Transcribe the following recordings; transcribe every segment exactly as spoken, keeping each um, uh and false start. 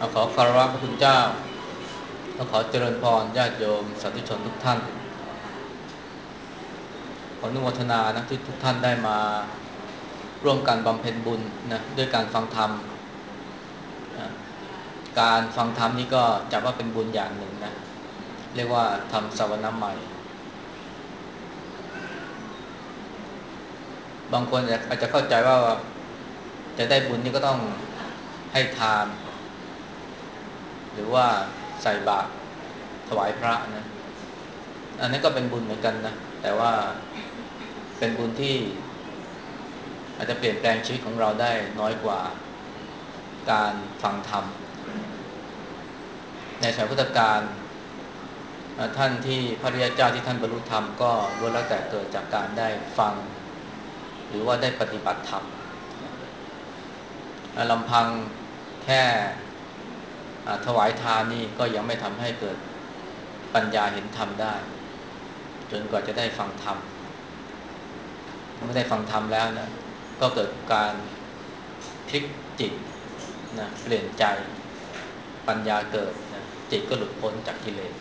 ขอคารวะพระคุณเจ้าขอเจริญพรญาติโยมสาธุชนทุกท่านขออนุโมทนานะที่ทุกท่านได้มาร่วมกันบำเพ็ญบุญนะด้วยการฟังธรรมนะการฟังธรรมนี่ก็จับว่าเป็นบุญอย่างหนึ่งนะเรียกว่าทำสวนาใหม่บางคนอาจจะเข้าใจว่าจะได้บุญนี่ก็ต้องให้ทานหรือว่าใส่บาตรถวายพระนะอันนี้ก็เป็นบุญเหมือนกันนะแต่ว่าเป็นบุญที่อาจจะเปลี่ยนแปลงชีวิตของเราได้น้อยกว่าการฟังธรรมในสมัยพุทธกาลท่านที่พระริยเจ้าที่ท่านบรรลุธรรมก็ล้วนแล้วแต่เกิดจากการได้ฟังหรือว่าได้ปฏิบัติธรรมลำพังแค่ถวายทานนี่ก็ยังไม่ทำให้เกิดปัญญาเห็นธรรมได้จนกว่าจะได้ฟังธรรมเมื่อได้ฟังธรรมแล้วนะก็เกิดการพลิกจิตนะเปลี่ยนใจปัญญาเกิดนะจิตก็หลุดพ้นจากกิเลส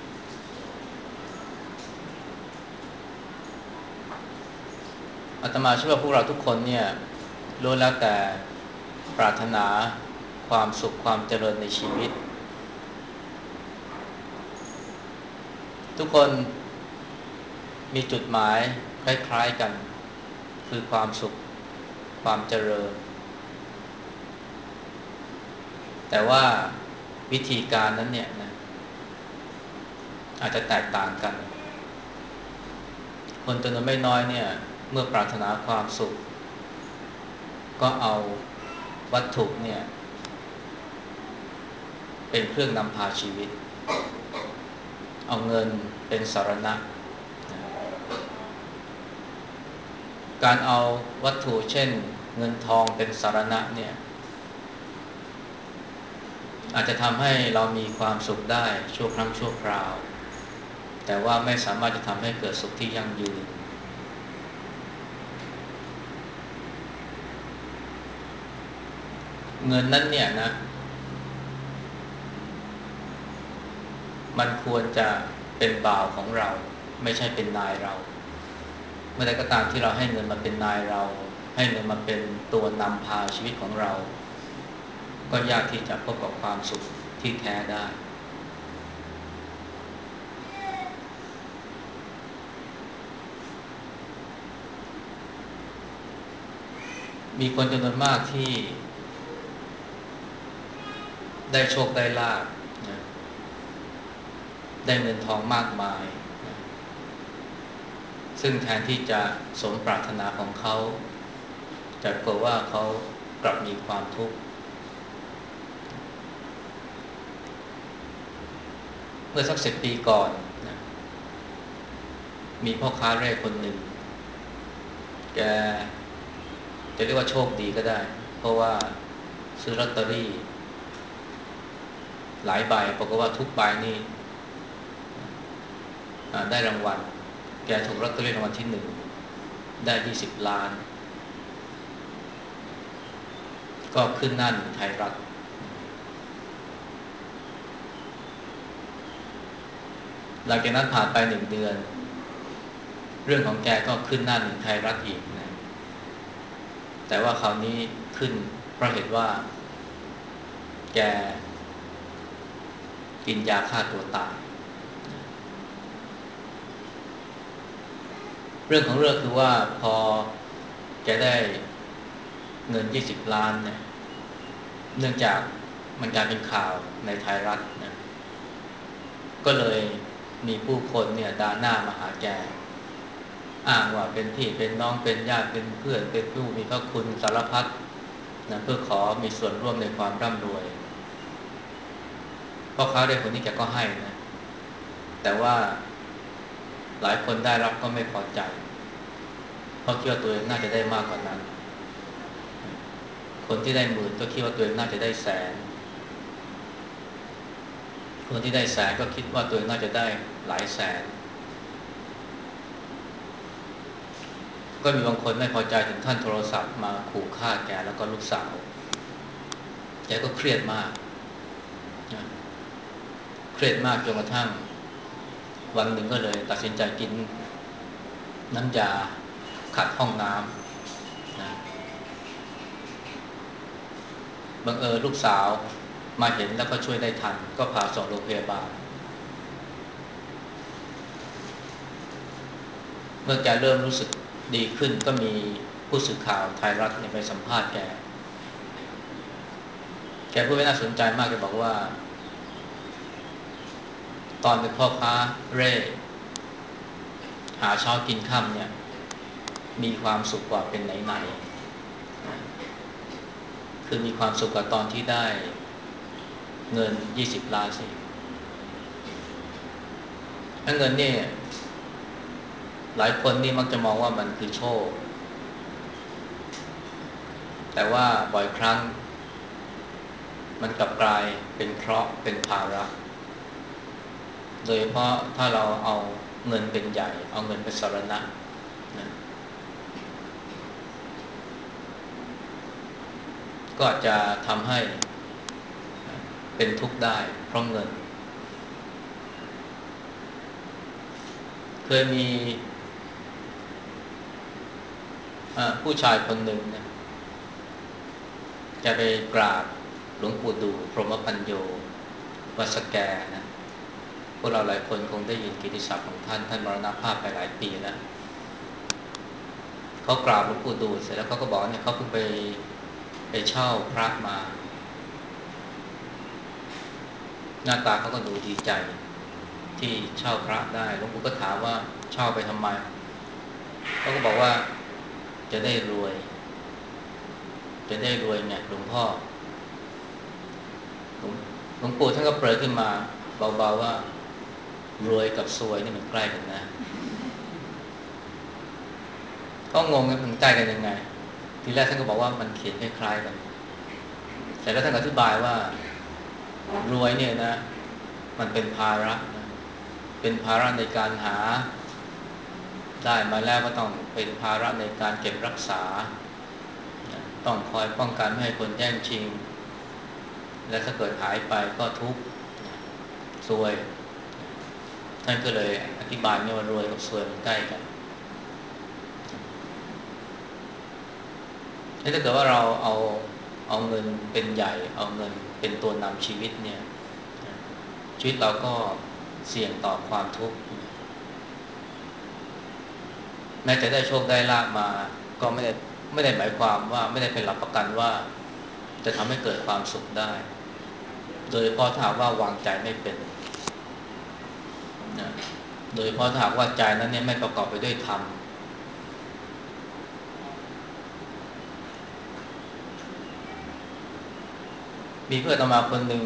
อาตมาเชื่อว่าพวกเราทุกคนเนี่ยล้วนแล้วแต่ปรารถนาความสุขความเจริญในชีวิตทุกคนมีจุดหมายคล้ายๆกันคือความสุขความเจริญแต่ว่าวิธีการนั้นเนี่ยนะอาจจะแตกต่างกันคนจำนวนไม่น้อยเนี่ยเมื่อปรารถนาความสุขก็เอาวัตถุเนี่ยเป็นเครื่องนำพาชีวิตเอาเงินเป็นสารณะการเอาวัตถุเช่นเงินทองเป็นสารณะเนี่ยอาจจะทำให้เรามีความสุขได้ชั่วครั้งชั่วคราวแต่ว่าไม่สามารถจะทำให้เกิดสุขที่ยั่งยืนเงินนั้นเนี่ยนะมันควรจะเป็นบ่าวของเราไม่ใช่เป็นนายเราเมื่อใดก็ตามที่เราให้เงินมาเป็นนายเราให้เงินมาเป็นตัวนำพาชีวิตของเราก็ยากที่จะพบกับความสุขที่แท้ได้มีคนจำนวนมากที่ได้โชคได้ลาภนะได้เงินทองมากมายนะซึ่งแทนที่จะสมปรารถนาของเขาแต่กลัวว่าเขากลับมีความทุกข์เมื่อสักสิบปีก่อนนะมีพ่อค้าเร่คนหนึ่งแกจะเรียกว่าโชคดีก็ได้เพราะว่าซื้อลอตเตอรี่หลายใบปรากฏว่าทุกใบนี่ได้รางวัลแกถูกลอตเตอรี่รางวัลที่หนึ่งได้ยี่สิบล้านก็ขึ้นหน้าหนึ่งไทยรัฐหลังจากนั้นผ่านไปหนึ่งเดือนเรื่องของแกก็ขึ้นหน้าหนึ่งไทยรัฐอีกนะแต่ว่าคราวนี้ขึ้นเพราะเหตุว่าแกกินยาฆ่าตัวตายเรื่องของเรื่องคือว่าพอแกได้เงินยี่สิบล้านเนี่ยเนื่องจากมันกลายเป็นข่าวในไทยรัฐนะก็เลยมีผู้คนเนี่ยด่าหน้ามาหาแกอ้างว่าเป็นพี่เป็นน้องเป็นญาติเป็นเพื่อนเป็นผู้มีพระคุณสารพัดนะเพื่อขอมีส่วนร่วมในความร่ำรวยพ่อค้าได้ผลนี้แกก็ให้นะแต่ว่าหลายคนได้รับก็ไม่พอใจเพราะคิดว่าตัวเองน่าจะได้มากกว่านั้นคนที่ได้หมื่นก็คิดว่าตัวเองน่าจะได้แสนคนที่ได้แสนก็คิดว่าตัวเองน่าจะได้หลายแสนก็มีบางคนไม่พอใจถึงขั้นโทรศัพท์มาขู่ฆ่าแกแล้วก็ลูกสาวแกก็เครียดมากนะเครียดมากจนกระทั่งวันหนึ่งก็เลยตัดสินใจกินน้ำยาขัดห้องน้ำนะบังเอิญลูกสาวมาเห็นแล้วก็ช่วยได้ทันก็พาส่งโรงพยาบาลเมื่อแกเริ่มรู้สึกดีขึ้นก็มีผู้สื่อข่าวไทยรัฐเนี่ยไปสัมภาษณ์แกแกพูดไม่น่าสนใจมากแกบอกว่าตอนเป็นพ่อค้าเร่หาเช้ากินค่ำเนี่ยมีความสุขกว่าเป็นไหนๆคือมีความสุขกว่าตอนที่ได้เงินยี่สิบล้านสิถ้าเงินนี่หลายคนนี่มักจะมองว่ามันคือโชคแต่ว่าบ่อยครั้งมันกลับกลายเป็นเคราะห์เป็นภาระโดยเฉพาะถ้าเราเอาเงินเป็นใหญ่เอาเงินเป็นสรณะนะก็อาจจะทำให้เป็นทุกข์ได้เพราะเงินเคยมีผู้ชายคนหนึ่งนะจะไปกราบหลวงปู่ดูพรหมปัญโยวัดสแกนะพวกเราหลายคนคงได้ยินกิตติศัพท์ของท่านท่านมรณภาพไปหลายปีแล้วเขากราบหลวงปู่ดูเสร็จแล้วเขาก็บอกเนี่ยเขาเพิ่งไปไปเช่าพระมาหน้าตาเขาก็ดูดีใจที่เช่าพระได้หลวงปู่ก็ถามว่าเช่าไปทำไมเขาก็บอกว่าจะได้รวยจะได้รวยไงหลวงพ่อหลวงปู่ท่านก็เปรยขึ้นมาเบาๆว่ารวยกับซวยนี่มันใกล้กันนะก็งงกันมันใกล้กันยังไงทีแรกท่านก็บอกว่ามันเขียนคล้ายๆกันแต่แล้วท่านอธิบายว่ารวยเนี่ยนะมันเป็นภาระนะเป็นภาระในการหาได้มาแล้วก็ต้องเป็นภาระในการเก็บรักษาต้องคอยป้องกันไม่ให้คนแย่งชิงและถ้าเกิดหายไปก็ทุกข์ซวยท่านก็เลยอธิบายเนี่ยว่ารวยกับซวยมันใกล้กันถ้าเกิดว่าเราเอาเอาเงินเป็นใหญ่เอาเงินเป็นตัวนำชีวิตเนี่ยชีวิตเราก็เสี่ยงต่อความทุกข์แม้จะได้โชคได้ลาภมาก็ไม่ได้ไม่ได้หมายความว่าไม่ได้เป็นหลักประกันว่าจะทำให้เกิดความสุขได้โดยเฉพาะถ้าหากว่าวางใจไม่เป็นนะโดยเฉพาะถ้าหากว่าใจนั้นเนี่ยไม่ประกอบไปด้วยธรรมมีเพื่อนอาตมาคนหนึ่ง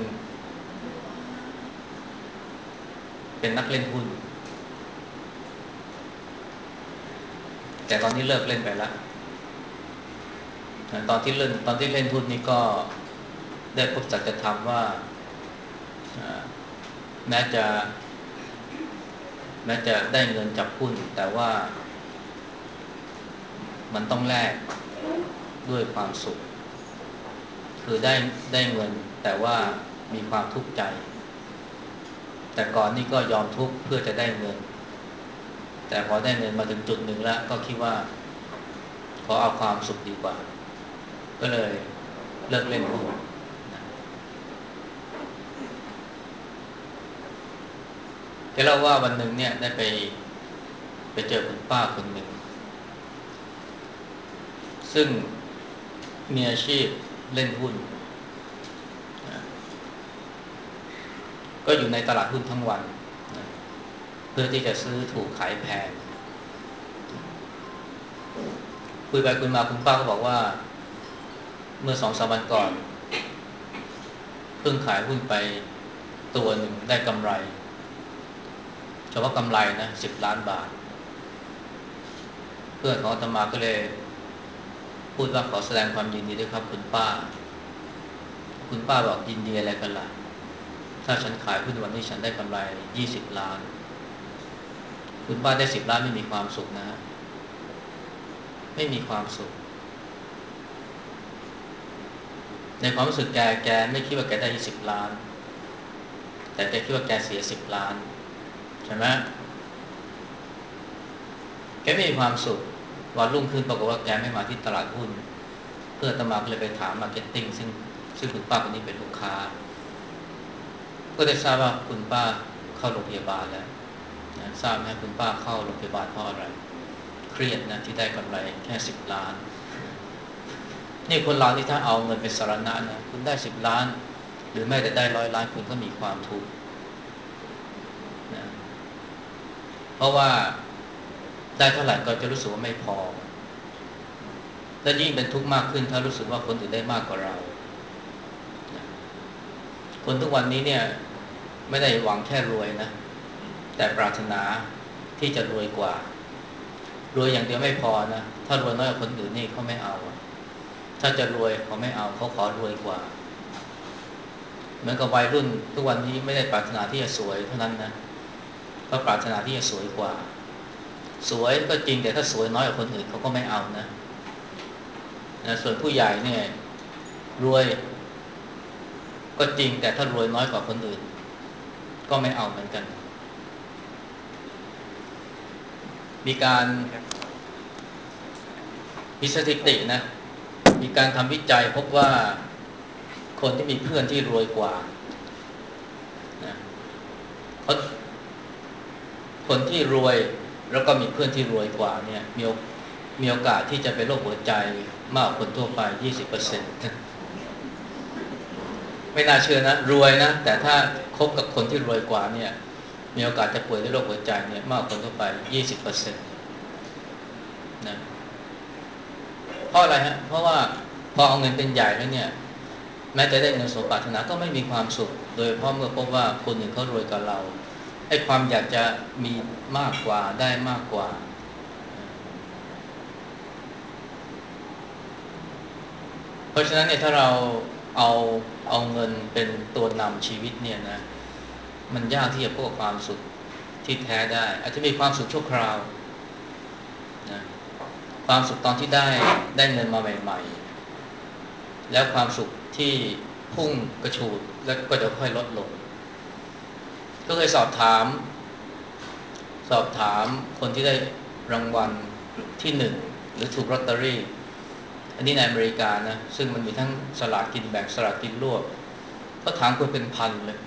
เป็นนักเล่นหุ้นแต่ตอนนี้เลิกเล่นไปแล้วตอนที่เล่นตอนที่เล่นหุ้นนี่ก็ได้พบสัจธรรมว่าแม้จะแม้จะได้เงินจากหุ้นแต่ว่ามันต้องแลกด้วยความสุขคือได้ได้เงินแต่ว่ามีความทุกข์ใจแต่ก่อนนี่ก็ยอมทุกข์เพื่อจะได้เงินแต่พอได้เงินมาถึงจุดหนึ่งแล้วก็คิดว่าขอเอาความสุขดีกว่าก็เลยเลิกเล่นหุ้นแกเล่าว่าวันหนึ่งเนี่ยได้ไปไปเจอคุณป้าคนหนึ่งซึ่งมีอาชีพเล่นหุ้นก็อยู่ในตลาดหุ้นทั้งวันเพื่อที่จะซื้อถูกขายแพงคุยไปคุยมาคุณป้าก็บอกว่าเมื่อสองสามวันก่อนเพิ่งขายหุ้นไปตัวหนึ่งได้กำไรเฉพาะกำไรนะสิบล้านบาทเพื่อนของอาตมาก็เลยพูดว่าขอแสดงความยินดีด้วยครับคุณป้าคุณป้าบอกยินดีอะไรกันล่ะถ้าฉันขายหุ้นวันนี้ฉันได้กำไรยี่สิบล้านคุณป้าได้สิบล้านไม่มีความสุขนะฮะไม่มีความสุขในความรู้สึกแกแกไม่คิดว่าแกได้ยี่สิบล้านแต่แกคิดว่าแกเสียสิบล้านใช่ไหมแกไม่มีความสุขวันรุ่งขึ้นปรากฏว่าแกไม่มาที่ตลาดหุ้นเพื่ออาตมาก็เลยไปถามมาร์เก็ตติ้งซึ่งซึ่งคุณป้าคนนี้เป็นลูกค้าก็ได้ทราบว่าคุณป้าเข้าโรงพยาบาลแล้วนะทราบไหมคุณป้าเข้าโรงพยาบาลเพราะอะไรเครียดนะที่ได้กำไรแค่สิบล้านนี่คนเราที่ถ้าเอาเงินเป็นสารณะนะคุณได้สิบล้านหรือแม้แต่ได้ร้อยล้านคุณก็มีความทุกข์นะเพราะว่าได้เท่าไหร่ก็จะรู้สึกว่าไม่พอและยิ่งเป็นทุกข์มากขึ้นถ้ารู้สึกว่าคนอื่นได้มากกว่าเราคนทุกวันนี้เนี่ยไม่ได้หวังแค่รวยนะแต่ปรารถนาที่จะรวยกว่ารวยอย่างเดียวไม่พอนะถ้ารวยน้อยกว่าคนอื่นนี่เขาไม่เอาถ้าจะรวยเขาไม่เอาเขาขอรวยกว่าเหมือนกับวัยรุ่นทุกวันนี้ไม่ได้ปรารถนาที่จะสวยเท่านั้นนะก็ปรารถนาที่จะสวยกว่าสวยก็จริงแต่ถ้าสวยน้อยกว่าคนอื่นเขาก็ไม่เอานะนะส่วนผู้ใหญ่เนี่ยรวยก็จริงแต่ถ้ารวยน้อยกว่าคนอื่นก็ไม่เอาเหมือนกันมีการมีสถิตินะมีการทำวิจัยพบว่าคนที่มีเพื่อนที่รวยกว่านะเขาคนที่รวยแล้วก็มีเพื่อนที่รวยกว่าเนี่ยมีมีโอกาสที่จะเป็นโรคหัวใจมากกว่าคนทั่วไป ยี่สิบเปอร์เซ็นต์ ไม่น่าเชื่อนะรวยนะแต่ถ้าคบกับคนที่รวยกว่าเนี่ยมีโอกาสจะป่วยด้วยโรคหัวใจเนี่ยมากกว่าคนทั่วไป ยี่สิบเปอร์เซ็นต์ นะเพราะอะไรฮะเพราะว่าพอเอาเงินเป็นใหญ่แล้วเนี่ยแม้จะได้เงินสมปรารถนาก็ไม่มีความสุขโดยเพราะเมื่อพบว่าคนอื่นเขารวยกว่าเราไอ้ความอยากจะมีมากกว่าได้มากกว่าเพราะฉะนั้นเนี่ยถ้าเราเอาเอาเงินเป็นตัวนำชีวิตเนี่ยนะมันยากที่จะพบความสุขที่แท้ได้อาจจะมีความสุขชั่วคราวนะความสุขตอนที่ได้ได้เงินมาใหม่ๆแล้วความสุขที่พุ่งกระฉูดแล้วก็จะค่อยลดลงก็เคยสอบถามสอบถามคนที่ได้รางวัลที่หนึ่งหรือถูกลอตเตอรี่อันนี้ในอเมริกานะซึ่งมันมีทั้งสลากกินแบ่งสลากกินรวบเขาถามคนเป็นพันเลย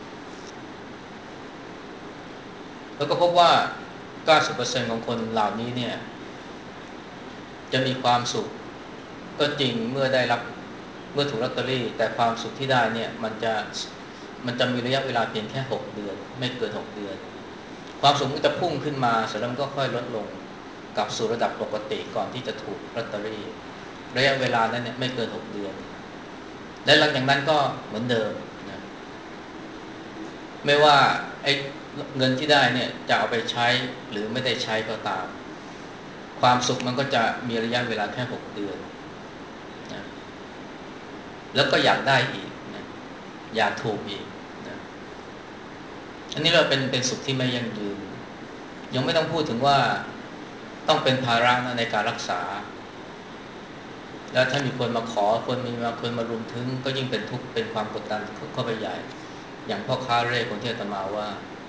แล้วก็พบว่า เก้าสิบเปอร์เซ็นต์ ของคนเหล่านี้เนี่ยจะมีความสุขก็จริงเมื่อได้รับเมื่อถูกลอตเตอรี่แต่ความสุขที่ได้เนี่ยมันจะมันจะมีระยะเวลาเพียงแค่หกเดือนไม่เกินหกเดือนความสุขก็จะพุ่งขึ้นมาเสร็จแล้วก็ค่อยลดลงกลับสู่ระดับปกติก่อนที่จะถูกลอตเตอรี่ระยะเวลานั้นเนี่ยไม่เกินหกเดือนและหลังจากนั้นก็เหมือนเดิมนะไม่ว่าไอ้เงินที่ได้เนี่ยจะเอาไปใช้หรือไม่ได้ใช้ก็ตามความสุขมันก็จะมีระยะเวลาแค่หกเดือนนะแล้วก็อยากได้อีกนะอยากถูกอีกนะอันนี้เราเป็นเป็นสุขที่ไม่ยั่งยืนยังไม่ต้องพูดถึงว่าต้องเป็นภาระนะในการรักษาแล้วถ้ามีคนมาขอคนมีมาคนมารุมถึงก็ยิ่งเป็นทุกข์เป็นความกดดันเข้าไปใหญ่อย่างพ่อค้าเร่คนที่อาตมาว่า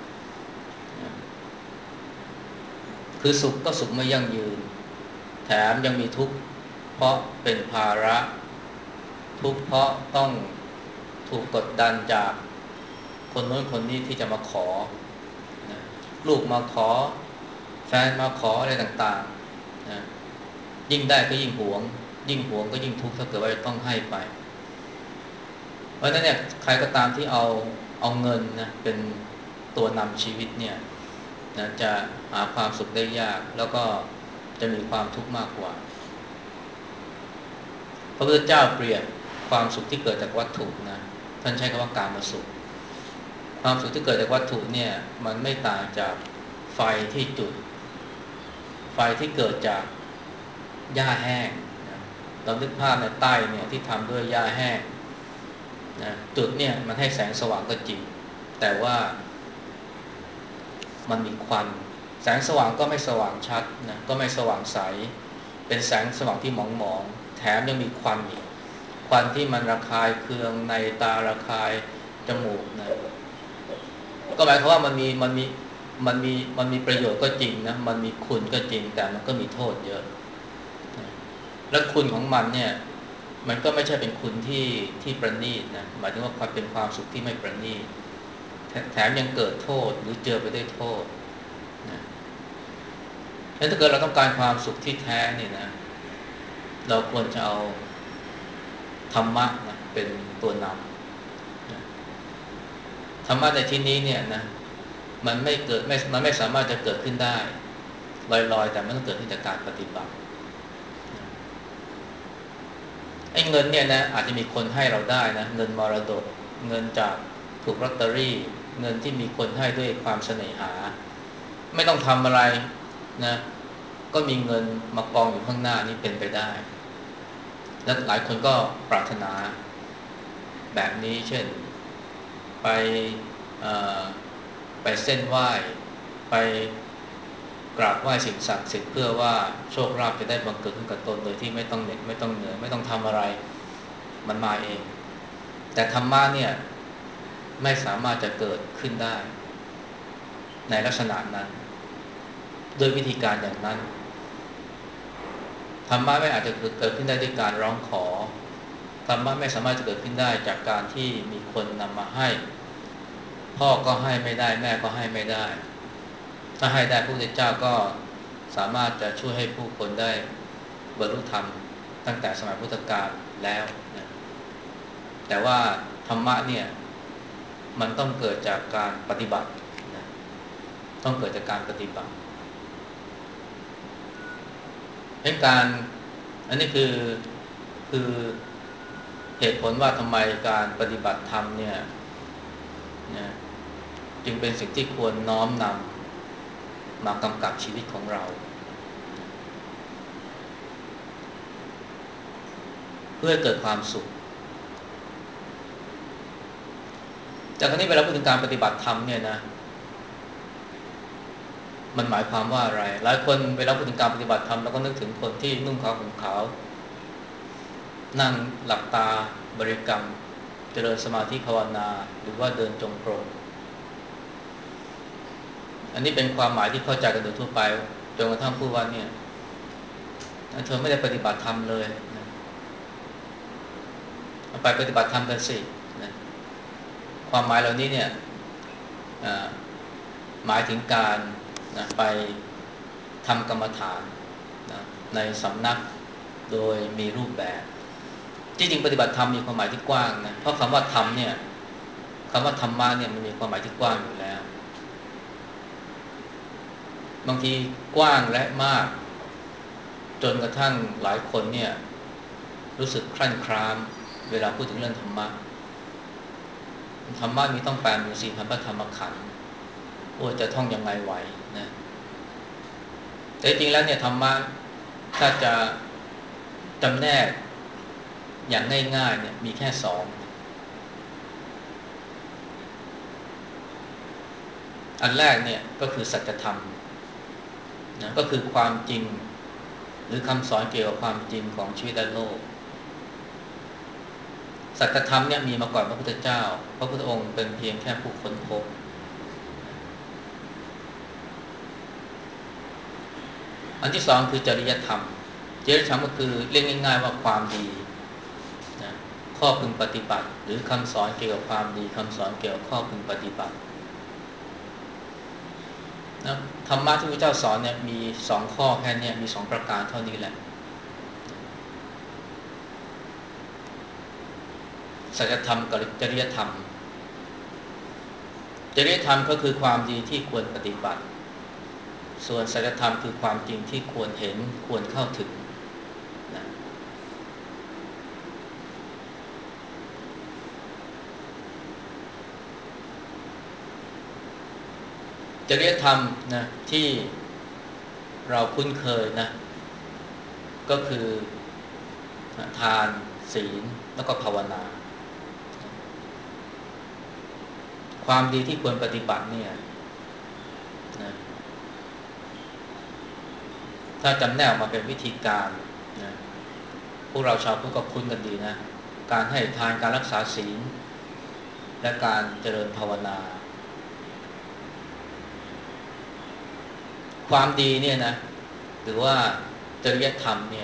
คือสุขก็สุขไม่ยั่งยืนแถมยังมีทุกข์เพราะเป็นภาระทุกข์เพราะต้องถูกกดดันจากคนโน้นคนนี้ที่จะมาขอนะลูกมาขอแฟนมาขออะไรต่างๆนะยิ่งได้ก็ยิ่งหวงยิ่งหวงก็ยิ่งทุกข์ถ้าเกิดว่าจะต้องให้ไปเพราะฉะนั้นเนี่ยใครก็ตามที่เอาเอาเงินนะเป็นตัวนำชีวิตเนี่ยนะจะหาความสุขได้ยากแล้วก็จะมีความทุกข์มากกว่าพระพุทธเจ้าเปรียบความสุขที่เกิดจากวัตถุนะท่านใช้คำว่ากามสุขความสุขที่เกิดจากวัตถุเนี่ยมันไม่ต่างจากไฟที่จุดไฟที่เกิดจากหญ้าแห้งนะเรานึกภาพในใต้เนี่ยที่ทำด้วยหญ้าแห้งนะจุดเนี่ยมันให้แสงสว่างก็จริงแต่ว่ามันมีควันแสงสว่างก็ไม่สว่างชัดนะก็ไม่สว่างใสเป็นแสงสว่างที่หมองๆแถมยังมีควันอีกควันที่มันระคายเคืองในตาระคายจมูกนะก็หมายความว่ามันมีมันมีมันมีมันมีประโยชน์ก็จริงนะมันมีคุณก็จริงแต่มันก็มีโทษเยอะและคุณของมันเนี่ยมันก็ไม่ใช่เป็นคุณที่ที่ประณีตนะหมายถึงว่าความเป็นความสุขที่ไม่ประณีตแถมยังเกิดโทษหรือเจอไปด้วยโทษนะแล้วถ้าเกิดเราต้องการความสุขที่แท้เนี่ยนะเราควรจะเอาธรรมะนะเป็นตัวนำนะธรรมะในที่นี้เนี่ยนะมันไม่เกิดไม่มันไม่สามารถจะเกิดขึ้นได้ลอยๆแต่มันต้องเกิดขึ้นจากการปฏิบัติไอ้เงินเนี่ยนะอาจจะมีคนให้เราได้นะเงินมรดกเงินจากถูกลอตเตอรี่เงินที่มีคนให้ด้วยความเสน่หาไม่ต้องทำอะไรนะก็มีเงินมากองอยู่ข้างหน้านี่เป็นไปได้และหลายคนก็ปรารถนาแบบนี้เช่นไปไปเส้นไหว้ไปกราบไหว้สิ่งศักดิ์สิทธิ์เพื่อว่าโชคลาภจะได้บังเกิดขึ้นกับตนโดยที่ไม่ต้องเหน็ดไม่ต้องเหนื่อยไม่ต้องทำอะไรมันมาเองแต่ธรรมะเนี่ยไม่สามารถจะเกิดขึ้นได้ในลักษณะนั้นด้วยวิธีการอย่างนั้นธรรมะไม่อาจจะเกิดขึ้นได้ด้วยการร้องขอธรรมะไม่สามารถจะเกิดขึ้นได้จากการที่มีคนนำมาให้พ่อก็ให้ไม่ได้แม่ก็ให้ไม่ได้ถ้าให้ได้พระพุทธเจ้าก็สามารถจะช่วยให้ผู้คนได้บรรลุธรรมตั้งแต่สมัยพุทธกาลแล้วนะแต่ว่าธรรมะเนี่ยมันต้องเกิดจากการปฏิบัตินะต้องเกิดจากการปฏิบัติเป็นการอันนี้คือคือเหตุผลว่าทำไมการปฏิบัติธรรมเนี่ยนะจึงเป็นสิ่งที่ควรน้อมนำมากำกับชีวิตของเราเพื่อเกิดความสุขจากนี้เวลาพูดถึงการปฏิบัติธรรมเนี่ยนะมันหมายความว่าอะไรหลายคนเวลาพูดถึงการปฏิบัติธรรมเราก็นึกถึงคนที่นุ่งขาวห่มขาวนั่งหลับตาบริกรรมเจริญสมาธิภาวนาหรือว่าเดินจงกรมอันนี้เป็นความหมายที่เข้าใจกันโดยทั่วไปจนกระทั่งพูดว่าเนี่ยเธอไม่ได้ปฏิบัติธรรมเลยนะไปปฏิบัติธรรมกันสินะความหมายเหล่านี้เนี่ยหมายถึงการนะไปทำกรรมฐานนะในสำนักโดยมีรูปแบบที่จริงปฏิบัติธรรมมีความหมายที่กว้างนะเพราะคำว่าธรรมเนี่ยคำว่าธรรมะเนี่ยมันมีความหมายที่กว้างอยู่แล้วบางทีกว้างและมากจนกระทั่งหลายคนเนี่ยรู้สึกคลั่นคล้ามเวลาพูดถึงเรื่องธรรมะธรรมะมีต้องแปดหมื่นสี่พันพระธรรมขันธ์โอ้จะท่องยังไงไหวนะแต่จริงแล้วเนี่ยธรรมะถ้าจะจำแนกอย่างง่ายๆเนี่ยมีแค่สองอันแรกเนี่ยก็คือสัจธรรมนะก็คือความจริงหรือคำสอนเกี่ยวกับความจริงของชีวิตและโลกสัจธรรมเนี่ยมีมาก่อนพระพุทธเจ้าพระพุทธองค์เป็นเพียงแค่ผู้ค้นพบอันที่สองคือจริยธรรมจริยธรรมก็คือเรียกง่ายๆว่าความดีนะข้อพึงปฏิบัติหรือคำสอนเกี่ยวกับความดีคำสอนเกี่ยวกับข้อพึงปฏิบัตินะธรรมะที่พระเจ้าสอนเนี่ยมีสองข้อแค่นี้มีสองประการเท่านี้แหละสัจธรรมกับจริยธรรมจริยธรรมก็คือความดีที่ควรปฏิบัติส่วนสัจธรรมคือความจริงที่ควรเห็นควรเข้าถึงนะจริยธรรมนะที่เราคุ้นเคยนะก็คือทานศีลแล้วก็ภาวนาความดีที่ควรปฏิบัติเนี่ยนะถ้าจำแนกออกมาเป็นวิธีการนะพวกเราชาวพุทธก็คุ้นกันดีนะการให้ทานการรักษาศีลและการเจริญภาวนาความดีเนี่ยนะหรือว่าจริยธรรมเนี่ย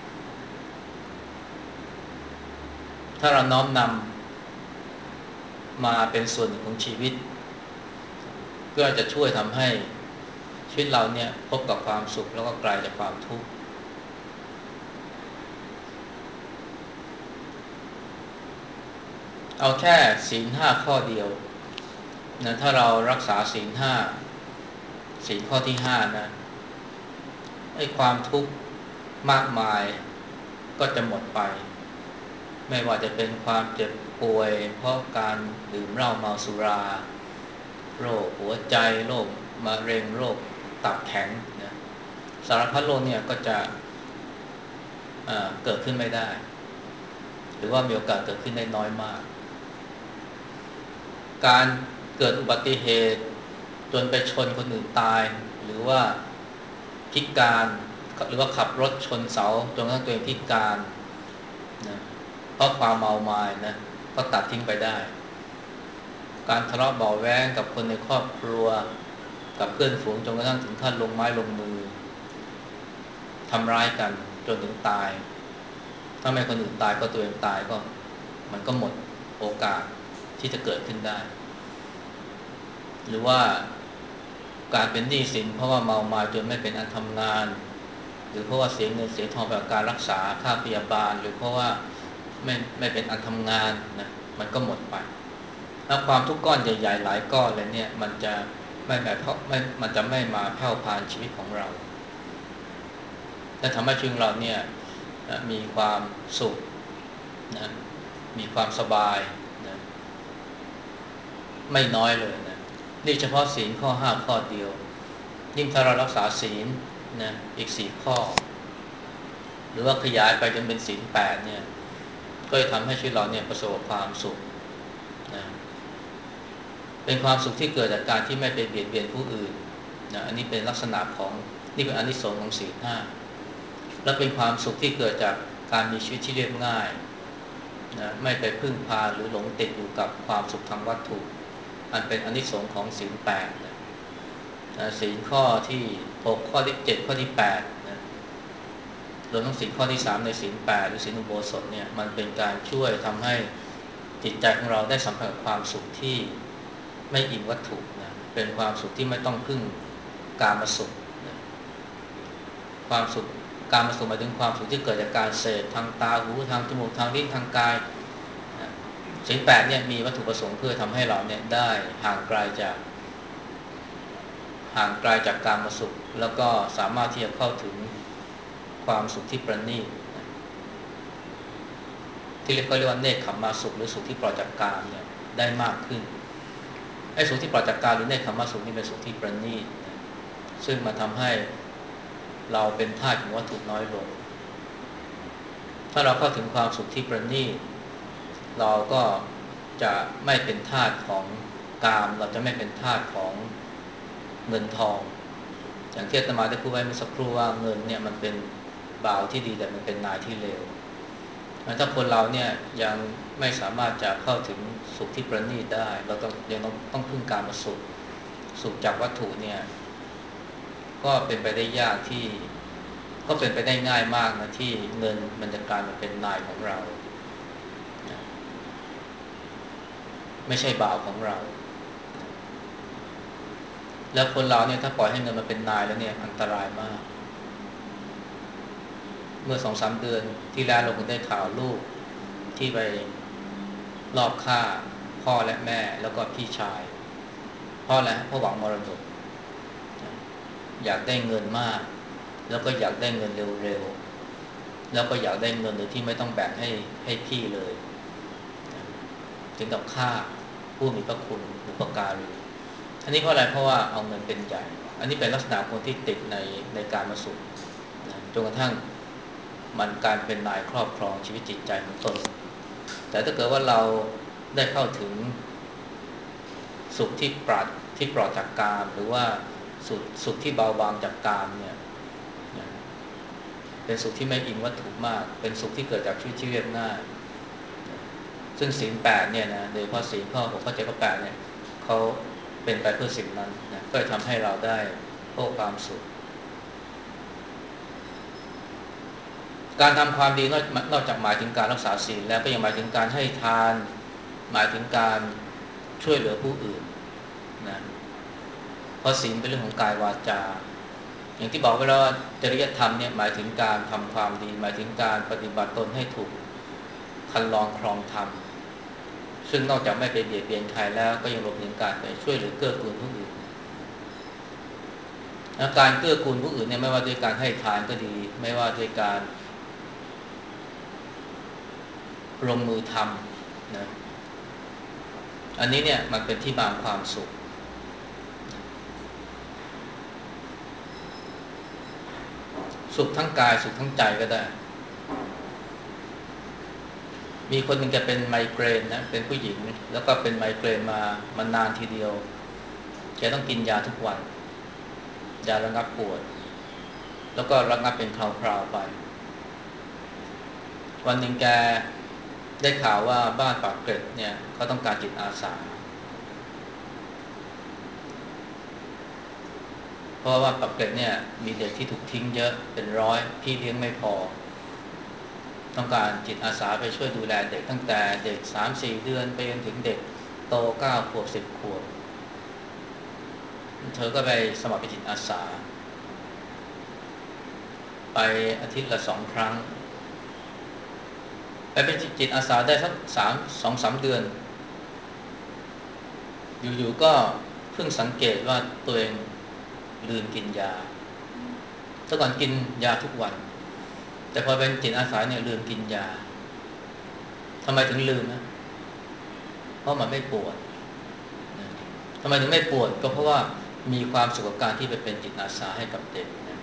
ถ้าเราน้อมนำมาเป็นส่วนหนึ่งของชีวิตก็จะช่วยทำให้ชีวิตเราเนี่ยพบกับความสุขแล้วก็ไกลจากความทุกข์เอาแค่ศีลห้าข้อเดียวนะถ้าเรารักษาศีลห้าศีลข้อที่ห้านะไอ้ความทุกข์มากมายก็จะหมดไปไม่ว่าจะเป็นความเจ็บป่วยเพราะการดื่มเหล้าเมาสุราโรคหัวใจโรคมะเร็งโรคตับแข็งนะสารพัดโรคเนี่ยก็จะเอ่อเกิดขึ้นไม่ได้หรือว่ามีโอกาสเกิดขึ้นได้น้อยมากการเกิดอุบัติเหตุจนไปชนคนอื่นตายหรือว่าพิการหรือว่าขับรถชนเสาจนกระทั่งตัวเองพิการนะเพราะความเมามายนะก็ตัดทิ้งไปได้การทะเลาะเบาะแว้งกับคนในครอบครัวกับเพื่อนฝูงจนกระทั่งถึงขั้นลงไม้ลงมือทำร้ายกันจนถึงตายถ้าไม่คนอื่นตายก็ตัวเองตายก็มันก็หมดโอกาสที่จะเกิดขึ้นได้หรือว่าการเป็นหนี้สินเพราะว่าเมามาจนไม่เป็นอันทำงานหรือเพราะว่าเสียเงินเสียทองไปกับการรักษาค่าพยาบาลหรือเพราะว่าไม่ไม่เป็นอันทำงานนะมันก็หมดไปถ้าความทุกข์ก้อนใหญ่ๆหลายก้อนเลยเนี่ยมันจะไม่แบบเพราะไม่มันจะไม่มาแผ่วพานชีวิตของเราและทำให้ชีวิตเราเนี่ยมีความสุขนะมีความสบายนะไม่น้อยเลยนะนี่เฉพาะศีลข้อห้าข้อเดียวยิ่งถ้าเรารักษาศีลนะอีกสี่ข้อหรือว่าขยายไปจนเป็นศีลแปดเนี่ยก็จะทำให้ชีวิตเราเนี่ยประสบความสุขนะเป็นความสุขที่เกิดจากการที่ไม่ไปเบียดเบียนผู้อื่นนะอันนี้เป็นลักษณะของนี่เป็นอานิสงส์ของศีลห้าและเป็นความสุขที่เกิดจากการมีชีวิตที่เรียบง่ายนะไม่ไปพึ่งพาหรือหลงติดอยู่กับความสุขทางวัตถุอันเป็นอานิสงส์ของศีลแปดนะศีลข้อที่หกข้อที่เจ็ดข้อที่แปดนะรวมทั้งศีลข้อที่สามในศีลแปดหรือศีลอุโบสถเนี่ยมันเป็นการช่วยทำให้จิตใจของเราได้สัมผัสกับความสุขที่ไม่อิงวัตถุนะเป็นความสุขที่ไม่ต้องพึ่งกามสุขนะความสุขกามสุขหมายถึงความสุขที่เกิดจากการเสพทางตาหูทางจมูกทางลิ้นทางกายนะศีลแปดเนี่ยมีวัตถุประสงค์เพื่อทำให้เราเนี่ยได้ห่างไกลจากห่างไกลจากกามสุขแล้วก็สามารถที่จะเข้าถึงความสุขที่ประณีตที่เรียกก็เรียกว่าเนกขัมมาสุขหรือสุขที่ปลอดจากกามเนี่ยได้มากขึ้นไอ้สุขที่ปลอดจากกามหรือเนกขัมมาสุขนี่เป็นสุขที่ประณีตซึ่งมาทำให้เราเป็นทาสของวัตถุน้อยลงถ้าเราเข้าถึงความสุขที่ประณีตเราก็จะไม่เป็นทาสของกามเราจะไม่เป็นทาสของเงินทองอย่างที่อาตมาได้พูดไว้เมื่อสักครู่ว่าเงินเนี่ยมันเป็นบ่าวที่ดีแต่มันเป็นนายที่เลวถ้าคนเราเนี่ยยังไม่สามารถจะเข้าถึงสุขที่ประณีตได้เราต้องยังต้องต้องพึ่งการมาสุขสุขจากวัตถุเนี่ยก็เป็นไปได้ยากที่ก็เป็นไปได้ง่ายมากนะที่เงินมันจะกลายมาเป็นนายของเราไม่ใช่บ่าวของเราแล้วคนเราเนี่ยถ้าปล่อยให้เงินมาเป็นนายแล้วเนี่ยอันตรายมากเมื่อสองสามเดือนที่แล้วเราคงได้ข่าวลูกที่ไปลอบฆ่าพ่อและแม่แล้วก็พี่ชายเพราะอะไรเพราะหวังมรดกอยากได้เงินมากแล้วก็อยากได้เงินเร็วๆแล้วก็อยากได้เงินโดยที่ไม่ต้องแบ่งให้ให้พี่เลยถึงกับฆ่าผู้มีพระคุณบุปการีอันนี้เพราะอะไรเพราะว่าเอาเงินเป็นใหญ่อันนี้เป็นลักษณะคนที่ติดในในการมาสุขนะจนกระทั่งมันการเป็นนายครอบครองชีวิตจิตใจของตนแต่ถ้าเกิดว่าเราได้เข้าถึงสุขที่ปราดที่ปลอดจากกามหรือว่าสุขสุขที่เบาบางจากกามเนี่ยเป็นสุขที่ไม่อิงวัตถุมากเป็นสุขที่เกิดจากชีวิตที่เรียบง่ายซึ่งศีลแปดเนี่ยนะโดยเฉพาะศีลข้อหกข้อเจ็ดข้อแปดเนี่ยเขาเป็นไปเพื่อสิ่งนั้นนะก็จะทำให้เราได้พบความสุขการทำความดีนอกนอกจากหมายถึงการรักษาศีลแล้วก็ยังหมายถึงการให้ทานหมายถึงการช่วยเหลือผู้อื่นนะเพราะศีลเป็นเรื่องของกายวาจาอย่างที่บอกไว้แล้วว่าจริยธรรมเนี่ยหมายถึงการทำความดีหมายถึงการปฏิบัติตนให้ถูกคันลองครองธรรมซึ่งนอกจากไม่ไปเบียดเบียนใครแล้วก็ยังรวมถึงการไปช่วยเหลือเกื้อกูลผู้อื่นและการเกื้อกูลผู้อื่นเนี่ยไม่ว่าด้วยการให้ทานก็ดีไม่ว่าด้วยการลงมือทำนะอันนี้เนี่ยมันเป็นที่มาของความสุขสุขทั้งกายสุขทั้งใจก็ได้มีคนหนึ่งแกเป็นไมเกรนนะเป็นผู้หญิงแล้วก็เป็นไมเกรนมามานานทีเดียวแกต้องกินยาทุกวันยาระงับปวดแล้วก็ระงับเป็นคราวๆไปวันหนึ่งแกได้ข่าวว่าบ้านปากเกร็ดเนี่ยเขาต้องการจิตอาสาเพราะว่าปากเกร็ดเนี่ยมีเด็กที่ถูกทิ้งเยอะเป็นร้อยพี่เลี้ยงไม่พอต้องการจิตอาสาไปช่วยดูแลเด็กตั้งแต่เด็ก สามถึงสี่ เดือนไปจนถึงเด็กโตเก้าขวบสิบขวบเธอก็ไปสมัครเป็นจิตอาสาไปอาทิตย์ละสองครั้งไปเป็นจิตอาสาได้สักสามสองสามเดือนอยู่ๆก็เพิ่งสังเกตว่าตัวเองลืมกินยาเมื่อก่อนกินยาทุกวันแต่พอเป็นจิตอาสาเนี่ยลืมกินยาทำไมถึงลืมนะเพราะมันไม่ปวดทำไมถึงไม่ปวดก็เพราะว่ามีความสุขกับการที่ไปเป็นจิตอาสาให้กับเด็กนะ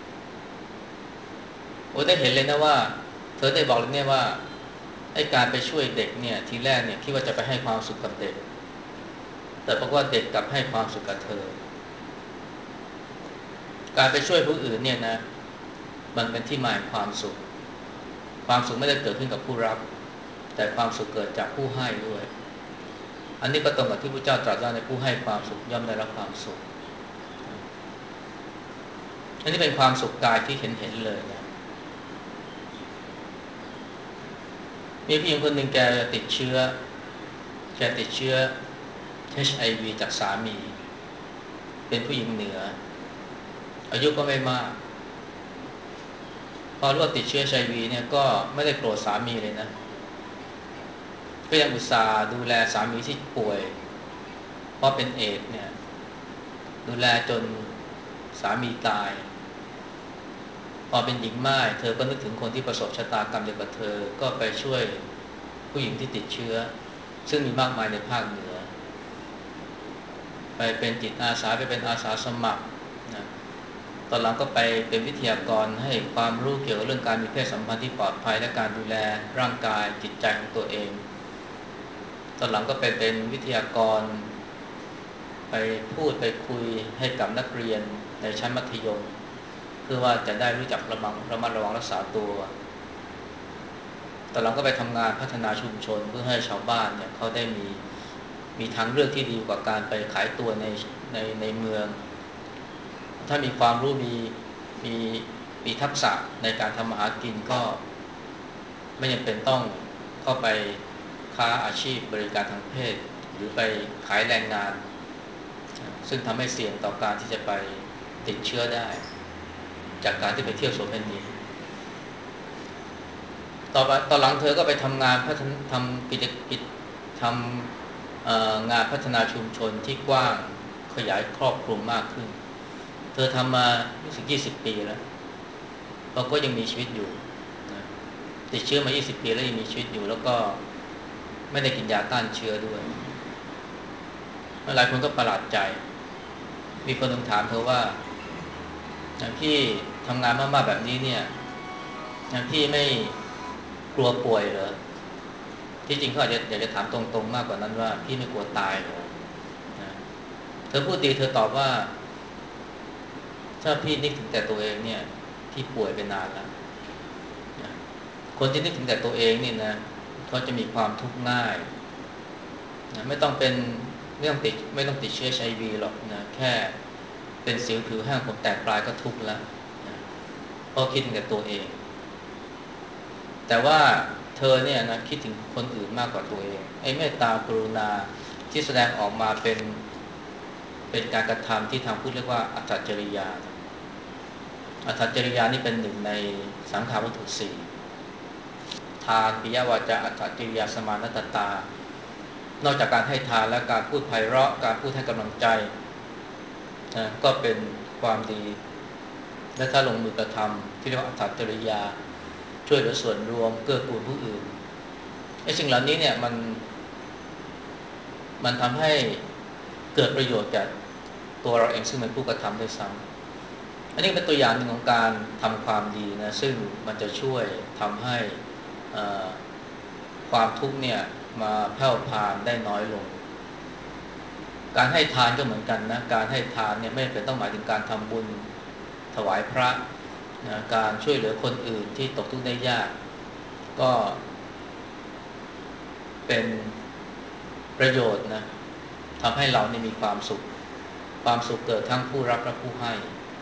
โอ้ได้เห็นเลยนะว่าเธอได้บอกเลยเนี่ยว่าไอ้การไปช่วยเด็กเนี่ยทีแรกเนี่ยคิดว่าจะไปให้ความสุขกับเด็กแต่เพราะว่าเด็กกลับให้ความสุขกับเธอการไปช่วยผู้อื่นเนี่ยนะมันเป็นที่มาของความสุขความสุขไม่ได้เกิดขึ้นกับผู้รับแต่ความสุขเกิดจากผู้ให้ด้วยอันนี้ก็ตรงกับที่พระเจ้าตรัสว่าในผู้ให้ความสุขย่อมได้รับความสุขอันนี้เป็นความสุขกายที่เห็นเห็นเลยนะมีผู้หญิงคนหนึ่งแกติดเชื้อแกติดเชื้อ เอช ไอ วี จากสามีเป็นผู้หญิงเหนืออายุก็ไม่มากพอรู้ว่าติดเชื้อ เอช ไอ วี เนี่ยก็ไม่ได้โกรธสามีเลยนะก็ยังอุตส่าห์ดูแลสามีที่ป่วยเพราะเป็นเอดส์เนี่ยดูแลจนสามีตายพอเป็นหญิงม่ายเธอก็นึกถึงคนที่ประสบชะตากรรมเดียวกับเธอก็ไปช่วยผู้หญิงที่ติดเชื้อซึ่งมีมากมายในภาคเหนือไปเป็นจิตอาสาไปเป็นอาสาสมัครนะตอนหลังก็ไปเป็นวิทยากรให้ความรู้เกี่ยวกับเรื่องการมีเพศสัมพันธ์ที่ปลอดภัยและการดูแลร่างกายจิตใจของตัวเองตอนหลังก็ไปเป็นวิทยากรไปพูดไปคุยให้กับนักเรียนในชั้นมัธยมเพื่อว่าจะได้รู้จักระมังระมัดระวังรักษาตัวตอนหลังก็ไปทำงานพัฒนาชุมชนเพื่อให้ชาวบ้านเนี่ยเขาได้มีมีทางเลือกที่ดีกว่าการไปขายตัวในในในเมืองถ้ามีความรู้มีมีมีทักษะในการทำมาหากินก็ไม่จำเป็นต้องเข้าไปค้าอาชีพบริการทางเพศหรือไปขายแรงงานซึ่งทำให้เสี่ยงต่อการที่จะไปติดเชื้อได้จากการที่ไปเที่ยวโสเภณีต่อไปตอนหลังเธอก็ไปทำงานพัฒนทำกิจกิจทำงานพัฒนาชุมชนที่กว้างขยายครอบคลุมมากขึ้นเธอทำมารู้สึกยี่สิบปีแล้วเราก็ยังมีชีวิตอยู่นะติดเชื้อมายี่สิบปีแล้วยังมีชีวิตอยู่แล้วก็ไม่ได้กินยาต้านเชื้อด้วยหลายคนก็ประหลาดใจมีคนนึงถามเธอว่าพี่ทำงานมากๆแบบนี้เนี่ยพี่ไม่กลัวป่วยเหรอที่จริงเขาอาจจะอยากจะถามตรงๆมากกว่านั้นว่าพี่ไม่กลัวตายเหรอนะเธอพูดดีเธอตอบว่าถ้าพี่นึกถึงแต่ตัวเองเนี่ยพี่ป่วยไปนานแล้วนะคนที่นึกถึงแต่ตัวเองนี่นะเขาจะมีความทุกข์ง่ายนะไม่ต้องเป็นไม่ต้องติดไม่ต้องติดเชื้อ เอช ไอ วี หรอกนะแค่เป็นสิวผิวแห้งผมแตกปลายก็ทุกข์แล้วนะเพราะคิดถึงแต่ตัวเองแต่ว่าเธอเนี่ยนะคิดถึงคนอื่นมากกว่าตัวเองไอ้เมตตากรุณาที่แสดงออกมาเป็นเป็นการกระทำที่ทางพุทธเรียกว่าอัตถจริยาอัตถจริยานี่เป็นหนึ่งในสังขาวัตถุสี่ทานปิยวาจาอัตถจริยาสมานตตานอกจากการให้ทานและการพูดไพเราะการพูดให้กำลังใจนะก็เป็นความดีและถ้าลงมือกระทำที่เรียกว่าอัตถจริยาช่วยเหลือส่วนรวมเกื้อกูลผู้อื่นไอ้สิ่งเหล่านี้เนี่ยมันมันทำให้เกิดประโยชน์แก่ตัวเราเองซึ่งเป็นผู้กระทำด้วยซ้ำอันนี้เป็นตัวอย่างหนึ่งของการทำความดีนะซึ่งมันจะช่วยทำให้ความทุกข์เนี่ยมาแผ่วพานได้น้อยลงการให้ทานก็เหมือนกันนะการให้ทานเนี่ยไม่เป็นต้องหมายถึงการทำบุญถวายพระนะการช่วยเหลือคนอื่นที่ตกทุกข์ได้ยากก็เป็นประโยชน์นะทำให้เราเนี่ยมีความสุขความสุขเกิดทั้งผู้รับและผู้ให้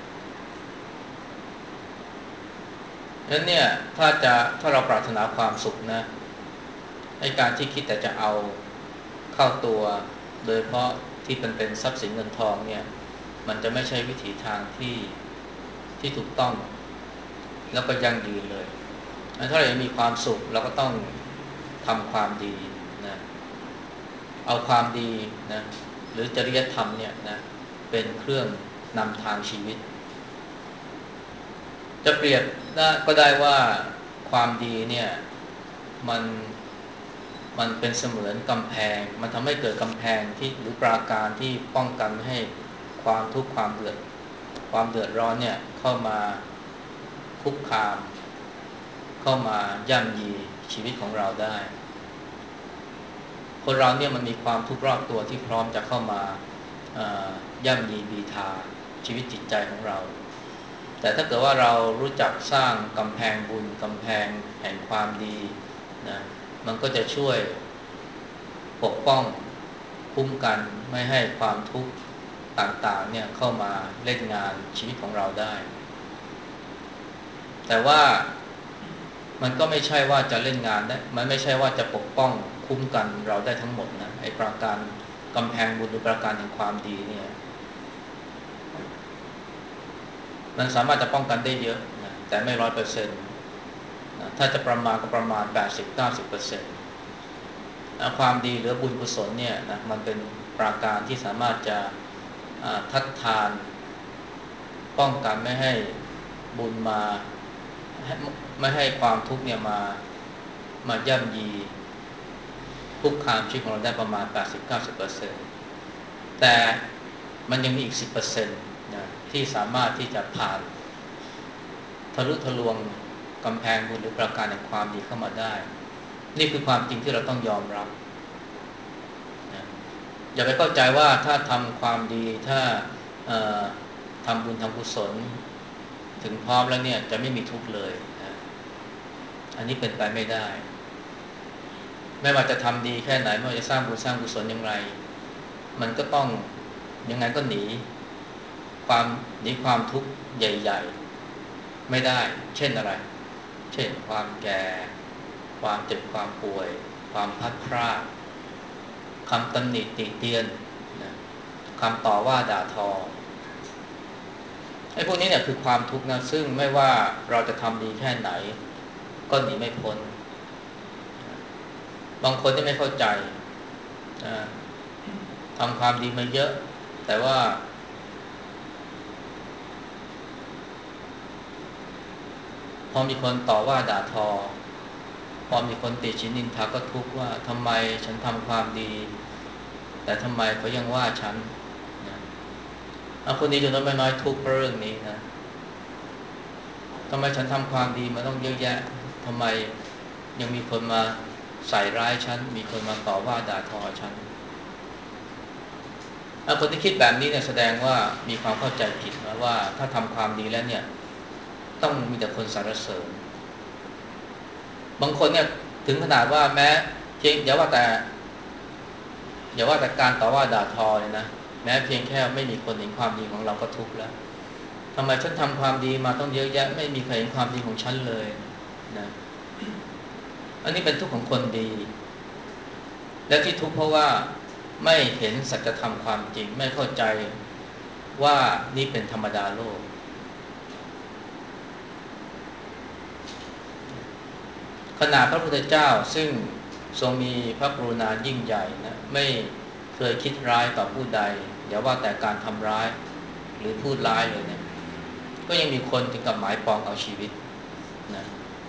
ดังนั้นเนี่ยถ้าจะถ้าเราปรารถนาความสุขนะในการที่คิดแต่จะเอาเข้าตัวโดยเพราะที่เป็นเป็นทรัพย์สินเงินทองเนี่ยมันจะไม่ใช่วิถีทางที่ที่ถูกต้องแล้วก็ยั่งยืนเลยถ้าเราอยากมีความสุขเราก็ต้องทำความดีนะเอาความดีนะหรือจริยธรรมเนี่ยนะเป็นเครื่องนำทางชีวิตจะเปรียบก็ได้ว่าความดีเนี่ยมันมันเป็นเสมือนกำแพงมันทำให้เกิดกำแพงที่หรือปราการที่ป้องกันไม่ให้ความทุกข์ความเดือดความเดือดร้อนเนี่ยเข้ามาคุกคามเข้ามาย่ำยีชีวิตของเราได้คนเราเนี่ยมันมีความทุกข์รอบตัวที่พร้อมจะเข้ามาย่ำยีบีทาชีวิตจิตใจของเราแต่ถ้าเกิดว่าเรารู้จักสร้างกำแพงบุญกำแพงแห่งความดีนะมันก็จะช่วยปกป้องคุ้มกันไม่ให้ความทุกข์ต่างๆเนี่ยเข้ามาเล่นงานชีวิตของเราได้แต่ว่ามันก็ไม่ใช่ว่าจะเล่นงานได้มันไม่ใช่ว่าจะปกป้องคุ้มกันเราได้ทั้งหมดนะไอ้ประการกำแพงบุญหรือประการแห่งความดีเนี่ยมันสามารถจะป้องกันได้เยอะนะแต่ไม่ร้อยเปอร์เซ็นต์นะถ้าจะประมาณก็ประมาณ แปดสิบถึงเก้าสิบเปอร์เซ็นต์ นะความดีหรือบุญกุศลเนี่ยนะมันเป็นประการที่สามารถจะทัดทานป้องกันไม่ให้บุญมาไม่ให้ความทุกข์เนี่ยมามาย่ำยีคุกคามชีวิตของเราได้ประมาณ แปดสิบถึงเก้าสิบเปอร์เซ็นต์ แต่มันยังมีอีก สิบเปอร์เซ็นต์ นะที่สามารถที่จะผ่านทะลุทะลวงกำแพงบุญหรือประการแห่งความดีเข้ามาได้นี่คือความจริงที่เราต้องยอมรับนะอย่าไปเข้าใจว่าถ้าทำความดีถ้าทำบุญทำกุศลถึงพร้อมแล้วเนี่ยจะไม่มีทุกข์เลยนะอันนี้เป็นไปไม่ได้ไม่ว่าจะทำดีแค่ไหนไม่ว่าจะสร้างบุญสร้างกุศลอย่างไรมันก็ต้องยังไงก็หนีความหนีความทุกข์ใหญ่ๆไม่ได้เช่นอะไรเช่นความแก่ความเจ็บความป่วยความพลัดพรากคำตำหนิติเตียนนะคำต่อว่าด่าทอไอ้พวกนี้เนี่ยคือความทุกข์นะซึ่งไม่ว่าเราจะทำดีแค่ไหนก็หนีไม่พ้นบางคนที่ไม่เข้าใจนะทำความดีมาเยอะแต่ว่าพอมีคนต่อว่าด่าทอพอมีคนติชินนินทาก็ทุกข์ว่าทำไมฉันทำความดีแต่ทำไมเขายังว่าฉันนะเอาคนนี้จนน้อยไม่น้อยทุกข์เพราะเรื่องนี้นะทำไมฉันทำความดีมาต้องเยอะแยะทำไมยังมีคนมาใส่ร้ายฉันมีคนมาต่อว่าด่าทอฉันเอาคนที่คิดแบบนี้เนี่ยแสดงว่ามีความเข้าใจผิดนะว่าถ้าทำความดีแล้วเนี่ยต้องมีแต่คนสรรเสริญบางคนเนี่ยถึงขนาดว่าแม้เพียงอย่าว่าแต่อย่าว่าแต่การต่อว่าด่าทอเลยนะแม้เพียงแค่ไม่มีคนเห็นความดีของเราก็ทุกข์แล้วทำไมฉันทำความดีมาต้องเยอะแยะไม่มีใครเห็นความดีของฉันเลยนะอันนี้เป็นทุกข์ของคนดีและที่ทุกข์เพราะว่าไม่เห็นสัจธรรมความจริงไม่เข้าใจว่านี่เป็นธรรมดาโลกขณะพระพุทธเจ้าซึ่งทรงมีพระกรุณายิ่งใหญ่นะไม่เคยคิดร้ายต่อผู้ใดอย่าว่าแต่การทำร้ายหรือพูดร้ายเลยเนะก็ยังมีคนถึงกับหมายปองเอาชีวิตนะ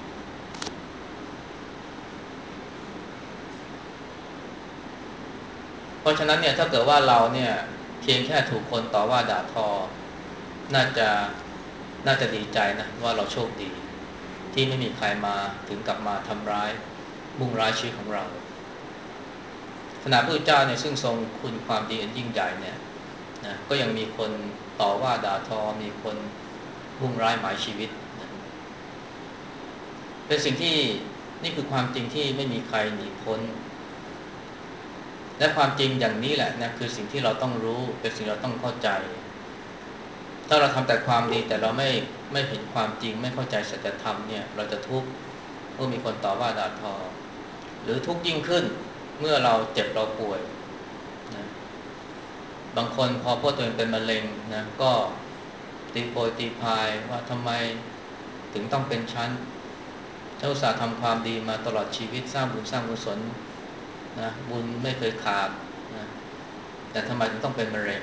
เพราะฉะนั้นเนี่ยถ้าเกิดว่าเราเนี่ยเพียงแค่ถูกคนต่อว่าด่าทอน่าจะน่าจะดีใจนะว่าเราโชคดีที่ไม่มีใครมาถึงกับมาทำร้ายมุ่งร้ายชีวิตของเราขณะพระพุทธเจ้าเนี่ยซึ่งทรงคุณความดีอันยิ่งใหญ่เนี่ยนะก็ยังมีคนต่อว่าด่าทอมีคนมุ่งร้ายหมายชีวิตนะเป็นสิ่งที่นี่คือความจริงที่ไม่มีใครหนีพ้นและความจริงอย่างนี้แหละนะคือสิ่งที่เราต้องรู้เป็นสิ่งเราต้องเข้าใจถ้าเราทำแต่ความดีแต่เราไม่ไม่เห็นความจริงไม่เข้าใจสัจธรรมเนี่ยเราจะทุกข์เมื่อมีคนต่อว่าด่าทอหรือทุกข์ยิ่งขึ้นเมื่อเราเจ็บเราป่วยนะบางคนพอพวกตัวเองเป็นมะเร็งนะก็ตีโพยตีพายว่าทำไมถึงต้องเป็นชั้นเจ้าอุตสาห์ทำความดีมาตลอดชีวิตสร้างบุญสร้างกุศลนะบุญไม่เคยขาดนะแต่ทำไมถึงต้องเป็นมะเร็ง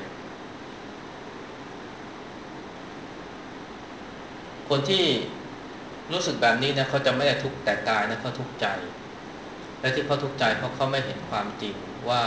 คนที่รู้สึกแบบนี้นะเขาจะไม่ได้ทุกข์แต่กายนะเขาทุกข์ใจและที่เขาทุกข์ใจเพราะเขาไม่เห็นความจริงว่า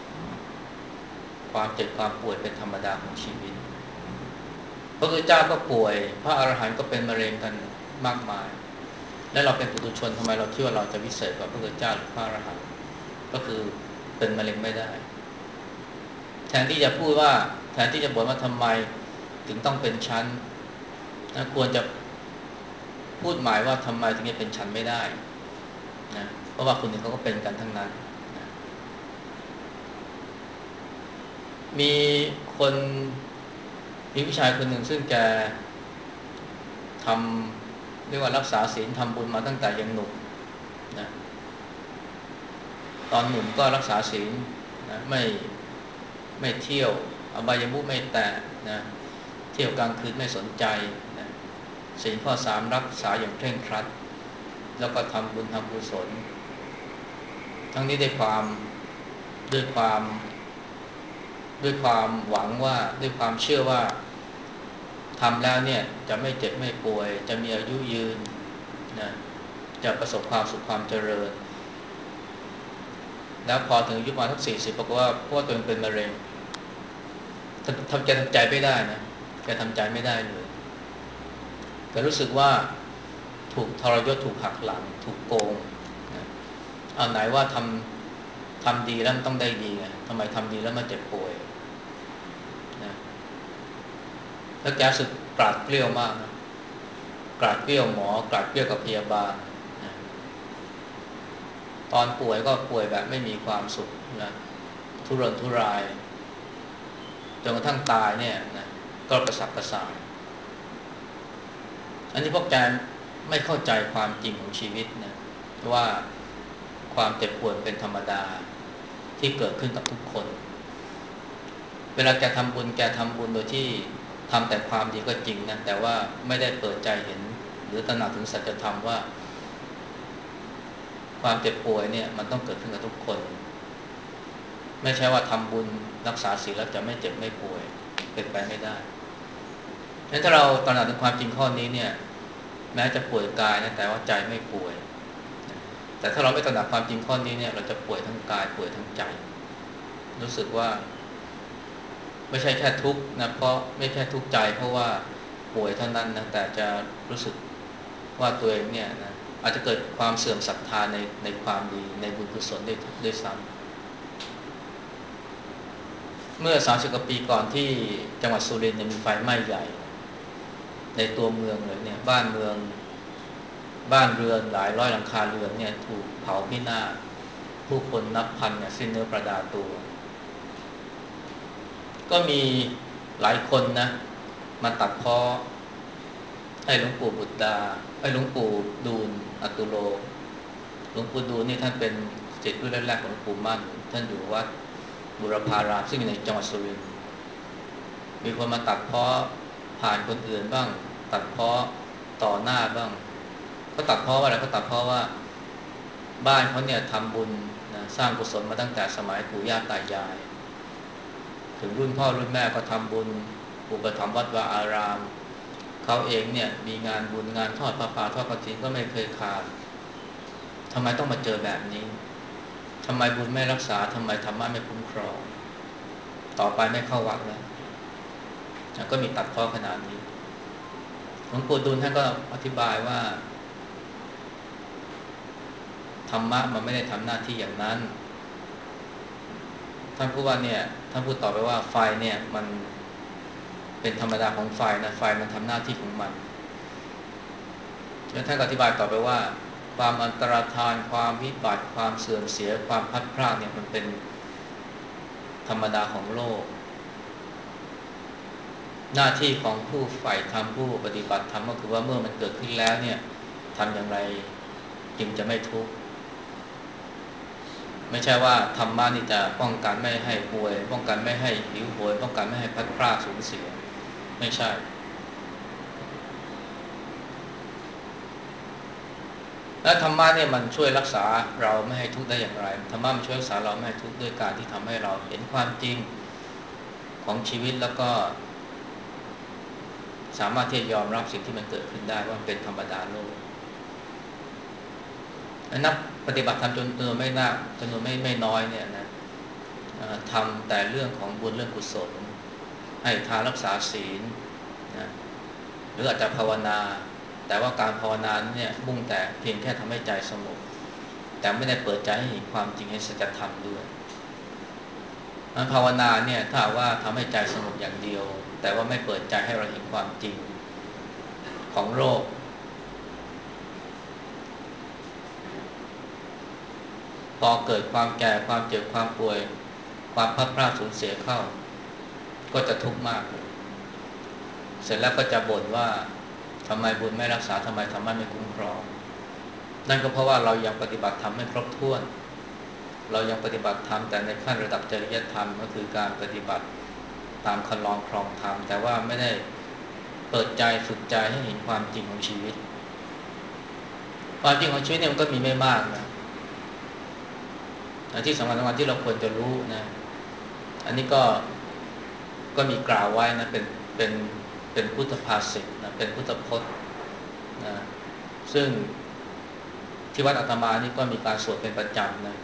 ความเจ็บความป่วยเป็นธรรมดาของชีวิตพระพุทธเจ้าก็ป่วยพระอรหันต์ก็เป็นมะเร็งกันมากมายและเราเป็นปุถุชนทำไมเราคิดว่าเราจะวิเศษกว่าพระพุทธเจ้าหรือพระอรหันต์ก็คือเป็นมะเร็งไม่ได้แทนที่จะพูดว่าแทนที่จะบ่นว่าทำไมถึงต้องเป็นชั้นนะควรจะพูดหมายว่าทำไมถึงจะเป็นชั้นไม่ได้นะเพราะว่าคนอื่นเขาก็เป็นกันทั้งนั้นนะมีคนมีผู้ชายคนหนึ่งซึ่งแกทำเรียกว่ารักษาศีลทำบุญมาตั้งแต่ยังหนุ่มนะตอนหนุ่มก็รักษาศีลนะไม่ไม่เที่ยวอบายมุขไม่แตะนะเที่ยวกลางคืนไม่สนใจนะศีลข้อสามรักษาอย่างเคร่งครัดแล้วก็ทำบุญทำกุศลทั้งนี้ด้วยความด้วยความด้วยความหวังว่าด้วยความเชื่อว่าทำแล้วเนี่ยจะไม่เจ็บไม่ป่วยจะมีอายุยืนนะจะประสบความสุขความเจริญแล้วพอถึงอายุประมาณสักสี่สิบบอกว่าเพราะว่าตัวเองเป็นมะเร็งทำใจทำใจไม่ได้นะแกทำใจไม่ได้เลยแกรู้สึกว่าถูกทรยศถูกหักหลังถูกโกงนะเอาไหนว่าทำทำดีแล้วมันต้องได้ดีไงทำไมทำดีแล้วมาเจ็บป่วยนะแล้วแกรู้สึกกราดเกลี้ยวมากนะกราดเกลี้ยวหมอกราดเกลี้ยวกับพยาบาลนะตอนป่วยก็ป่วยแบบไม่มีความสุขนะทุรนทุรายจนกระทั่งตายเนี่ยนะก็กระสับกระส่ายอันนี้พวกแกไม่เข้าใจความจริงของชีวิตนะว่าความเจ็บปวดเป็นธรรมดาที่เกิดขึ้นกับทุกคนเวลาแกทำบุญแกทำบุญโดยที่ทำแต่ความดีก็จริงนะแต่ว่าไม่ได้เปิดใจเห็นหรือตระหนักถึงสัจธรรมว่าความเจ็บป่วยเนี่ยมันต้องเกิดขึ้นกับทุกคนไม่ใช่ว่าทำบุญรักษาศีลแล้วจะไม่เจ็บไม่ป่วยเป็นไปไม่ได้งั้นถ้าเราตระหนักถึงความจริงข้อนี้เนี่ยแม้จะป่วยกายนะแต่ว่าใจไม่ป่วยแต่ถ้าเราไม่ตระหนักความจริงข้อนี้เนี่ยเราจะป่วยทั้งกายป่วยทั้งใจรู้สึกว่าไม่ใช่แค่ทุกข์นะเพราะไม่แค่ทุกข์ใจเพราะว่าป่วยเท่านั้นนะแต่จะรู้สึกว่าตัวเองเนี่ยนะอาจจะเกิดความเสื่อมศรัทธาในในความดีในบุญกุศลได้ด้วยซ้ำเมื่อสามสิบกว่าปีก่อนที่จังหวัดสุรินทร์เนี่ยมีไฟไหม้ใหญ่ในตัวเมืองเลยเนี่ยบ้านเมืองบ้านเรือนหลายร้อยหลังคาเรือนเนี่ยถูกเผาพินาศผู้คนนับพันเนี่ยสิ้นเนื้อประดาตัวก็มีหลายคนนะมาตัดพ้อให้หลวงปู่บุตรดาให้หลวงปู่ดูลย์อตุโลหลวงปู่ดูลนี่ท่านเป็นศิษย์รุ่นแรกๆของหลวงปู่มั่นท่านอยู่วัดบุรพารามซึ่งอยู่ในจังหวัดสุรินทร์มีคนมาตัดเพ้อผ่านคนอื่นบ้างตัดเพ้อต่อหน้าบ้างก็ตัดเพ้อว่าอะไรก็ตัดเพ้อว่าบ้านเขาเนี่ยทำบุญนะสร้างกุศลมาตั้งแต่สมัยปู่ย่าตายายถึงรุ่นพ่อรุ่นแม่ก็ทำบุญอุปถัมภ์วัดวาอารามเขาเองเนี่ยมีงานบุญงานทอดผ้าป่าทอดกฐินก็ไม่เคยขาดทำไมต้องมาเจอแบบนี้ทำไมบุญไม่รักษาทำไมธรรมะไม่คุ้มครองต่อไปไม่เข้าวัดแล้วก็มีตัดพ้อขนาดนี้หลวงปู่ดูลท่านก็อธิบายว่าธรรมะมันไม่ได้ทำหน้าที่อย่างนั้นท่านพูดว่าเนี่ยท่านพูดต่อไปว่าไฟเนี่ยมันเป็นธรรมดาของไฟนะไฟมันทำหน้าที่ของมันแล้วท่านอธิบายต่อไปว่าความอันตรธานความวิบัติความเสื่อมเสียความพัดพรากเนี่ยมันเป็นธรรมดาของโลกหน้าที่ของผู้ใฝ่ธรรมผู้ปฏิบัติธรรมก็คือว่าเมื่อมันเกิดขึ้นแล้วเนี่ยทำอย่างไรจึงจะไม่ทุกข์ไม่ใช่ว่าธรรมะนี่จะป้องกันไม่ให้ป่วยป้องกันไม่ให้หิวโหยป้องกันไม่ให้พัดพรากสูญเสียไม่ใช่แล้วธรรมะเนี่ยมันช่วยรักษาเราไม่ให้ทุกข์ได้อย่างไรธรรมะมันช่วยรักษาเราไม่ให้ทุกข์ด้วยการที่ทำให้เราเห็นความจริงของชีวิตแล้วก็สามารถที่จะยอมรับสิ่งที่มันเกิดขึ้นได้ว่าเป็นธรรมดาโลกนักปฏิบัติธรรมจำนวนไม่น่าจำนวนไม่ไม่น้อยเนี่ยนะทำแต่เรื่องของบุญเรื่องกุศลให้ทานรักษาศีลนะหรืออาจจะภาวนาแต่ว่าการภาวนาเนี่ยมุ่งแต่เพียงแค่ทำให้ใจสงบแต่ไม่ได้เปิดใจให้เห็นความจริงให้สัจธรรมด้วยภาวนาเนี่ยถ้าว่าทำให้ใจสงบอย่างเดียวแต่ว่าไม่เปิดใจให้เราเห็นความจริงของโลกพอเกิดความแก่ความเจ็บความป่วยความพลัดพรากสูญเสียเข้าก็จะทุกข์มากเสร็จแล้วก็จะบ่นว่าทำไมบุญไม่รักษาทำไมธรรมะไม่คุ้มครองนั่นก็เพราะว่าเรายังปฏิบัติธรรมไม่ครบถ้วนเรายังปฏิบัติธรรมแต่ในขั้นระดับจริยธรรมก็คือการปฏิบัติตามคันลองครองธรรมแต่ว่าไม่ได้เปิดใจฝึกใจให้เห็นความจริงของชีวิตความจริงของชีวิตเนี่ยมันก็มีไม่มากนะที่สำคัญสำคัญที่เราควรจะรู้นะอันนี้ก็ก็มีกล่าวไว้นะเป็นเป็นเป็นพุทธภาษิตนะเป็นพุทธพจน์นะซึ่งที่วัดอาตมานี่ก็มีการสวดเป็นประจำนะ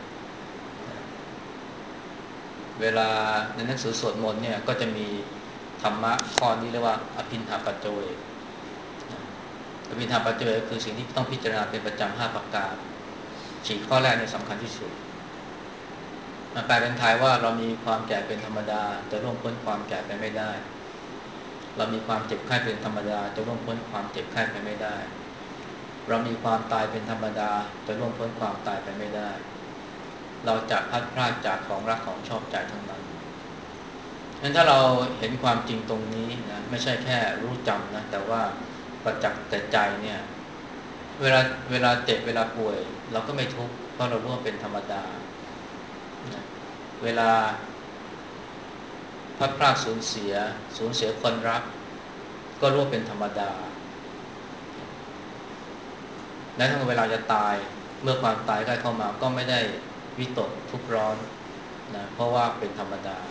เวลาในหนังสือสวดมนต์เนี่ยก็จะมีธรรมะข้อนี้เรียกว่าอภินหาปัจโจยอภินหาปัจโจยก็คือสิ่งที่ต้องพิจารณาเป็นประจำห้าประการสี่ข้อแรกเนี่ยสำคัญที่สุดแปลเป็นไทยว่าเรามีความแก่เป็นธรรมดาจะล่วงพ้นความแก่ไปไม่ได้เรามีความเจ็บไข้เป็นธรรมดาจะล่วงพ้นความเจ็บไข้ไปไม่ได้เรามีความตายเป็นธรรมดาจะล่วงพ้นความตายไปไม่ได้เราจะพลัดพรากจากของรักของชอบใจทั้งนั้นงั้นถ้าเราเห็นความจริงตรงนี้นะไม่ใช่แค่รู้จำนะแต่ว่าประจักษ์แต่ใจเนี่ยเวลาเวลาเจ็บเวลาป่วยเราก็ไม่ทุกข์เพราะเรารู้ว่าเป็นธรรมดานะเวลาพลัดพรากสูญเสียสูญเสียคนรักก็รู้ว่าเป็นธรรมดาและทั้งเวลาจะตายเมื่อความตายใกล้เข้ามาก็ไม่ได้วิตกทุกข์ร้อนนะเพราะว่าเป็นธรรมดา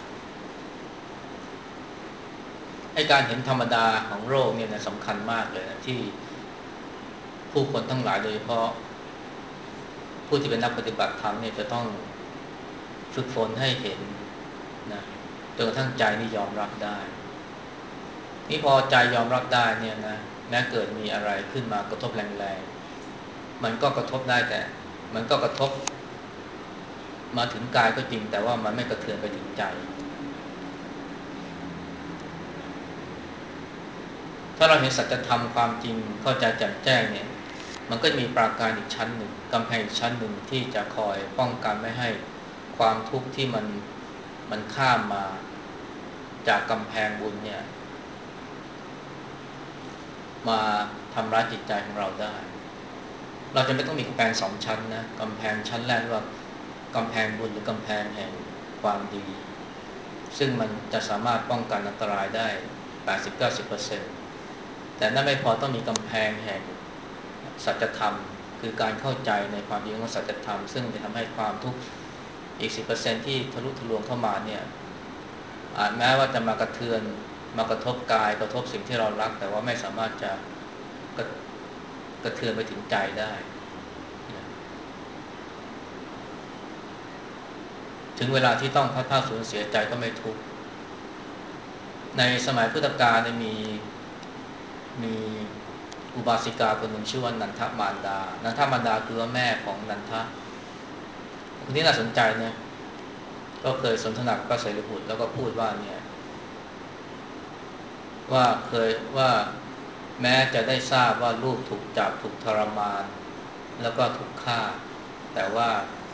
ให้การเห็นธรรมดาของโลกเนี่ยนะสำคัญมากเลยนะที่ผู้คนทั้งหลายโดยเฉพาะผู้ที่เป็นนักปฏิบัติธรรมเนี่ยจะต้องฝึกฝนให้เห็นนะจนกระทั่งใจนี่ยอมรับได้นี่พอใจยอมรับได้เนี่ยนะแม้เกิดมีอะไรขึ้นมากระทบแรงๆมันก็กระทบได้แต่มันก็กระทบมาถึงกายก็จริงแต่ว่ามันไม่กระเทือนไปถึงใจถ้าเราเห็นสัจธรรมความจริงเข้าใจแจ่มแจ้งเนี่ยมันก็มีปราการอีกชั้นหนึ่งกำแพงอีกชั้นหนึ่งที่จะคอยป้องกันไม่ให้ความทุกข์ที่มันมันข้ามมาจากกำแพงบุญเนี่ยมาทำร้ายจิตใจของเราได้เราจะไม่ต้องมีกำแพงสองชั้นนะกำแพงชั้นแรกว่ากำแพงบุญหรือกำแพงแห่งความดีซึ่งมันจะสามารถป้องกันอันตรายได้ แปดสิบถึงเก้าสิบเปอร์เซ็นต์ แต่นั่นไม่พอต้องมีกำแพงแห่งสัจธรรมคือการเข้าใจในความจริงของสัจธรรมซึ่งจะทำให้ความทุกข์อีก สิบเปอร์เซ็นต์ ที่ทะลุทะลวงเข้ามาเนี่ยอาจแม้ว่าจะมากระเทือนมากระทบกายกระทบสิ่งที่เรารักแต่ว่าไม่สามารถจะกระกระเทือนไปถึงใจได้ถึงเวลาที่ต้องพัดพรากสูญเสียใจก็ไม่ทุกข์ในสมัยพุทธกาลเนี่ยมีมีอุบาสิกาคนหนึ่งชื่อว่านันทมารดานันทมารดาคือว่าแม่ของนันทะคนนี้น่าสนใจนะก็เคยสนทนากับพระไตรปิฎกแล้วก็พูดว่าเนี่ยว่าเคยว่าแม้จะได้ทราบว่าลูกถูกจับถูกทรมานแล้วก็ถูกฆ่าแต่ว่า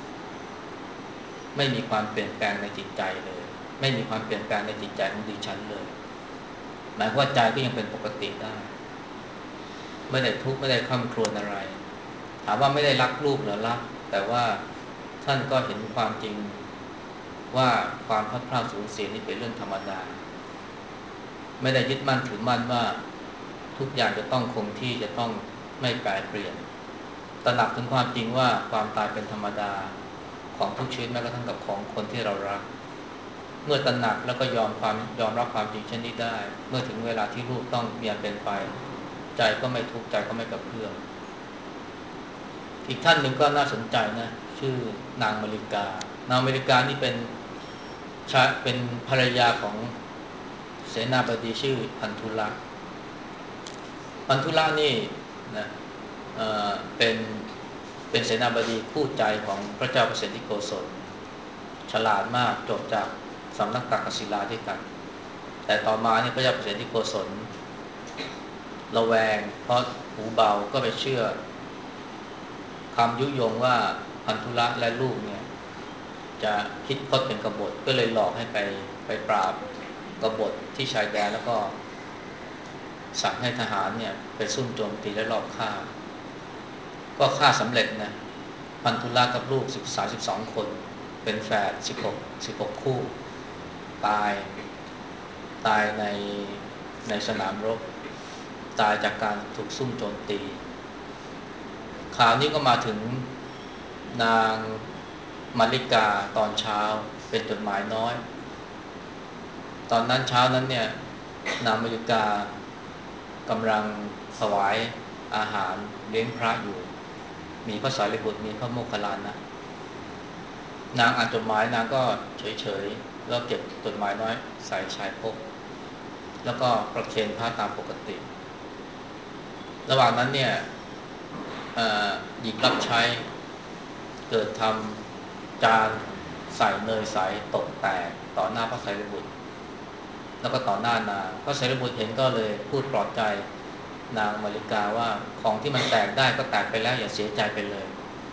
ไม่มีความเปลี่ยนแปลงในจิตใจเลยไม่มีความเปลี่ยนแปลงในจิตใจของดิฉันเลยหมายว่าใจก็ยังเป็นปกติได้ไม่ได้ทุกข์ไม่ได้คร่ำครวญอะไรถามว่าไม่ได้รักลูกหรือรักแต่ว่าท่านก็เห็นความจริงว่าความพลัดพรากสูญเสียนี่เป็นเรื่องธรรมดาไม่ได้ยึดมั่นถือมั่นว่าทุกอย่างจะต้องคงที่จะต้องไม่แปรเปลี่ยนตระหนักถึงความจริงว่าความตายเป็นธรรมดาของทุกชีวิตแม้กระทั่งกับของคนที่เรารักเมื่อตระหนักแล้วก็ยอมความยอมรับความจริงเช่นนี้ได้เมื่อถึงเวลาที่ลูกต้องมีอันเป็นไปใจก็ไม่ทุกข์ใจก็ไม่กระเพื่อมอีกท่านหนึ่งก็น่าสนใจนะชื่อนางมริกานางมริกานี่เป็นชาเป็นภรรยาของเสนาบดีชื่อพันธุละพันธุละนี่นะเอ่อเป็นเป็นเสนาบดีคู่ใจของพระเจ้าเปรตที่โกศลฉลาดมากจบจากสำนักตักกศิลาด้วยกันแต่ต่อมาเนี่ยพระเจ้าเปรตที่โกศลระแวงเพราะหูเบาก็ไปเชื่อคำยุยงว่าพันธุละและลูกเนี่ยจะคิดคดเป็นกบฏก็เลยหลอกให้ไปไปปราบกบฏที่ชายแดนแล้วก็สั่งให้ทหารเนี่ยไปซุ่มโจมตีและลอบฆ่าก็ฆ่าสำเร็จนะพันธุละกับลูกสิบสามสิบสองคนเป็นแฝดสิบหกสิบหกคู่ตายตายในในสนามรบตายจากการถูกซุ่มโจมตีข่าวนี้ก็มาถึงนางมาริกาตอนเช้าเป็นจดหมายน้อยตอนนั้นเช้านั้นเนี่ยนางมาริกากำลังถวายอาหารเลี้ยงพระอยู่มีพระสารีบุตรมีพระโมคคัลลานะนางอ่านจดหมายนางก็เฉยๆแล้วเก็บจดหมายน้อยใส่ชายพกแล้วก็ประเคนพระตามปกติระหว่างนั้นเนี่ยหญิงรับใช้เกิดทำจานใส่เนยใสตกแตกต่อหน้าพระสารีบุตรแล้วก็ต่อหน้านางพระสารีบุตรเห็นก็เลยพูดปลอบใจนางมาริกาว่าของที่มันแตกได้ก็แตกไปแล้วอย่าเสียใจไปเลย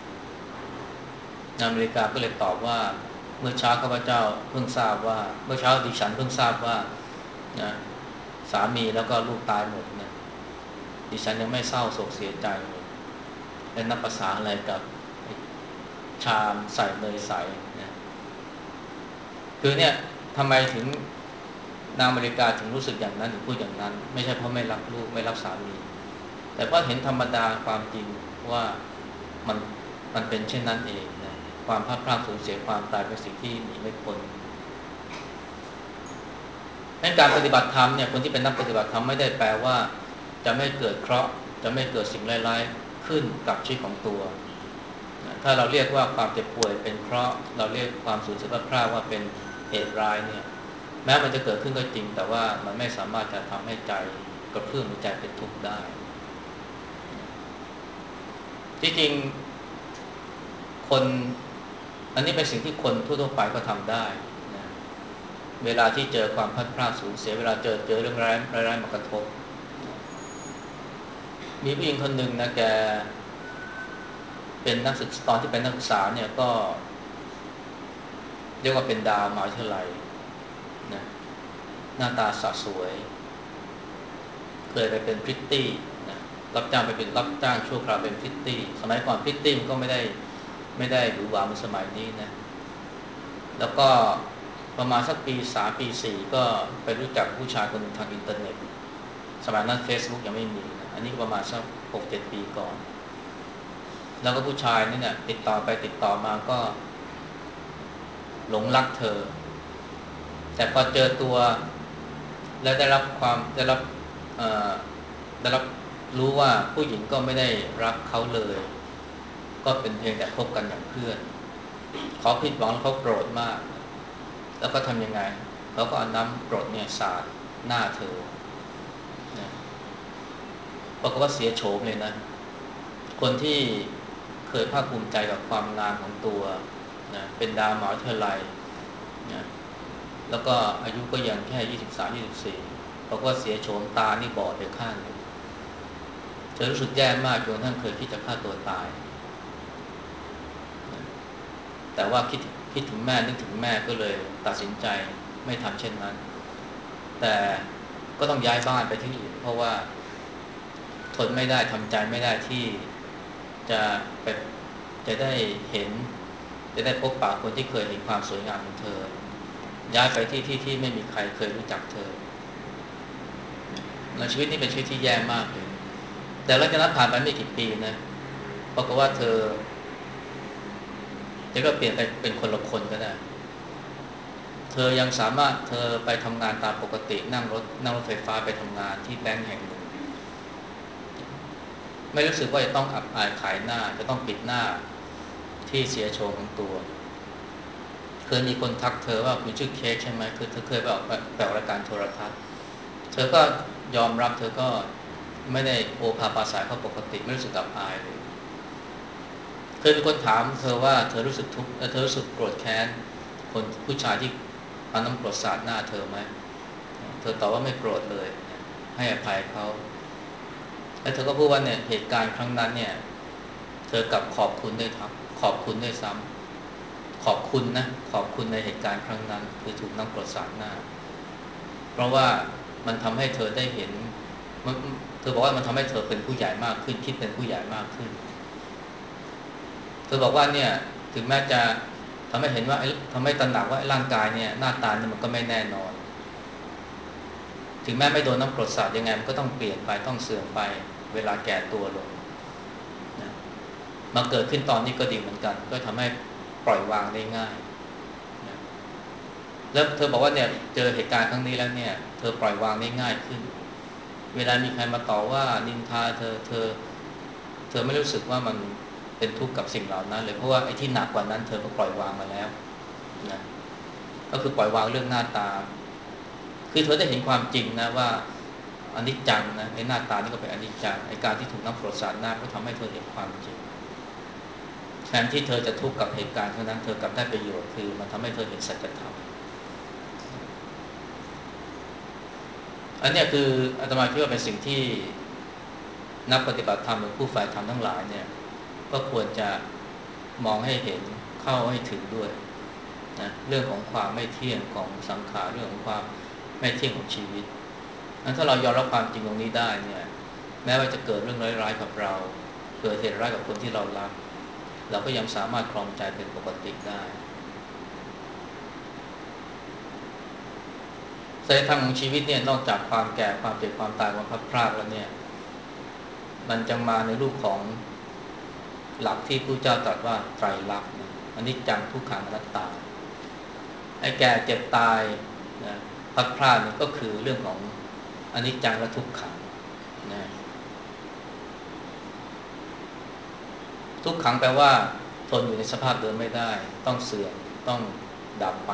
นางมาริกาก็เลยตอบว่าเมื่อเช้าข้าพเจ้าเพิ่งทราบว่าเมื่อเช้าดิฉันเพิ่งทราบว่านะสามีแล้วก็ลูกตายหมดนะดิฉันยังไม่เศร้าโศกเสียใจเลยและนับภาษาอะไรกับชามใส่เนยใสนะคือเนี่ยทำไมถึงนางอเมริกาถึงรู้สึกอย่างนั้นถึงพูดอย่างนั้นไม่ใช่เพราะไม่รักลูกไม่รักสามีแต่เพราะเห็นธรรมดาความจริงว่ามันมันเป็นเช่นนั้นเองนะความพลาดพลาดสูญเสียความตายเป็นสิ่งที่หนีไม่พ้นในการปฏิบัติธรรมเนี่ยคนที่เป็นนักปฏิบัติธรรมไม่ได้แปลว่าจะไม่เกิดเคราะห์จะไม่เกิดสิ่งร้ายๆขึ้นกับชีวิตของตัวถ้าเราเรียกว่าความเจ็บป่วยเป็นเคราะห์เราเรียกความสูญเสียพลาดพลาดว่าเป็นเหตุร้ายเนี่ยแม้มันจะเกิดขึ้นก็จริงแต่ว่ามันไม่สามารถจะทำให้ใจกระเพื่อมหรือใจเป็นทุกข์ได้ที่จริงคนอันนี้เป็นสิ่งที่คนทั่วๆไปก็ทำได้นะเวลาที่เจอความพลาดพลาดสูญเสียเวลาเจอเจอเรื่องร้ายร้ายมากระทบมีผู้หญิงคนหนึ่งนะแกเป็นนักศึกษาตอนที่เป็นนักศึกษาเนี่ยก็เรียกว่าเป็นดาวมหาวิทยาลัยนะหน้าตาสะสวยเคยไปเป็นพริตตี้นะรับจ้างไปเป็นรับจ้างชั่วคราวเป็นพริตตี้สมัยก่อนพริตตี้มันก็ไม่ได้ไม่ได้หรูหราเหมือนสมัยนี้นะแล้วก็ประมาณสักปีสามปีสี่ก็ไปรู้จักผู้ชายคนหนึ่งทางอินเทอร์เน็ตสมัยนั้น Facebook ยังไม่มีนะอันนี้ก็ประมาณสักหกเจ็ดปีก่อนแล้วก็ผู้ชายนี่เนี่ยติดต่อไปติดต่อมาก็หลงรักเธอแต่พอเจอตัวและได้รับความได้รับได้รับรู้ว่าผู้หญิงก็ไม่ได้รักเขาเลยก็เป็นเพียงแต่คบกันอย่างเพื่อนเขาผิดหวังแล้วเขาโกรธมากแล้วก็ทำยังไงเขาก็เอาน้ำกรดเนี่ยสาดหน้าเธอนะปรากฏว่าเสียโฉมเลยนะคนที่เคยภาคภูมิใจกับความงามของตัวนะเป็นดาวมหาวิทยาลัยนะแล้วก็อายุก็ยังแค่ยี่สิบสาม ยี่สิบสี่ปรากฏว่าเสียโฉมตานี่บอดไปข้างนึงเธอรู้สึกแย่มากจนกระทั่งเคยคิดจะฆ่าตัวตายนะแต่ว่าคิดคิดถึงแม่นึกถึงแม่ก็เลยตัดสินใจไม่ทำเช่นนั้นแต่ก็ต้องย้ายบ้านไปที่อื่นเพราะว่าทนไม่ได้ทำใจไม่ได้ที่จะไปจะได้เห็นจะได้พบปะคนที่เคยเห็นความสวยงามของเธอย้ายไปที่ที่ที่ไม่มีใครเคยรู้จักเธอชีวิตนี้เป็นชีวิตที่แย่มากเลยแต่หลังจากนั้นผ่านไปไม่กี่ปีนะปรากฏว่าเธอจะก็เปลี่ยนไปเป็นคนละคนก็ได้เธอยังสามารถเธอไปทำงานตามปกตินั่งรถนั่งรถไฟฟ้าไปทำงานที่แบงก์แห่งหนึ่งไม่รู้สึกว่าจะต้องอับอายขายหน้าจะต้องปิดหน้าที่เสียโฉมของตัวเคยมีคนทักเธอว่าคุณชื่อเค้กใช่ไหมคือเธอเคยไปออกไปออกรายการโทรทัศน์เธอก็ยอมรับเธอก็ไม่ได้โอภาปราศัยเขาปกติไม่รู้สึกอับอายเลยเคยมีคนถามเธอว่าเธอรู้สึกทุกข์เธอรู้สึกโกรธแค้นคนผู้ชายที่เอาน้ำกรดสาดหน้าเธอไหมเธอตอบว่าไม่โกรธเลยให้อภัยเขาแล้วเธอก็พูดว่าเนี่ยเหตุการณ์ครั้งนั้นเนี่ยเธอกลับขอบคุณด้วยครับขอบคุณด้วยซ้ำขอบคุณนะขอบคุณในเหตุการณ์ครั้งนั้นคือถูกน้ำกรดสาดหน้าเพราะว่ามันทำให้เธอได้เห็นเธอบอกว่ามันทำให้เธอเป็นผู้ใหญ่มากขึ้นคิดเป็นผู้ใหญ่มากขึ้นเธอบอกว่าเนี่ยถึงแม้จะทำให้เห็นว่าทำให้ตระหนักว่าร่างกายเนี่ยหน้าตาเนี่ยมันก็ไม่แน่นอนถึงแม้ไม่โดนน้ำกรดสาดยังไงมันก็ต้องเปลี่ยนไปต้องเสื่อมไปเวลาแก่ตัวลงนะมาเกิดขึ้นตอนนี้ก็ดีเหมือนกันก็ทำให้ปล่อยวางได้ง่ายนะแล้วเธอบอกว่าเนี่ยเจอเหตุการณ์ครั้งนี้แล้วเนี่ยเธอปล่อยวางได้ง่ายขึ้นเวลามีใครมาต่อว่านินทาเธอเธอเธอไม่รู้สึกว่ามันเป็นทุกข์กับสิ่งเหล่านั้นเลยเพราะว่าไอ้ที่หนักกว่านั้นเธอก็ปล่อยวางมาแล้วนะก็คือปล่อยวางเรื่องหน้าตาคือเธอได้เห็นความจริงนะว่าอนิจจังนะไอ้หน้าตานี่ก็เป็นอนิจจังไอ้การที่ถูกน้ำกรดสาดหน้าก็ทำให้เธอเห็นความจริงแทนที่เธอจะทุกข์กับเหตุการณ์เท่านั้นเธอกลับได้ประโยชน์คือมันทำให้เธอเห็นสัจธรรมอันนี้คืออาตมาคิดว่าเป็นสิ่งที่นักปฏิบัติธรรมหรือผู้ฝ่ายธรรมทั้งหลายเนี่ยก็ควรจะมองให้เห็นเข้าให้ถึงด้วยนะเรื่องของความไม่เที่ยงของสังขารเรื่องของความไม่เที่ยงของชีวิตนั้นถ้าเรายอมรับความจริงตรงนี้ได้เนี่ยแม้ว่าจะเกิดเรื่องร้ายๆกับเราเกิดเหตุร้ายกับคนที่เรารักเราก็ยังสามารถครองใจเป็นปกติได้สายทางของชีวิตเนี่ยนอกจากความแก่ความเจ็บความตายความพลัดพรากแล้วเนี่ยมันจะมาในรูปของหลักที่พระเจ้าตรัสว่าไตรลักษณ์อนิจจังทุกขังอนัตตาไอ้แก่เจ็บตายนะพลัดพรากนี่ก็คือเรื่องของอนิจจังและทุกขังนะทุกขังแปลว่าทนอยู่ในสภาพเดิมไม่ได้ต้องเสื่อมต้องดับไป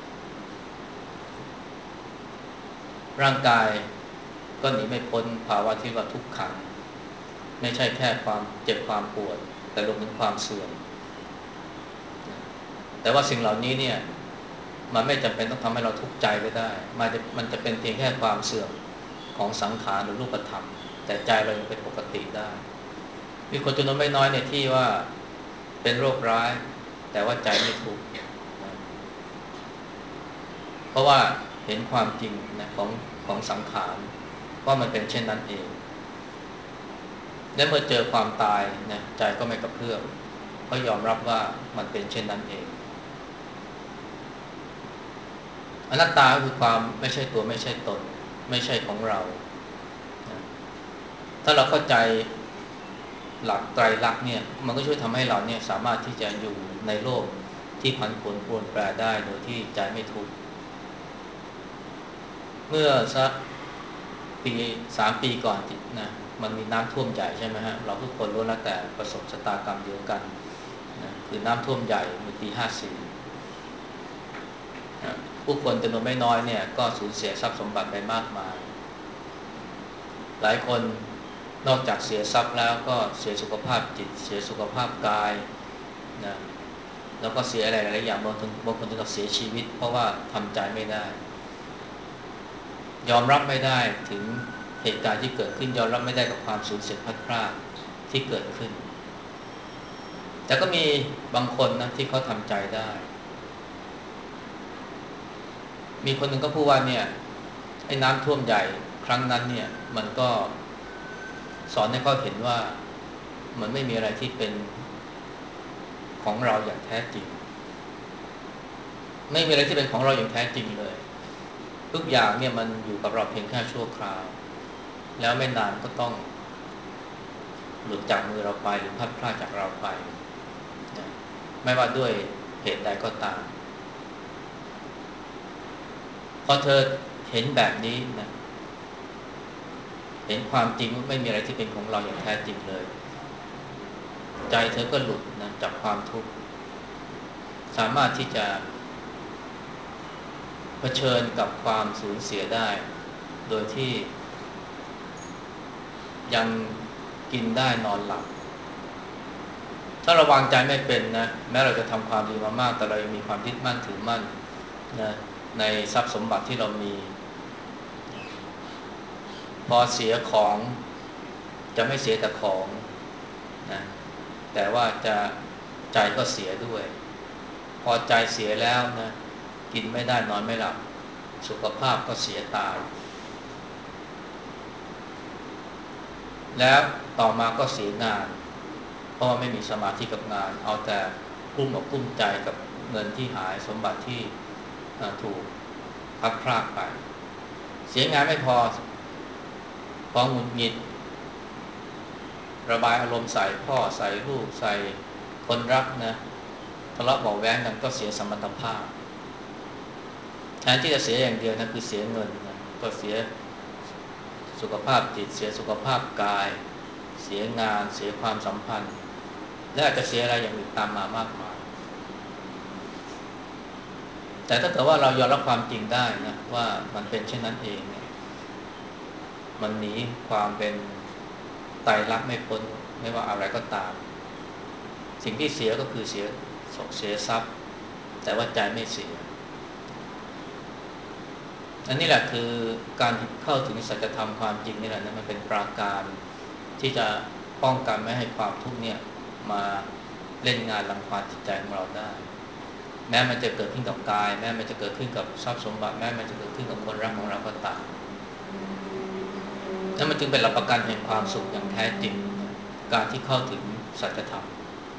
ร่างกายก็หนีไม่พ้นภาวะที่ว่าทุกขังไม่ใช่แค่ความเจ็บความปวดแต่รวมถึงความเสื่อมแต่ว่าสิ่งเหล่านี้เนี่ยมันไม่จำเป็นต้องทำให้เราทุกข์ใจก็ได้มันจะมันจะเป็นเพียงแค่ความเสื่อมของสังขารหรือรูปธรรมแต่ใจเรายังเป็นปกติได้มีคนจำนวนไม่น้อยเนี่ยที่ว่าเป็นโรคร้ายแต่ว่าใจไม่ทุกข์เพราะว่าเห็นความจริงนะของของสังขารว่ามันเป็นเช่นนั้นเองและเมื่อเจอความตายนะใจก็ไม่กระเพื่อมก็ยอมรับว่ามันเป็นเช่นนั้นเองอนัตตาคือความไม่ใช่ตัวไม่ใช่ตนไม่ใช่ของเรานะถ้าเราเข้าใจหลักไตรลักษณ์เนี่ยมันก็ช่วยทำให้เราเนี่ยสามารถที่จะอยู่ในโลกที่ผันผวนปรวนแปรได้โดยที่ใจไม่ทุกข์เมื่อสักปีสามปีก่อนนะมันมีน้ำท่วมใหญ่ใช่ไหมฮะเราทุกคนรู้แล้วแต่ประสบชะตากรรมเดียวกันนะคือน้ำท่วมใหญ่เมื่อปีห้าสี่นะผู้คนจำนวนไม่น้อยเนี่ยก็สูญเสียทรัพย์สมบัติไปมากมายหลายคนนอกจากเสียทรัพย์แล้วก็เสียสุขภาพจิตเสียสุขภาพกายนะแล้วก็เสียอะไรหลายอย่างบางคนบางคนถึงกับเสียชีวิตเพราะว่าทำใจไม่ได้ยอมรับไม่ได้ถึงเหตุการณ์ที่เกิดขึ้นยอมรับไม่ได้กับความสูญเสียพลัดพรากที่เกิดขึ้นแต่ก็มีบางคนนะที่เขาทำใจได้มีคนหนึ่งก็พูดว่าเนี่ยไอ้น้ำท่วมใหญ่ครั้งนั้นเนี่ยมันก็สอนให้เขาเห็นว่ามันไม่มีอะไรที่เป็นของเราอย่างแท้จริงไม่มีอะไรที่เป็นของเราอย่างแท้จริงเลยทุกอย่างเนี่ยมันอยู่กับเราเพียงแค่ชั่วคราวแล้วไม่นานก็ต้องหลุดจากมือเราไปหรือพลัดพรากจากเราไปนะไม่ว่าด้วยเหตุใดก็ตามพอเธอเห็นแบบนี้นะเห็นความจริงว่าไม่มีอะไรที่เป็นของเราอย่างแท้จริงเลยใจเธอก็หลุดนะจากความทุกข์สามารถที่จะเผชิญกับความสูญเสียได้โดยที่ยังกินได้นอนหลับถ้าเราวางใจไม่เป็นนะแม้เราจะทำความดีมามากแต่เรายังมีความยึดมั่นถือมั่นนะในทรัพย์สมบัติที่เรามีพอเสียของจะไม่เสียแต่ของนะแต่ว่าจะใจก็เสียด้วยพอใจเสียแล้วนะกินไม่ได้นอนไม่หลับสุขภาพก็เสียตายแล้วต่อมาก็เสียงานเพราะว่าไม่มีสมาธิกับงานเอาแต่กลุ้มอกกลุ้มใจกับเงินที่หายสมบัติที่ถูกพัดพรากไปเสียงานไม่พอพอหงุดหงิดระบายอารมณ์ใส่พ่อใส่ลูกใส่คนรักนะทะเลาะเบาะแว้งกันก็เสียสมรรถภาพแทนที่จะเสียอย่างเดียวนะคือเสียเงินนะก็เสียสุขภาพจิตเสียสุขภาพกายเสียงานเสียความสัมพันธ์และอาจจะเสียอะไรอย่างอื่นตามมามากมายแต่ถ้าเกิดว่าเรายอมรับความจริงได้นะว่ามันเป็นเช่นนั้นเองเนี่ยมันหนีความเป็นไตรลักษณ์ไม่พ้นไม่ว่าอะไรก็ตามสิ่งที่เสียก็คือเสียเสียทรัพย์แต่ว่าใจไม่เสียอันนี้แหละคือการเข้าถึงสัจธรรมความจริงนี่แหละนะมันเป็นปราการที่จะป้องกันไม่ให้ความทุกข์เนี่ยมาเล่นงานรังควานจิตใจของเราได้แม้มันจะเกิดขึ้นกับกายแม้มันจะเกิดขึ้นกับทรัพย์สมบัติแม้มันจะเกิดขึ้นกับคนรักของเราก็ตามนั่นมันจึงเป็นหลักประกันแห่งความสุขอย่างแท้จริงการที่เข้าถึงสัจธรรม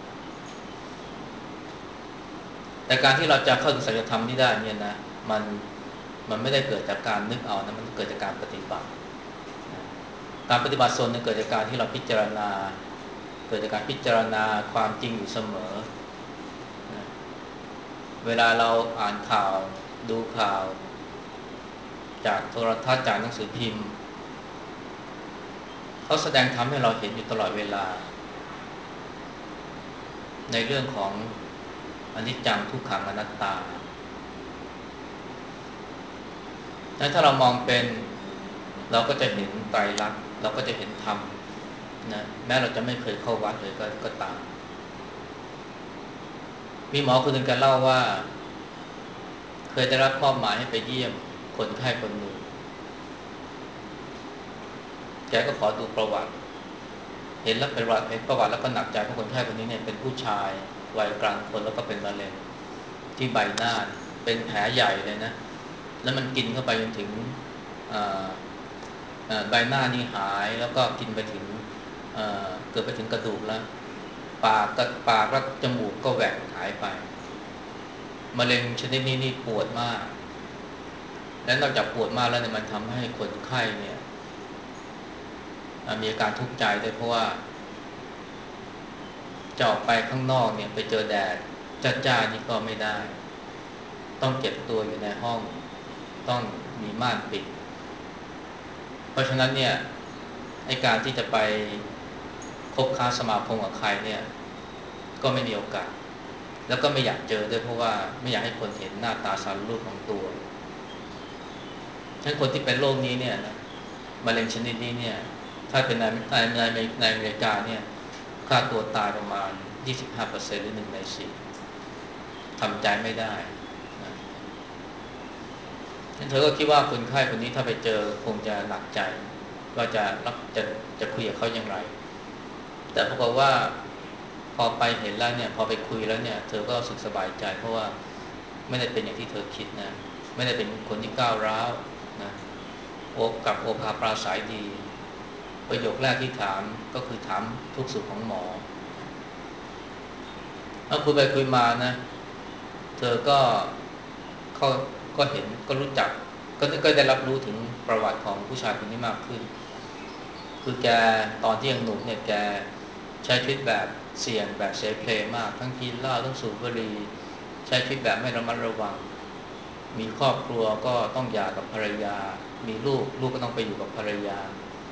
แต่การที่เราจะเข้าถึงสัจธรรมนี้ได้เนี่ยนะมันมันไม่ได้เกิดจากการนึกเอานะมันเกิดจากการปฏิบัติการปฏิบัติส่วนหนึ่งเกิดจากการที่เราพิจารณาเกิดจากการพิจารณาความจริงอยู่เสมอเวลาเราอ่านข่าวดูข่าวจากโทรทัศน์จากหนังสือพิมพ์เขาแสดงธรรมให้เราเห็นอยู่ตลอดเวลาในเรื่องของอนิจจังทุกขังอนัตตาถ้าเรามองเป็นเราก็จะเห็นไตรลักษณ์เราก็จะเห็นธรรมนะแม้เราจะไม่เคยเข้าวัดเลยก็ก็ตามมีหมอคนหนึ่งแกเล่าว่าเคยได้รับมอบหมายให้ไปเยี่ยมคนไข้คนหนึ่งแกก็ขอดูประวัติเห็นแล้วเป็นประวัติเห็นประวัติแล้วก็หนักใจเพราะคนไข้คนนี้เนี่ยเป็นผู้ชายวัยกลางคนแล้วก็เป็นมะเร็งที่ใบหน้าเป็นแผลใหญ่เลยนะแล้วมันกินเข้าไปจนถึงใบหน้านี่หายแล้วก็กินไปถึงเกิดไปถึงกระดูกแล้วปากกับปากและจมูกก็แหว่งหายไปมะเร็งชนิดนี้นี่ปวดมากและนอกจากปวดมากแล้วเนี่ยมันทำให้คนไข้เนี่ยมีอาการทุกข์ใจด้วยเพราะว่าจะออกไปข้างนอกเนี่ยไปเจอแดดจ้าๆนี่ก็ไม่ได้ต้องเก็บตัวอยู่ในห้องต้องมีม่านปิดเพราะฉะนั้นเนี่ยไอ้การที่จะไปคบค้าสมาคมกับใครเนี่ยก็ไม่มีโอกาสแล้วก็ไม่อยากเจอด้วยเพราะว่าไม่อยากให้คนเห็นหน้าตาสารรูปของตัวทั้งคนที่เป็นโรคนี้เนี่ยนะมะเร็งชนิดนี้เนี่ยถ้าเป็นในในในในอเมริกาเนี่ยค่าตัวตายประมาณ ยี่สิบห้าเปอร์เซ็นต์ หรือหนึ่งในสี่ทำใจไม่ได้นะเธอก็คิดว่าคนไข้คนนี้ถ้าไปเจอคงจะหนักใจว่าจะรับจะจะคุยกับเขาอย่างไรแต่ปรากฏว่าพอไปเห็นแล้วเนี่ยพอไปคุยแล้วเนี่ยเธอก็รู้สึกสบายใจเพราะว่าไม่ได้เป็นอย่างที่เธอคิดนะไม่ได้เป็นคนที่ก้าวร้าวนะโอบกับโอภาปราศัยดีประโยคแรกที่ถามก็คือถามทุกสุขของหมอแล้วคุยไปคุยมานะเธอก็เขาก็เห็นก็รู้จักก็ก็ได้รับรู้ถึงประวัติของผู้ชายคนนี้มากขึ้นคือแกตอนที่ยังหนุ่มเนี่ยแกใช้ชีวิตแบบเสี่ยงแบบเสเพลมากทั้งกินเหล้าทั้งสูบบุหรี่ใช้ชีวิตแบบไม่ระมัดระวังมีครอบครัวก็ต้องหย่ากับภรรยามีลูกลูกก็ต้องไปอยู่กับภรรยา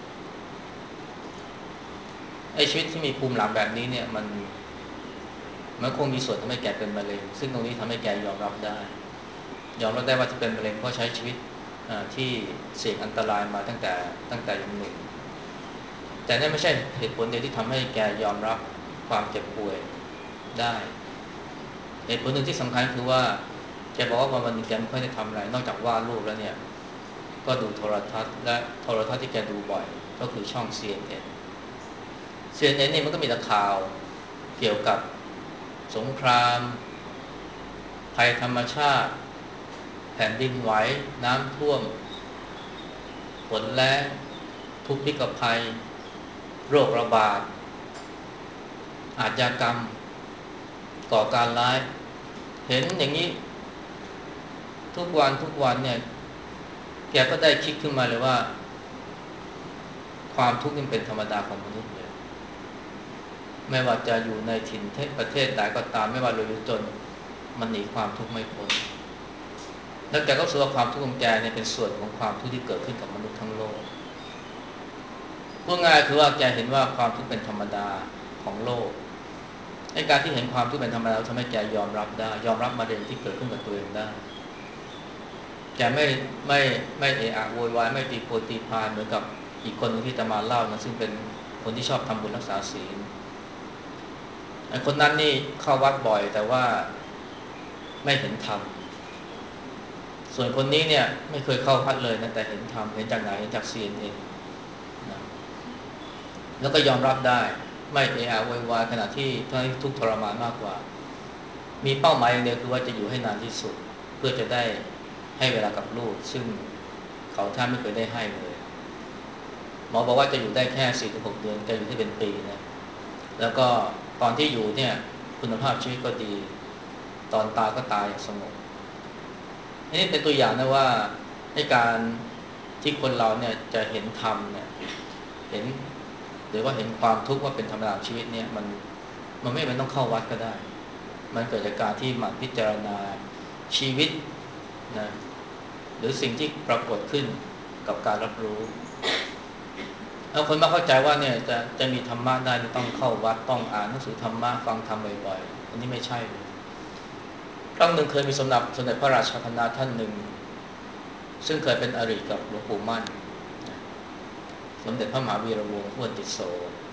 ไอ้ชีวิตที่มีภูมิหลังแบบนี้เนี่ยมันมันคงมีส่วนทำให้แกเป็นมะเร็งซึ่งตรงนี้ทำให้แกยอมรับได้ยอมรับได้ว่าที่เป็นมะเร็งเพราะใช้ชีวิตที่เสี่ยงอันตรายมาตั้งแต่ตั้งแต่ยังหนุ่มแต่นั่นไม่ใช่เหตุผลเดียวที่ทำให้แกยอมรับความเจ็บป่วยได้เหตุผลหนึ่งที่สำคัญคือว่าแกบอกว่าวันๆแกไม่ค่อยได้ทำอะไรนอกจากวาดรูปแล้วเนี่ยก็ดูโทรทัศน์และโทรทัศน์ที่แกดูบ่อยก็คือช่อง ซี เอ็น เอ็น ซี เอ็น เอ็น นี่มันก็มีแต่ข่าวเกี่ยวกับสงครามภัยธรรมชาติแผ่นดินไหวน้ำท่วมฝนแล้งทุพพิกภัยโรคระบาดอาชญากรรมก่อการร้ายเห็นอย่างนี้ทุกวันทุกวันเนี่ยแกก็ได้คิดขึ้นมาเลยว่าความทุกข์นี่เป็นธรรมดาของมนุษย์เลยไม่ว่าจะอยู่ในถิ่นประเทศใดก็ตามไม่ว่ารวยหรือจนมันหนีความทุกข์ไม่พ้นแล้วแกก็รู้สึกว่าความทุกข์ของแกเนี่ยเป็นส่วนของความทุกข์ที่เกิดขึ้นกับมนุษย์ทั้งโลกพูดง่ายคือว่าแกเห็นว่าความทุกข์เป็นธรรมดาของโลกในการที่เห็นความทุกข์เป็นธรรมดาทำให้แกยอมรับได้ยอมรับมะเร็งที่เกิดขึ้นกับตัวเองได้แกไม่ไม่ไม่เอะอะโวยวายไม่ตีโพยตีพายเหมือนกับอีกคนนึงที่จะมาเล่านะซึ่งเป็นคนที่ชอบทำบุญรักษาศีลไอ้คนนั้นนี่เข้าวัดบ่อยแต่ว่าไม่เห็นธรรมส่วนคนนี้เนี่ยไม่เคยเข้าวัดเลยนะแต่เห็นธรรมเห็นจากไหนเห็นจาก ซี เอ็น เอ็น นะแล้วก็ยอมรับได้ไม่เอะอะโวยวายขณะที่ทั้งทุกข์ทรมานมากกว่ามีเป้าหมายอย่างเดียวคือว่าจะอยู่ให้นานที่สุดเพื่อจะได้ให้เวลากับลูกซึ่งเขาท่านไม่เคยได้ให้เลยหมอบอกว่าจะอยู่ได้แค่ สี่ถึงหก เดือนแกอยู่ที่เป็นปีนะแล้วก็ตอนที่อยู่เนี่ยคุณภาพชีวิตก็ดีตอนตายก็ตายอย่างสงบนี่เป็นตัวอย่างนะว่าในการที่คนเราเนี่ยจะเห็นธรรมเนี่ยเห็นหรือว่าเห็นความทุกข์ว่าเป็นธรรมดาชีวิตเนี่ยมันมันไม่เป็นต้องเข้าวัดก็ได้มันเกิดจากการที่หมั่นพิจารณาชีวิตนะหรือสิ่งที่ปรากฏขึ้นกับการรับรู้แล้วคนมาเข้าใจว่าเนี่ยจะจะมีธรรมะได้ต้องเข้าวัดต้องอ่านหนังสือธรรมะฟังธรรมบ่อยๆอันนี้ไม่ใช่เลยครั้งหนึ่งเคยมีสมเด็จสมเด็จพระราชาคณะท่านหนึ่งซึ่งเคยเป็นอริกับหลวงปู่มั่นสมเด็จพระมหาวีระวงศ์อ้วนติโส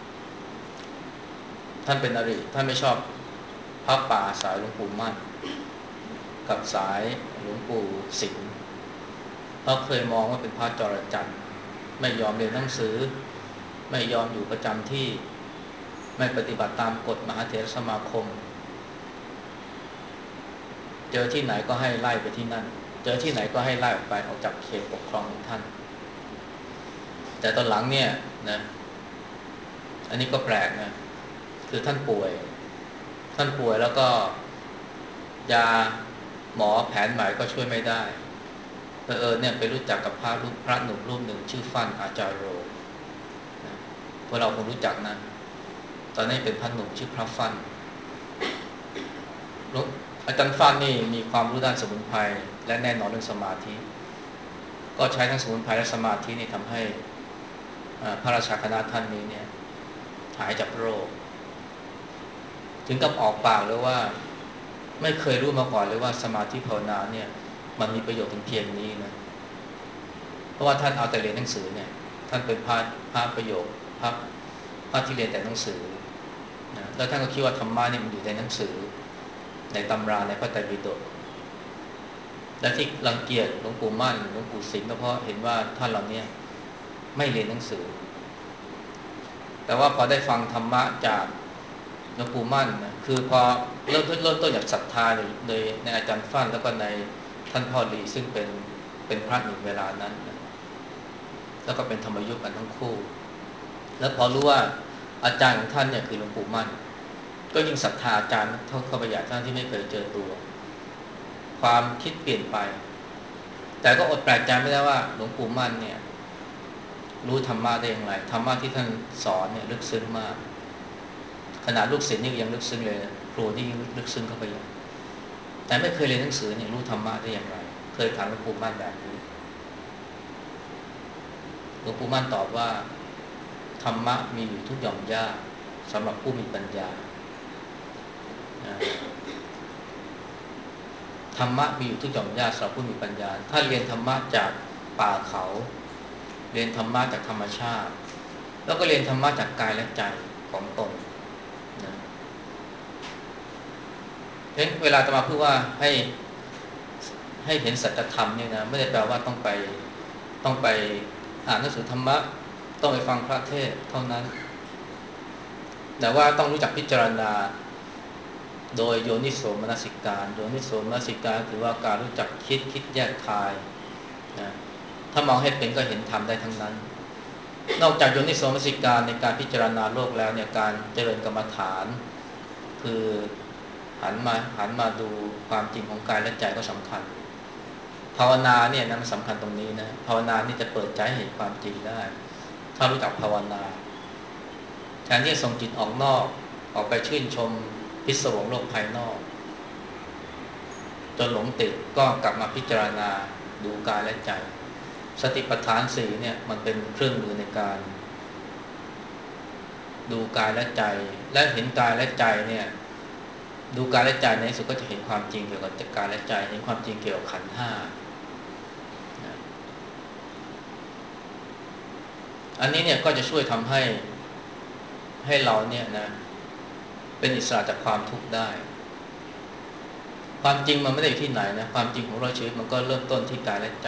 ท่านเป็นอริท่านไม่ชอบพระป่าสายหลวงปู่มั่นกับสายหลวงปู่สิงห์เพราะเคยมองว่าเป็นพระจรจัดไม่ยอมเรียนหนังสือไม่ยอมอยู่ประจำที่ไม่ปฏิบัติตามกฎมหาเถรสมาคมเจอที่ไหนก็ให้ไล่ไปที่นั่นเจอที่ไหนก็ให้ไล่ออกไปออกจากเขตปกครองของท่านแต่ตอนหลังเนี่ยนะอันนี้ก็แปลกนะคือท่านป่วยท่านป่วยแล้วก็ยาหมอแผนใหม่ก็ช่วยไม่ได้เออเออเนี่ยไปรู้จักกับพระรูปพระหนุ่มรูปหนึ่งชื่อฟั่นอาจารย์โรนะพวกเราคงรู้จักนะตอนนี้เป็นพระหนุ่มชื่อพระฟั่นอาจารย์ฟั่นนี่มีความรู้ด้านสมุนไพรและแน่นอนเรื่องสมาธิก็ใช้ทั้งสมุนไพรและสมาธินี่ทำให้พระราชาคณะท่านนี้เนี่ยหายจากโรคถึงกับออกปากเลยว่าไม่เคยรู้มาก่อนเลยว่าสมาธิภาวนาเนี่ยมันมีประโยชน์ถึงเพียงนี้นะเพราะว่าท่านเอาแต่เรียนหนังสือเนี่ยท่านเป็นพระพระประโยคพระพระที่เรียนแต่หนังสือนะแล้วท่านก็คิดว่าธรรมะเนี่ยมันอยู่ในหนังสือในตำราในพระไตรปิฎกและที่รังเกียจหลวงปู่มั่นหลวงปู่สิงห์ก็เพราะเห็นว่าท่านเหล่านี้ไม่เรียนหนังสือแต่ว่าพอได้ฟังธรรมะจากหลวงปู่มั่นนะคือพอเริ่มเริ่มต้นจากศรัทธาโดยในอาจารย์ฟั่นแล้วก็ในท่านพ่อหลีซึ่งเป็นเป็นพระหนุ่มเวลานั้นนะแล้วก็เป็นธรรมยุกต์กันทั้งคู่แล้วพอรู้ว่าอาจารย์ของท่านเนี่ยคือหลวงปู่มั่นก็ยิ่งศรัทธาอาจารย์เท่าเข้าไปใหญ่ท่านที่ไม่เคยเจอตัวความคิดเปลี่ยนไปแต่ก็อดแปลกใจไม่ได้ว่าหลวงปู่มั่นเนี่ยรู้ธรรมะได้อย่างไรธรรมะที่ท่านสอนเนี่ยลึกซึ้งมากขนาดลูกศิษย์นี่ยังลึกซึ้งเลยครูที่ลึกซึ้งเข้าไปอย่างแต่ไม่เคยเรียนหนังสือเนี่ยรู้ธรรมะได้อย่างไรเคยถามหลวงปู่มั่นแบบนี้หลวงปู่มั่นตอบว่าธรรมะมีอยู่ทุกหย่อมย่าสำหรับผู้มีปัญญาธรรมะมีอยู่ทุกหย่อมย่าสำหรับผู้มีปัญญาถ้าเรียนธรรมะจากป่าเขาเรียนธรรมะจากธรรมชาติแล้วก็เรียนธรรมะจากกายและใจของตนนะเพราะฉะนั้นเวลาจะมาพูดว่าให้ให้เห็นสัจธรรมเนี่ยนะไม่ได้แปลว่าต้องไปต้องไปอ่านหนังสือธรรมะต้องไปฟังพระเทศน์เท่านั้นแต่ว่าต้องรู้จักพิจารณาโดยโยนิโสมนสิการโยนิโสมนสิการถือว่าการรู้จักคิดคิดแยกคายนะถ้ามองให้เป็นก็เห็นธรรมได้ทั้งนั้นนอกจากโยนิโสมนสิการในการพิจารณาโลกแล้วเนี่ยการเจริญกรรมฐานคือหันมาหันมาดูความจริงของกายและใจก็สำคัญภาวนาเนี่ยนะมันสำคัญตรงนี้นะภาวนานี่จะเปิดใจให้เห็นความจริงได้ถ้ารู้จักภาวนาแทนที่จะส่งจิตออกนอกออกไปชื่นชมพิศวงโลกภายนอกจนหลงติดก็กลับมาพิจารณาดูกายและใจสติปัฏฐานสี่เนี่ยมันเป็นเครื่องมือในการดูกายและใจและเห็นกายและใจเนี่ยดูกายและใจในที่สุดก็จะเห็นความจริงเกี่ยวกับกายและใจเห็นความจริงเกี่ยวกับขันธ์ห้าอันนี้เนี่ยก็จะช่วยทำให้ให้เราเนี่ยนะเป็นอิสระจากความทุกข์ได้ความจริงมันไม่ได้อยู่ที่ไหนนะความจริงของเราชีวิตมันก็เริ่มต้นที่กายและใจ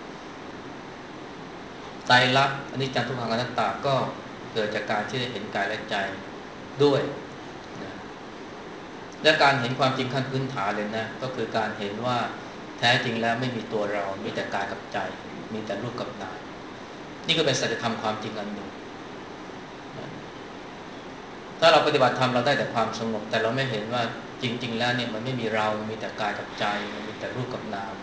ไตรลักษณ์อนิจจังทุกขังอนัตตาก็เกิดจากการที่ได้เห็นกายและใจด้วยนะและการเห็นความจริงขั้นพื้นฐานเลยนะก็คือการเห็นว่าแท้จริงแล้วไม่มีตัวเรามีแต่กายกับใจมีแต่รูปกับนามนี่ก็เป็นสัจธรรมความจริงอันหนึ่งถ้าเราปฏิบัติธรรมเราได้แต่ความสงบแต่เราไม่เห็นว่าจริงๆแล้วเนี่ยมันไม่มีเรามีแต่กายกับใจมันมีแต่รูปกับนาม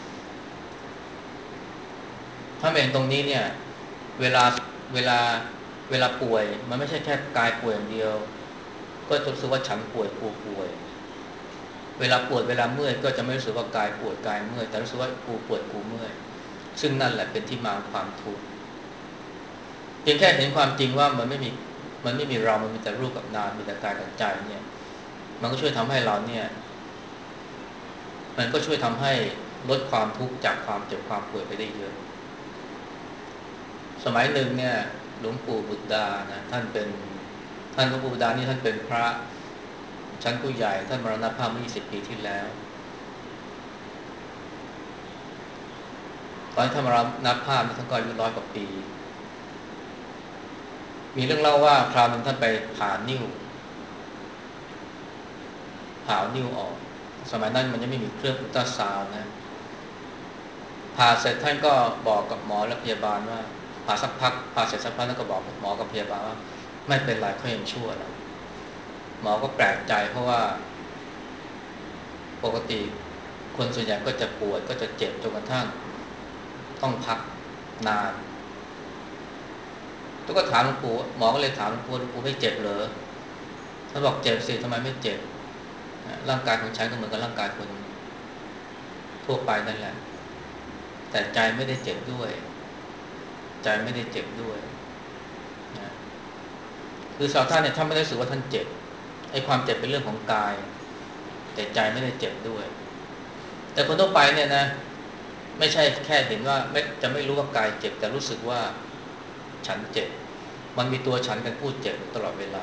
ถ้าไม่เห็นตรงนี้เนี่ยเวลาเวลาเวลาป่วยมันไม่ใช่แค่กายป่วยอย่างเดียวก็จะรู้สึกว่าฉันป่วยกูป่วยเวลาปวดเวลาเมื่อยก็จะไม่รู้สึกว่ากายปวดกายเมื่อยแต่รู้สึกว่ากูปวดกูเมื่อยซึ่งนั่นแหละเป็นที่มาของความทุกข์เพียงแค่เห็นความจริงว่ามันไม่มีมันไม่มีเรามันมีแต่รูปกับนามมีแต่กายกับใจเนี่ยมันก็ช่วยทำให้เราเนี่ยมันก็ช่วยทำให้ลดความทุกข์จากความเจ็บความป่วยไปได้เยอะสมัยหนึ่งเนี่ยหลวงปู่บุตรดานะท่านเป็นท่านหลวงปู่บุตรดานี่ท่านเป็นพระชั้นผู้ใหญ่ท่านมรณภาพเมื่อยี่สิบปีที่แล้วตอนที่ท่านมรณภาพท่านก็อายุร้อยกว่าปีมีเรื่องเล่าว่าคราวหนึ่งท่านไปผ่านิ้วผ่านิ้วออกสมัยนั้นมันยังไม่มีเครื่องอุลตราซาวน์นะผ่าเสร็จท่านก็บอกกับหมอและพยาบาลว่าผ่าสักพักผ่าเสร็จสักพักท่านก็บอกหมอกับพยาบาลว่าไม่เป็นไรเขายังชั่วแล้วหมอก็แปลกใจเพราะว่าปกติคนส่วนใหญ่ก็จะปวดก็จะเจ็บจนกระทั่งต้องพักนานแล้วก็ถามหลวงปู่หมอก็เลยถามหลวงปู่หลวงปู่ไม่เจ็บเหรอท่านบอกเจ็บสิทำไมไม่เจ็บร่างกายของฉันก็เหมือนกับร่างกายคนทั่วไปนั่นแหละแต่ใจไม่ได้เจ็บด้วยใจไม่ได้เจ็บด้วยนะคือสาวท่านเนี่ยท่านไม่ได้รู้สึกว่าท่านเจ็บไอ้ความเจ็บเป็นเรื่องของกายแต่ใจไม่ได้เจ็บด้วยแต่คนทั่วไปเนี่ยนะไม่ใช่แค่เห็นว่าไม่จะไม่รู้ว่ากายเจ็บแต่รู้สึกว่าฉันเจ็บมันมีตัวฉันเป็นผู้เจ็บตลอดเวลา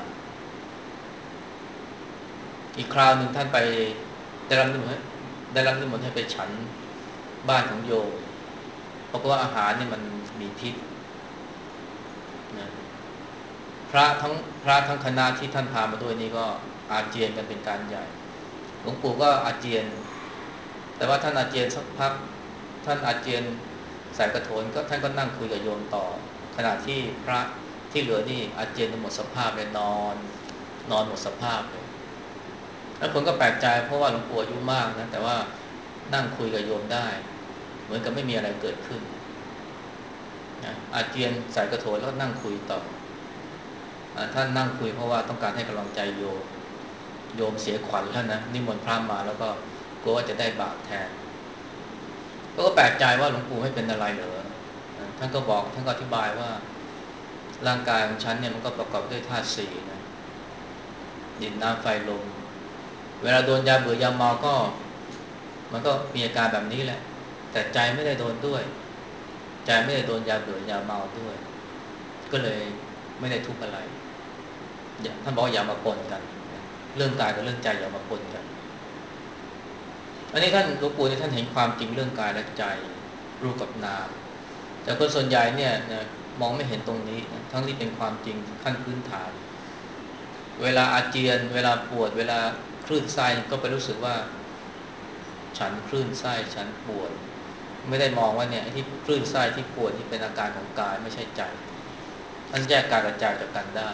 อีกคราวหนึ่งท่านไปได้รับนิมนต์ได้รับนิมนต์ให้ไปฉันบ้านของโยมเพราะว่าอาหารนี่มันมีพิษนะพระทั้งพระทั้งคณะที่ท่านพามาด้วยนี่ก็อาเจียนกันเป็นการใหญ่หลวงปู่ก็อาเจียนแต่ว่าท่านอาเจียนสักพักท่านอาเจียนใส่กระโถนก็ท่านก็นั่งคุยกับโยมต่อขณะที่พระที่เหลือนี่อาเจียนหมดสภาพเลยนอนนอนหมดสภาพเลยแล้วคนก็แปลกใจเพราะว่าหลวงปู่อายุมากนะแต่ว่านั่งคุยกับโยมได้เหมือนกับไม่มีอะไรเกิดขึ้นนะอาเจียนใส่กระโถนแล้วนั่งคุยต่อท่านนั่งคุยเพราะว่าต้องการให้กำลังใจโยมโยมเสียขวัญแล้วนะนิมนต์พระมาแล้วก็กลัวว่าจะได้บาปแทนก็แปลกใจว่าหลวงปู่ไม่เป็นอะไรเหรอท่านก็บอกท่านก็อธิบายว่าร่างกายของฉันเนี่ยมันก็ประกอบด้วยธาตุสี่นะดินน้ำไฟลมเวลาโดนยาเบื่อยาเมาก็มันก็มีอาการแบบนี้แหละแต่ใจไม่ได้โดนด้วยใจไม่ได้โดนยาเบื่อยาเมาด้วยก็เลยไม่ได้ทุกข์อะไรท่านบอกอย่ามาปนกันเรื่องกายกับเรื่องใจอย่ามาปนกันอันนี้ท่านหลวงปู่ที่ท่านเห็นความจริงเรื่องกายและใจรู้กับนามแต่คนส่วนใหญ่เนี่ยนะมองไม่เห็นตรงนี้นะทั้งที่เป็นความจริงขั้นพื้นฐานเวลาอาเจียนเวลาปวดเวลาคลื่นไส้ก็ไปรู้สึกว่าฉันคลื่นไส้ฉันปวดไม่ได้มองว่าเนี่ยที่คลื่นไส้ที่ปวดที่เป็นอาการของกายไม่ใช่ใจท่านแยกกายกับใจจากกันได้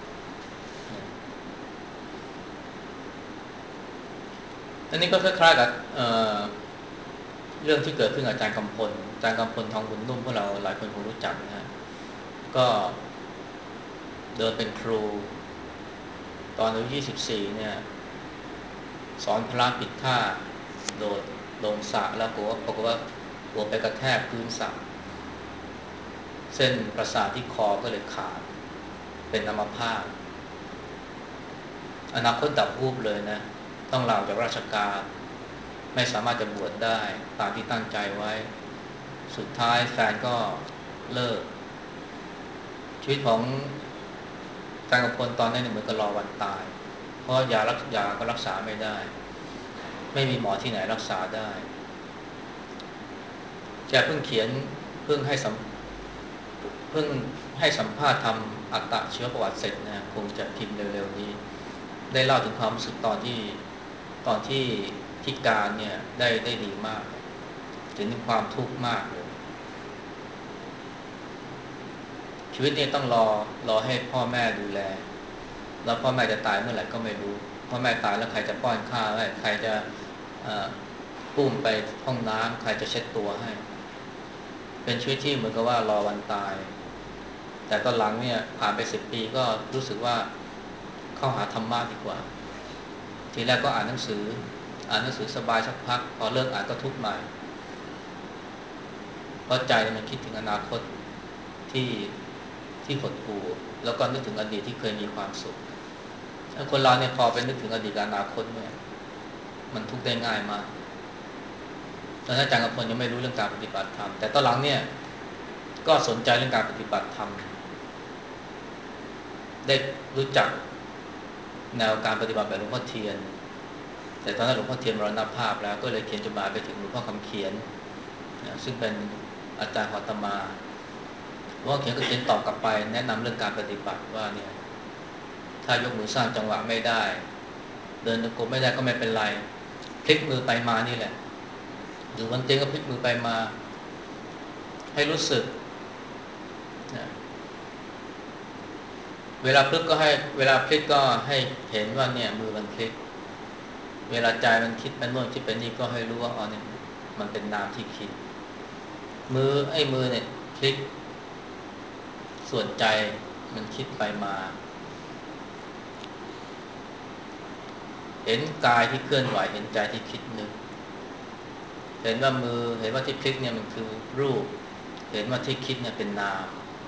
อันนี้ก็คล้ายๆกับเเรื่องที่เกิดขึ้นกับอาจารย์กำพลอาจารย์กำพลทองบุญนุ่มพวกเราหลายคนคงรู้จักนะฮะก็เดินเป็นครูตอนอายุยี่สิบสี่เนี่ยสอนพระผิดท่าโดดลงสระแล้วกลัวปรากฏว่าหัวไปกระแทกพื้นสระเส้นประสาทที่คอก็เลยขาดเป็นอัมพาตอนาคตดับวูบเลยนะต้องลาจากราชการไม่สามารถจะบวชได้ตามที่ตั้งใจไว้สุดท้ายแฟนก็เลิกชีวิตของอาจารย์กำพลตอนนั้นเหมือนกับรอวันตายเพราะยารักยาก็รักษาไม่ได้ไม่มีหมอที่ไหนรักษาได้แกเพิ่งเขียนเพิ่งให้สัมเพิ่งให้สัมภาษณ์ทำอัตชีวประวัติเสร็จนะคงจะพิมพ์เร็วๆนี้ได้เล่าถึงความรู้สึกตอนที่ตอนที่พิการเนี่ยได้ได้ดีมากถึงความทุกข์มากเลยชีวิตนี้ต้องรอรอให้พ่อแม่ดูแลแล้วพ่อแม่จะตายเมื่อไหร่ก็ไม่รู้พ่อแม่ตายแล้วใครจะป้อนข้าวให้ใครจะปุ้มไปห้องน้ำใครจะเช็ดตัวให้เป็นชีวิตที่เหมือนกับว่ารอวันตายแต่ตอนหลังเนี่ยผ่านไปสิบปีก็รู้สึกว่าเข้าหาธรรมะดีกว่าทีแรกก็อ่านหนังสืออ่านหนังสือสบายสักพักพอเลิกอ่านก็ทุกข์ใหม่เพราะใจมันคิดถึงอนาคตที่ที่หดหู่แล้วก็นึกถึงอดีตที่เคยมีความสุขคนเราเนี่ยพอไปนึกถึงอดีตอนาคตเนี่ยมันทุกข์ได้ง่ายมากตอนนั้นอาจารย์กำพลยังไม่รู้เรื่องการปฏิบัติธรรมแต่ตอนหลังเนี่ยก็สนใจเรื่องการปฏิบัติธรรมได้รู้จักแนวการปฏิบัติแบบหลวงพ่อเทียนแต่ตอนนั้นหลวงพ่อเทียนมรณภาพแล้วก็เลยเขียนจดหมายไปถึงหลวงพ่อคำเขียนซึ่งเป็นอาจารย์ของอาตมาหลวงพ่อเขียนก็เขียนตอบกลับไปแนะนำเรื่องการปฏิบัติว่าเนี่ยถ้ายกมือสร้างจังหวะไม่ได้เดินตะโกนไม่ได้ก็ไม่เป็นไรพลิกมือไปมานี่แหละหรือบางทีก็พลิกมือไปมาให้รู้สึกนะเวลาพลิกก็ให้เวลาพลิกก็ให้เห็นว่าเนี่ยมือมันพลิกเวลาใจมันคิดมันโน่นคิดไปนี่ก็ให้รู้ว่าอ๋อเนี่ยมันเป็นนามที่คิดมือไอ้มือเนี่ยพลิกส่วนใจมันคิดไปมาเห็นกายที่เคลื่อนไหวเห็นใจที่คิดนึกเห็นว่ามือเห็นว่าที่พลิกเนี่ยมันคือรูปเห็นว่าที่คิดเนี่ยเป็นนาม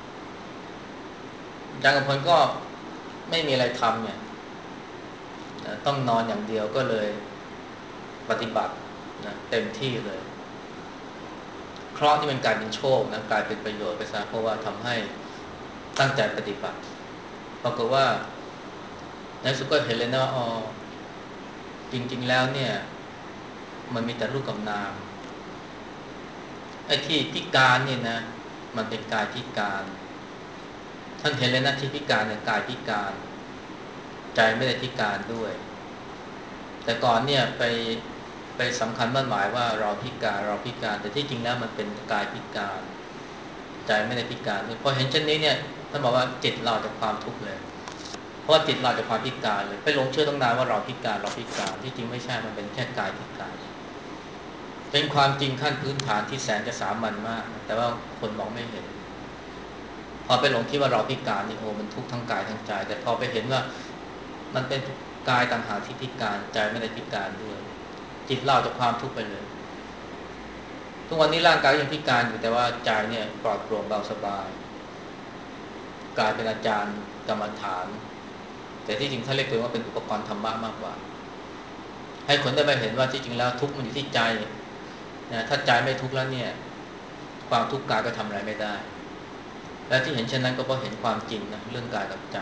อาจารย์กำพลก็ไม่มีอะไรทำเนี่ยต้องนอนอย่างเดียวก็เลยปฏิบัตินะเต็มที่เลยเคราะห์ที่มันกลายเป็นโชคนะกลายเป็นประโยชน์ไปซะเพราะว่าทำให้ตั้งใจปฏิบัติปรากฏว่าในสุดก็เห็นเลยนะอ๋อจริงๆแล้วเนี่ยมันมีแต่รูปกับนามไอ้ที่พิการเนี่ยนะมันเป็นกายพิการท่านเห็นเลยนะที่พิการเนี่ยกายพิการใจไม่ได้พิการด้วยแต่ก่อนเนี่ยไปไปสำคัญมั่นหมายว่าเราพิการเราพิการแต่ที่จริงแล้วมันเป็นกายพิการใจไม่ได้พิการด้วยพอเห็นเช่นนี้เนี่ยท่านบอกว่าจิตเราจากความทุกข์เลยเพราะว่าจิตเราจากความพิการเลยไปหลงเชื่อตั้งนานว่าเราพิการเราพิการที่จริงไม่ใช่มันเป็นแค่กายพิการเป็นความจริงขั้นพื้นฐานที่แสนจะสามัญมากแต่ว่าคนมองไม่เห็นพอไปหลงคิดว่าเราพิการนี่โอ้มันทุกข์ทั้งกายทั้งใจแต่พอไปเห็นว่ามันเป็นกายต่างหากที่พิการใจไม่ได้พิการด้วยจิตเราจากความทุกข์ไปเลยทุกวันนี้ร่างกายยังพิการอยู่แต่ว่าใจเนี่ยปลอดโปร่งเบาสบายกลายเป็นอาจารย์กรรมฐานแต่ที่จริงถ้าเรียกตัวว่าเป็นอุปกรณ์ธรรมะมากกว่าให้คนได้ไปเห็นว่าที่จริงแล้วทุกข์มันอยู่ที่ใจนะถ้าใจไม่ทุกข์แล้วเนี่ยความทุกข์กายก็ทำอะไรไม่ได้และที่เห็นเช่นนั้นก็เพราะเห็นความจริงนะเรื่องกายกับใจ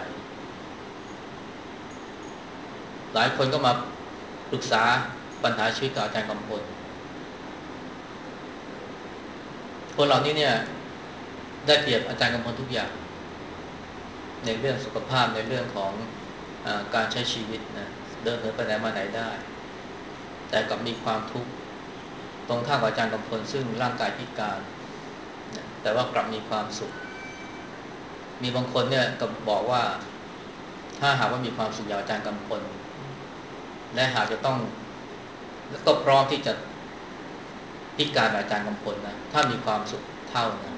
หลายคนก็มาปรึกษาปัญหาชีวิตกับอาจารย์กำพลคนเหล่านี้เนี่ยได้เปรียบอาจารย์กำพลทุกอย่างในเรื่องสุขภาพในเรื่องของเอ่อการใช้ชีวิตนะเดินเหินไปไหนมาไหนได้แต่กับมีความทุกข์ตรงข้ามกับอาจารย์กำพลซึ่งร่างกายพิการนะแต่ว่ากลับมีความสุขมีบางคนเนี่ยก็บอกว่าถ้าหากว่ามีความสุขอย่างอาจารย์กำพลและหากจะต้องก็พร้อมที่จะพิการแบบอาจารย์กำพลนะถ้ามีความสุขเท่านั้น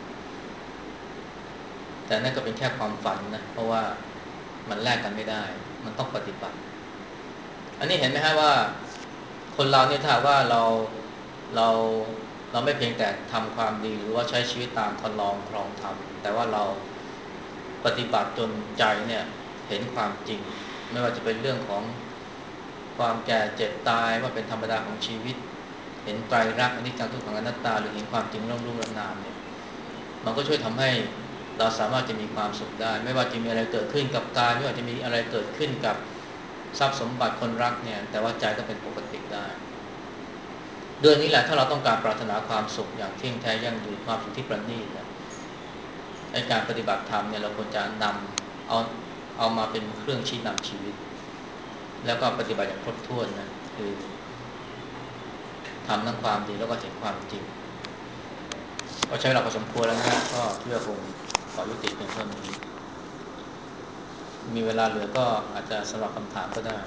แต่นั่นก็เป็นแค่ความฝันนะเพราะว่ามันแลกกันไม่ได้มันต้องปฏิบัติอันนี้เห็นไหมฮะว่าคนเราเนี่ยถ้าว่าเราเราเราไม่เพียงแต่ทำความดีหรือว่าใช้ชีวิตตามทดลองครองธรรมแต่ว่าเราปฏิบัติจนใจเนี่ยเห็นความจริงไม่ว่าจะเป็นเรื่องของความแก่เจ็บตายว่าเป็นธรรมดาของชีวิตเห็นไตรลักษณ์อนิจจังทุกขังอนัตตาหรือเห็นความจริงเรื่องรูปนามเนี่ยมันก็ช่วยทำให้เราสามารถจะมีความสุขได้ไม่ว่าจะมีอะไรเกิดขึ้นกับกายไม่ว่าจะมีอะไรเกิดขึ้นกับทรัพย์สมบัติคนรักเนี่ยแต่ว่าใจก็เป็นปกติได้ด้วยนี้แหละถ้าเราต้องการปรารถนาความสุขอย่างเที่ยงแท้ยั่งยืนความสุขที่ประณีตเนี่ยในการปฏิบัติธรรมเนี่ยเราควรจะนำเอาเอามาเป็นเครื่องชี้นำชีวิตแล้วก็ปฏิบัติอย่างครบถ้วนนะคือทำทั้งความดีแล้วก็เห็นความจริงก็ใช้เวลาพอสมควรแล้วนะก็เพื่อคงขอยุติเพียงเท่านี้มีเวลาเหลือก็อาจจะสำหรับคำถามก็ได้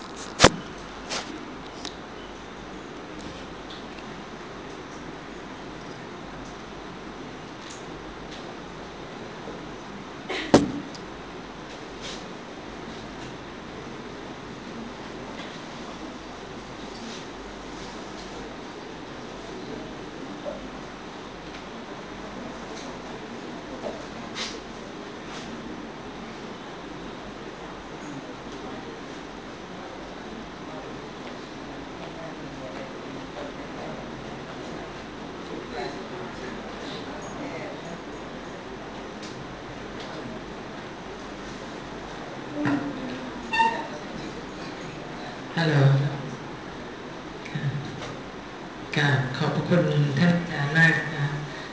ฮัลโหลค่ะขอบพระคุณท่านอาจารย์มากนะ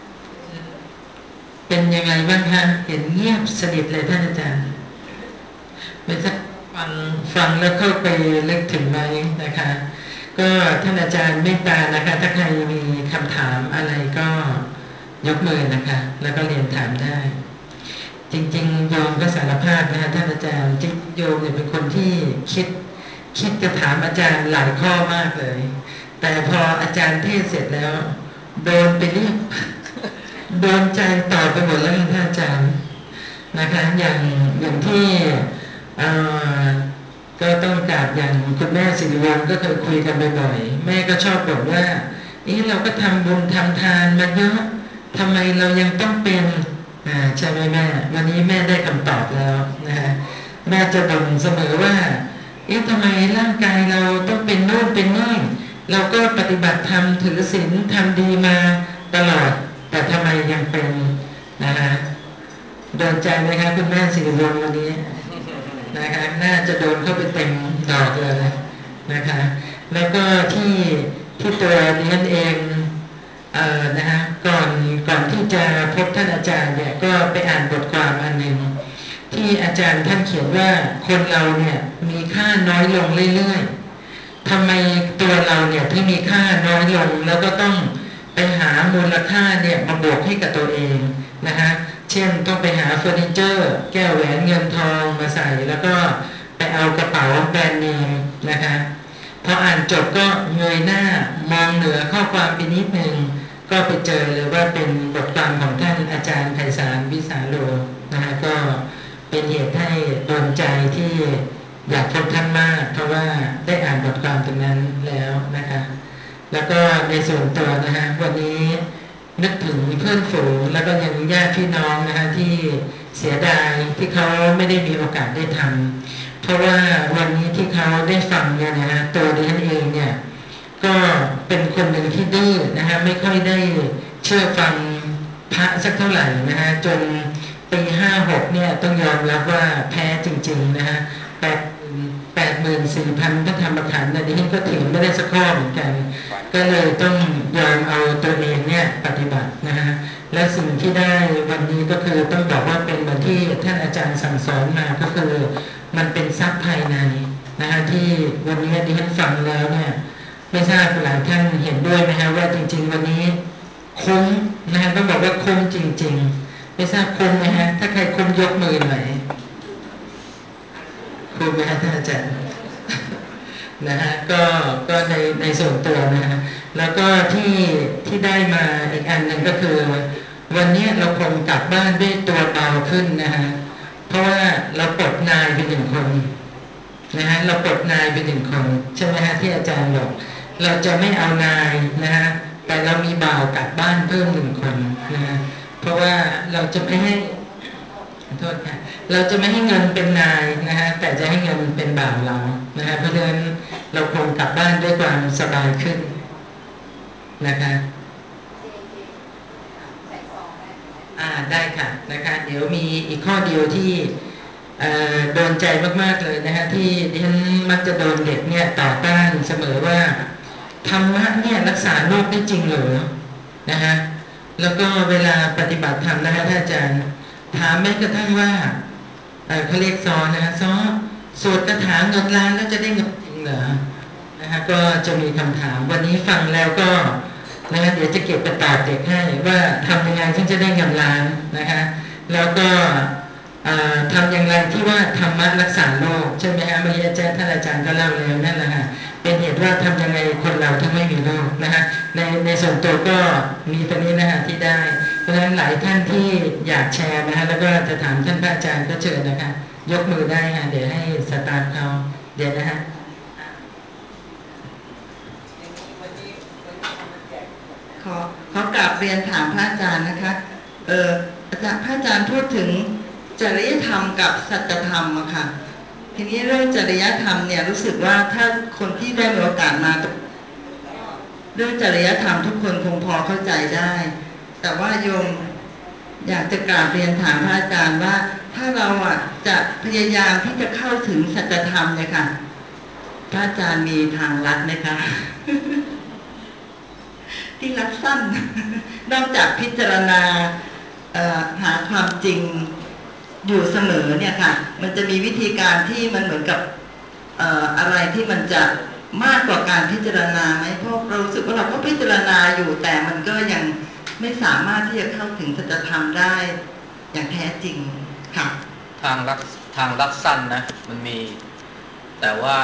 เป็นยังไงบ้างคะเห็นเงียบสนิทเลยท่านอาจารย์ไม่ทราบฟังฟังแล้วเข้าไปลึกถึงไหมนะคะก็ท่านอาจารย์เมตตานะคะถ้าใครมีคำถามอะไรก็ยกมือนะคะแล้วก็เรียนถามได้จริงๆโยมก็สารภาพนะฮะท่านอาจารย์จริงโยมเนี่ยเป็นคนที่คิดคิดจะถามอาจารย์หลายข้อมากเลยแต่พออาจารย์เทศเสร็จแล้วโดนไปเรียกโดนใจต่อไปหมดแล้วท่านอาจารย์นะคะอย่างอย่างที่ก็ต้องกราบอย่างคุณแม่สิริวัลย์ก็เคยคุยกันบ่อยๆแม่ก็ชอบบอกว่านี่เราก็ทำบุญทำทานมาเยอะทำไมเรายังต้องเป็นอ่าใช่ไหมแม่วันนี้แม่ได้คำตอบแล้วนะฮะแม่จะบ่นเสมอว่าเอ๊ะทำไมร่างกายเราต้องเป็นโน่นเป็นนี่เราก็ปฏิบัติธรรมถือศีลทำดีมาตลอดแต่ทำไมยังเป็นนะฮะโดนใจไหมคะคุณแม่สิริวัลย์วันนี้นะคะน่าจะโดนเข้าไปเต็มดอกเลยนะคะแล้วก็ที่ที่ตัวดิฉันเองเอ่อนะฮะก่อนก่อนที่จะพบท่านอาจารย์เนี่ยก็ไปอ่านบทความอันหนึ่งที่อาจารย์ท่านเขียนว่าคนเราเนี่ยมีค่าน้อยลงเรื่อยๆทำไมตัวเราเนี่ยที่มีค่าน้อยลงแล้วก็ต้องไปหามูลค่าเนี่ยมาบวกให้กับตัวเองนะฮะเช่นต้องไปหาเฟอร์นิเจอร์แก้วแหวนเงินทองมาใส่แล้วก็ไปเอากระเป๋าแบรนด์เนมนะคะพออ่านจบก็เงยหน้ามองเหนือข้อความไปนิดนึงก็ไปเจอเลยว่าเป็นบทความของท่านอาจารย์ไพศาลวิสาโลนะคะก็เป็นเหตุให้โดนใจที่อยากพบท่านมากเพราะว่าได้อ่านบทความตรงนั้นแล้วนะคะแล้วก็ในส่วนตัวนะฮะวันนี้นึกถึงเพื่อนฝูงแล้วก็ยังญาติพี่น้องนะฮะที่เสียดายที่เขาไม่ได้มีโอกาสได้ทำเพราะว่าวันนี้ที่เขาได้ฟังเนี่ยนะฮะตัวดิฉันเองเนี่ยก็เป็นคนหนึ่งที่ดื้อนะฮะไม่ค่อยได้เชื่อฟังพระสักเท่าไหร่นะฮะจนปีห้าหกเนี่ยต้องยอมรับว่าแพ้จริงๆนะฮะแปดแปดหมื่นสี่พันพระธรรมขันธ์เนี่ยดิฉันก็ถือไม่ได้สักข้อเหมือนกันก็เลยต้องยอมเอาตัวเองเนี่ยปฏิบัตินะฮะและสิ่งที่ได้วันนี้ก็คือต้องบอกว่าเป็นเหมือนที่ท่านอาจารย์สั่งสอนมาก็คือมันเป็นทรัพย์ภายในนะฮะที่วันนี้ดิฉันฟังแล้วเนี่ยไม่ทราบหลายท่านเห็นด้วยไหมฮะว่าจริงๆวันนี้คุ้มนะฮะต้องบอกว่าคุ้มจริงๆไม่ทราบคุ้มไหมฮะถ้าใครคุ้มยกมือหน่อยคุ้มไหมฮะท่านอาจารย์นะฮะก็ก็ในในส่วนตัวนะฮะแล้วก็ที่ที่ได้มาอีกอันหนึ่งก็คือวันนี้เราคงกลับบ้านด้วยตัวเบาขึ้นนะฮะเพราะว่าเราปลดนายไปหนึ่งคนนะฮะเราปลดนายไปหนึ่งคนใช่ไหมฮะที่อาจารย์บอกเราจะไม่เอานายนะฮะแต่เรามีบ่าวกลับบ้านเพิ่มหนึ่งคนนะฮะเพราะว่าเราจะไม่ให้โทษค่ะเราจะไม่ให้เงินเป็นนายนะฮะแต่จะให้เงินเป็นบ่าวเรานะฮะเพราะฉะนั้นเราคงกลับบ้านด้วยความสบายขึ้นนะคะอ่าได้ค่ะนะคะเดี๋ยวมีอีกข้อเดียวที่โดนใจมากๆเลยนะฮะที่ดิฉันมักจะโดนเด็กเนี่ยต่อต้านเสมอว่าธรรมะเนี่ยรักษาโรคได้จริงเหรอนะฮะแล้วก็เวลาปฏิบัติธรรมนะฮะท่านอาจารย์ถามแม้กระทั่งว่าเเขาเรียกซอนะฮะซอสวดคาถาเงินล้านแล้วจะได้เงินจริงเหรอนะฮะก็จะมีคำถามวันนี้ฟังแล้วก็นะฮะเดี๋ยวจะเก็บไปตอบเด็กให้ว่าทำยังไงถึงจะได้เงินล้านนะคะแล้วก็ทำอย่างไรที่ว่าธรรมะรักษาโรคใช่ไหมฮะเมื่อกี้อาจารย์ท่านอาจารย์ก็เล่าแล้วนั่นแหละฮะเป็นเหตุว่าทำยังไงคนเราถึงไม่มีโรคนะฮะในในส่วนตัวก็มีตัวนี้นะฮะที่ได้เพราะฉะนั้นหลายท่านที่อยากแชร์นะฮะแล้วก็จะถามท่านพระอาจารย์ก็เชิญนะคะยกมือได้ฮะเดี๋ยวให้สตาร์ทเขาเดี๋ยวนะฮะขอขอกราบเรียนถามพระอาจารย์นะคะเอออาจารย์พระอาจารย์พูดถึงจริยธรรมกับสัจธรรมอะค่ะทีนี้เรื่องจริยธรรมเนี่ยรู้สึกว่าถ้าคนที่ได้มีโอกาสมาเรื่องจริยธรรมทุกคนคงพอเข้าใจได้แต่ว่าโยมอยากจะกราบเรียนถามพระอาจารย์ว่าถ้าเราอ่ะจะพยายามที่จะเข้าถึงสัจธรรมเนี่ยค่ะพระอาจารย์มีทางลัดไหมคะ ที่รัดสั้น นอกจากพิจารณาหาความจริงอยู่เสมอเนี่ยค่ะมันจะมีวิธีการที่มันเหมือนกับเอ่ออะไรที่มันจะมากกว่าการพิจารณาไหมเพราะเรารู้สึกว่าเราก็พิจารณาอยู่แต่มันก็ยังไม่สามารถที่จะเข้าถึงสัจธรรมได้อย่างแท้จริงค่ะทางลัดทางลัดสั้นนะมันมีแต่ว่า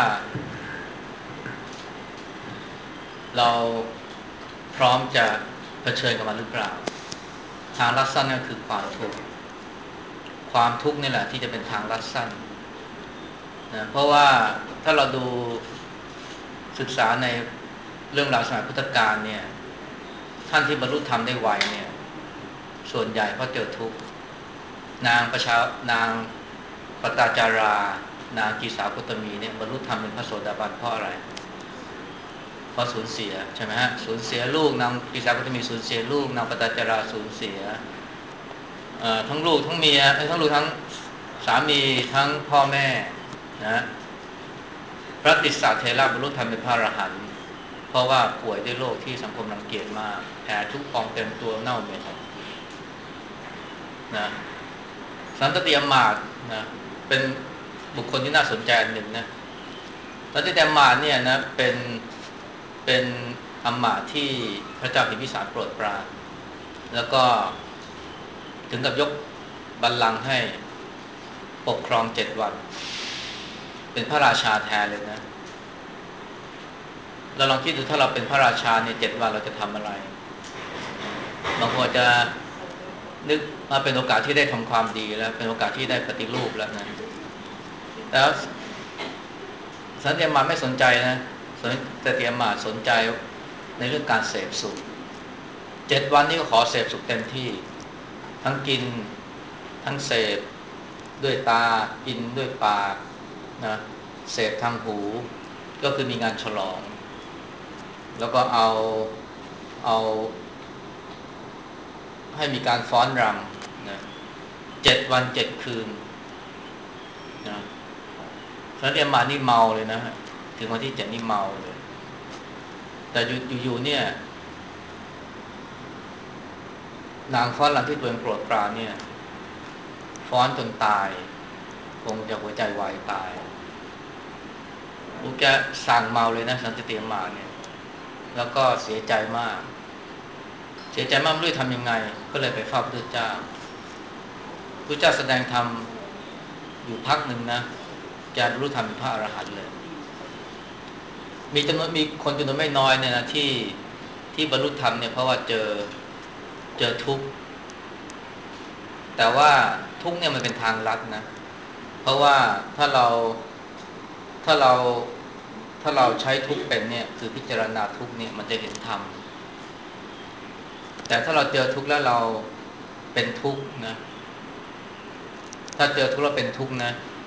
เราพร้อมจะเผชิญกับมันหรือเปล่าทางลัดสั้นก็คือความทุกข์ความทุกข์นี่แหละที่จะเป็นทางลัดสั้นนะเพราะว่าถ้าเราดูศึกษาในเรื่องราวสมัยพุทธกาลเนี่ยท่านที่บรรลุธรรมได้ไวเนี่ยส่วนใหญ่เพราะเจอทุกข์นางประชานางปตาจารา นางกีสาโคตมีเนี่ยบรรลุธรรมเป็นพระโสดาบันเพราะอะไรเพราะสูญเสียใช่ไหมฮะสูญเสียลูกนางกีสาโคตมีสูญเสียลูกนางปตาจาราสูญเสียทั้งลูกทั้งเมียทั้งลูกทั้งสามีทั้งพ่อแม่นะพระติสสะเทระบรรลุธรรมเป็นพระอรหันต์เพราะว่าป่วยด้วยโรคที่สังคมรังเกียจมากแผลทุกพองเต็มตัวเน่าเหม็นนะสันตติอมาตย์นะเป็นบุคคลที่น่าสนใจอันหนึ่งนะสันตติอมาตย์เนี่ยนะเป็นเป็นอมาตย์ที่พระเจ้าพิมพิสารโปรดปรานแล้วก็ถึงกับยกบัลลังก์ให้ปกครองเจ็ดวันเป็นพระราชาแทนเลยนะเราลองคิดดูถ้าเราเป็นพระราชาในเจ็ดวันเราจะทำอะไรบางคนจะนึกว่าเป็นโอกาสที่ได้ทำความดีแล้วเป็นโอกาสที่ได้ปฏิรูปแล้วนะแล้วสันติมาไม่สนใจนะสันติมาสนใจในเรื่องการเสพสุขเจ็ดวันนี้ก็ขอเสพสุขเต็มที่ทั้งกินทั้งเสพด้วยตากินด้วยปากนะเสพทางหูก็คือมีงานฉลองแล้วก็เอาเอาให้มีการฟ้อนรำนะเจ็ดวันเจ็ดคืนนะสันติมานี่เมาเลยนะถึงวันที่เจ็ดนี่เมาเลยแต่อยู่ๆเนี่ยนางฟ้อนรำที่ตัวเองโปรดปรานเนี่ยฟ้อนจนตายคงจะหัวใจวายตายอุแกสั่งเมาเลยนะสันติมาเนี่ยแล้วก็เสียใจมากเสียใจมากไม่รู้จะทำยังไงก็เลยไปเฝ้าพระพุทธเจ้าพระเจ้าแสดงธรรมอยู่พักหนึ่งนะแกบรรลุธรรมเป็นพระอรหันต์เลยมีจำนวนมีคนจำนวนไม่น้อยเนี่ยนะที่ที่บรรลุธรรมเนี่ยเพราะว่าเจอเจอทุกข์แต่ว่าทุกข์เนี่ยมันเป็นทางลัดนะเพราะว่าถ้าเราถ้าเราถ้าเราใช้ทุกข์เป็นเนี่ยคือพิจารณาทุกข์เนี่ยมันจะเห็นธรรมแต่ถ้าเราเจอทุกข์แล้วเราเป็นทุกข์นะถ้าเจอทุกข์แล้วเป็นทุกข์นะ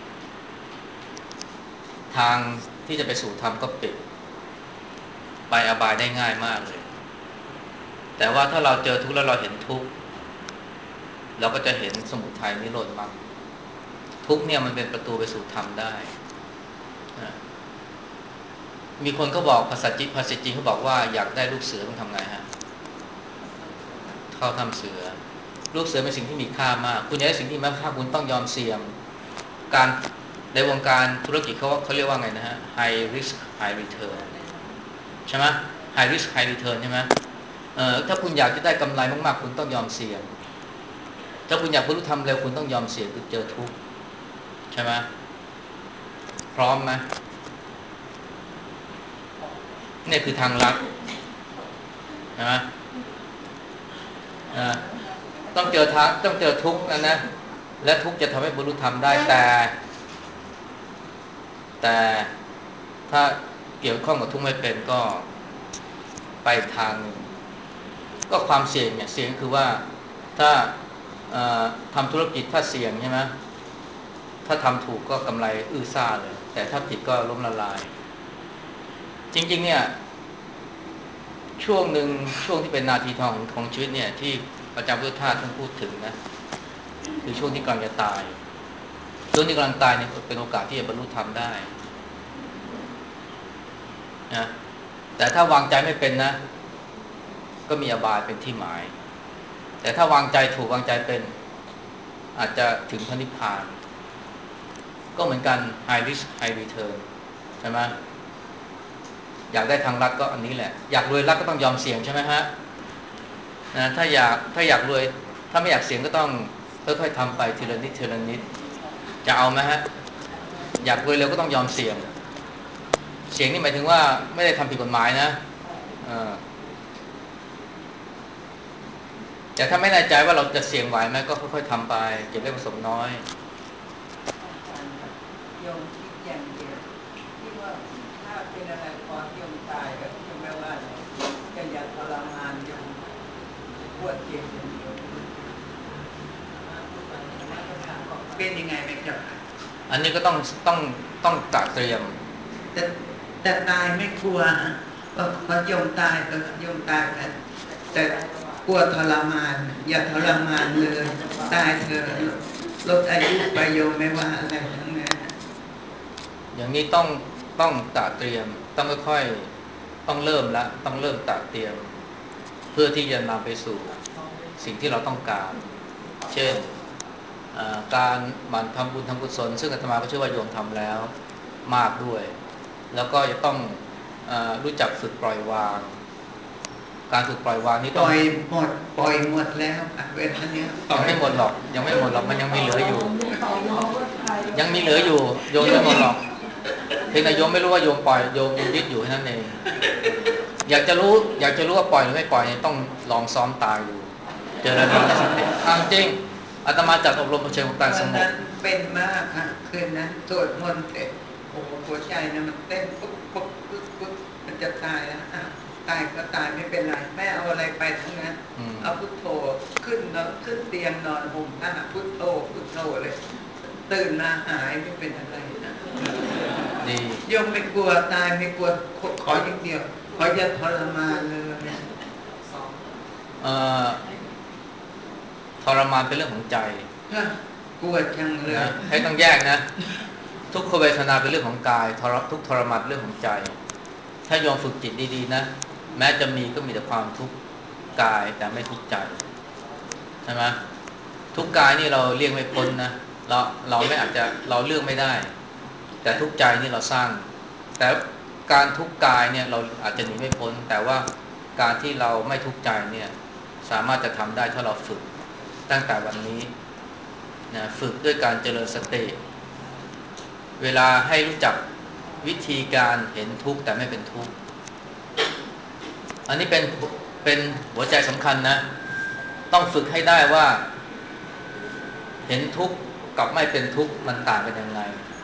ทางที่จะไปสู่ธรรมก็ปิดไปอบายได้ง่ายมากเลยแต่ว่าถ้าเราเจอทุกข์แล้วเราเห็นทุกข์เราก็จะเห็นสมุทัยนิโรธมรรคทุกข์เนี่ยมันเป็นประตูไปสู่ธรรมได้นะมีคนเขาบอกภาษาจีนภาษาจีนเขาบอกว่าอยากได้ลูกเสือต้องทำไงฮะเข้าทำเสือลูกเสือเป็นสิ่งที่มีค่ามากคุณอยากได้สิ่งที่มีค่าคุณต้องยอมเสี่ยงการในวงการธุรกิจเขาเขาเรียกว่าไงนะฮะ high risk high return ใช่ไหม high risk high return ใช่ไหมเอ่อถ้าคุณอยากจะได้กำไรมากๆคุณต้องยอมเสี่ยงถ้าคุณอยากบรรลุธรรมเร็วคุณต้องยอมเสี่ยงคือเจอทุกข์ใช่ไหมพร้อมไหมนี่คือทางลัดใช่ไหมต้องเจอทางต้องเจอทุกข์นะนะและทุกข์จะทำให้บรรลุธรรมได้แต่แต่ถ้าเกี่ยวข้องกับทุกข์ไม่เป็นก็ไปทางก็ความเสี่ยงเนี่ยเสี่ยงคือว่าถ้าทำธุรกิจถ้าเสี่ยงใช่ไหมถ้าทำถูกก็กำไรอื้อซ่าเลยแต่ถ้าผิดก็ล้มละลายจริงๆเนี่ยช่วงหนึ่งช่วงที่เป็นนาทีทองของชีวิตเนี่ยที่อาจารย์พุทธทาสท่านพูดถึงนะคือช่วงที่กำลังจะตายช่วงที่กำลังตายเนี่ยเป็นโอกาสที่จะบรรลุธรรมได้นะแต่ถ้าวางใจไม่เป็นนะก็มีอบายเป็นที่หมายแต่ถ้าวางใจถูกวางใจเป็นอาจจะถึงพระนิพพานก็เหมือนกัน high risk high return ใช่ไหมอยากได้ทางลัดก็อันนี้แหละอยากรวยลัดก็ต้องยอมเสี่ยงใช่ไหมฮะนะถ้าอยากถ้าอยากรวยถ้าไม่อยากเสี่ยงก็ต้องค่อยๆทำไปทีละนิดทีละนิดจะเอาไหมฮะอยากรวยเร็วก็ต้องยอมเสี่ยงเสี่ยงนี่หมายถึงว่าไม่ได้ทำผิดกฎหมายนะแต่ถ้าไม่แน่ใจว่าเราจะเสี่ยงไหวไหมก็ค่อยๆทำไปเก็บเล็กผสมน้อยโยมคิดอย่างเดียวที่ว่าถ้าเป็นอะไรพอโยมตายก็ยังไม่ว่าจะอย่าทรมานโยมปวดเจ็บเป็นยังไงไหมครับอันนี้ก็ต้องต้องต้องตระเตรียมแต่แต่ตายไม่กลัวพอโยมตายก็โยมตายแต่แต่กลัวทรมานอย่าทรมานเลยตายเถอะลดอายุไปโยมไม่ว่าอะไรทั้งนั้นอย่างนี้ต้องต้องตระเตรียมต้องค่อยๆต้องเริ่มละต้องเริ่มตระเตรียมเพื่อที่จะนำไปสู่สิ่งที่เราต้องการเช่นการหมั่นทำบุญทำกุศลซึ่งอาตมาก็เชื่อว่าโยมทำแล้วมากด้วยแล้วก็จะต้องอรู้จักฝึกปล่อยวางการฝึกปล่อยวางนี้ปล่อยหมดปล่อยหมดแล้วเวลาเนี้ยยังไม่หมดหรอกยังไม่หมดหรอกมันยังมีเหลืออยู่ยังมีเหลืออยู่โยมไม่หมดหรอกเพียงแต่โยมไม่รู้ว่าโยมปล่อยโยมยังยึดอยู่แค่นั้นเองอยากจะรู้อยากจะรู้ว่าปล่อยหรือไม่ปล่อยต้องลองซ้อมตายอยู่เจริญสติทางจริงอาตมาจัดอบรมเชิงการสงบเป็นมากค่ะคืนนั้นสวดมนต์เสร็จโอ้หัวใจนะมันเต้นปุ๊บปุ๊บปุ๊บปุ๊บมันจะตายแล้วตายก็ตายไม่เป็นไรแม่เอาอะไรไปทั้งนั้นเอาพุทโธขึ้นนอนขึ้นเตียงนอนห่มผ้าพุทโธพุทโธเลยตื่นมาหายไม่เป็นอะไรนะดียมไม่กลัวตายไม่กลัวขออย่างเดียวขออย่าทรมานเลยเอ่อทรมานเป็นเรื่องของใจกลัวจังเลยนะให้ต้องแยกนะทุกขเวทนาเป็นเรื่องของกายทุกทรมานเป็นเรื่องของใจถ้ายอมฝึกจิตดีๆนะแม้จะมีก็มีแต่ความทุกข์กายแต่ไม่ทุกข์ใจใช่ไหมทุกข์กายนี่เราเลี่ยงไม่พ้นนะเราเราไม่อาจจะเราเลือกไม่ได้แต่ทุกข์ใจนี่เราสร้างแต่การทุกข์กายเนี่ยเราอาจจะหนีไม่พ้นแต่ว่าการที่เราไม่ทุกข์ใจเนี่ยสามารถจะทำได้ถ้าเราฝึกตั้งแต่วันนี้นะฝึกด้วยการเจริญสติเวลาให้รู้จักวิธีการเห็นทุกข์แต่ไม่เป็นทุกข์อันนี้เป็นเป็นหัวใจสำคัญนะต้องฝึกให้ได้ว่าเห็นทุกข์กับไม่เป็นทุกข์มันต่างกันยังไง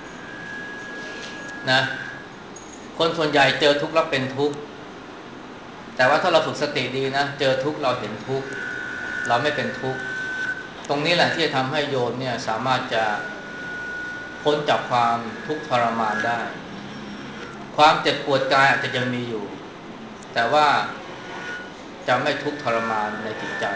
นะคนส่วนใหญ่เจอทุกข์แล้วเป็นทุกข์แต่ว่าถ้าเราฝึกสติดีนะเจอทุกข์เราเห็นทุกข์เราไม่เป็นทุกข์ตรงนี้แหละที่จะทำให้โยมเนี่ยสามารถจะพ้นจากความทุกข์ทรมานได้ความเจ็บปวดกายอาจจะยังมีอยู่แต่ว่าจะไม่ทุกข์ทรมานในจิตใจ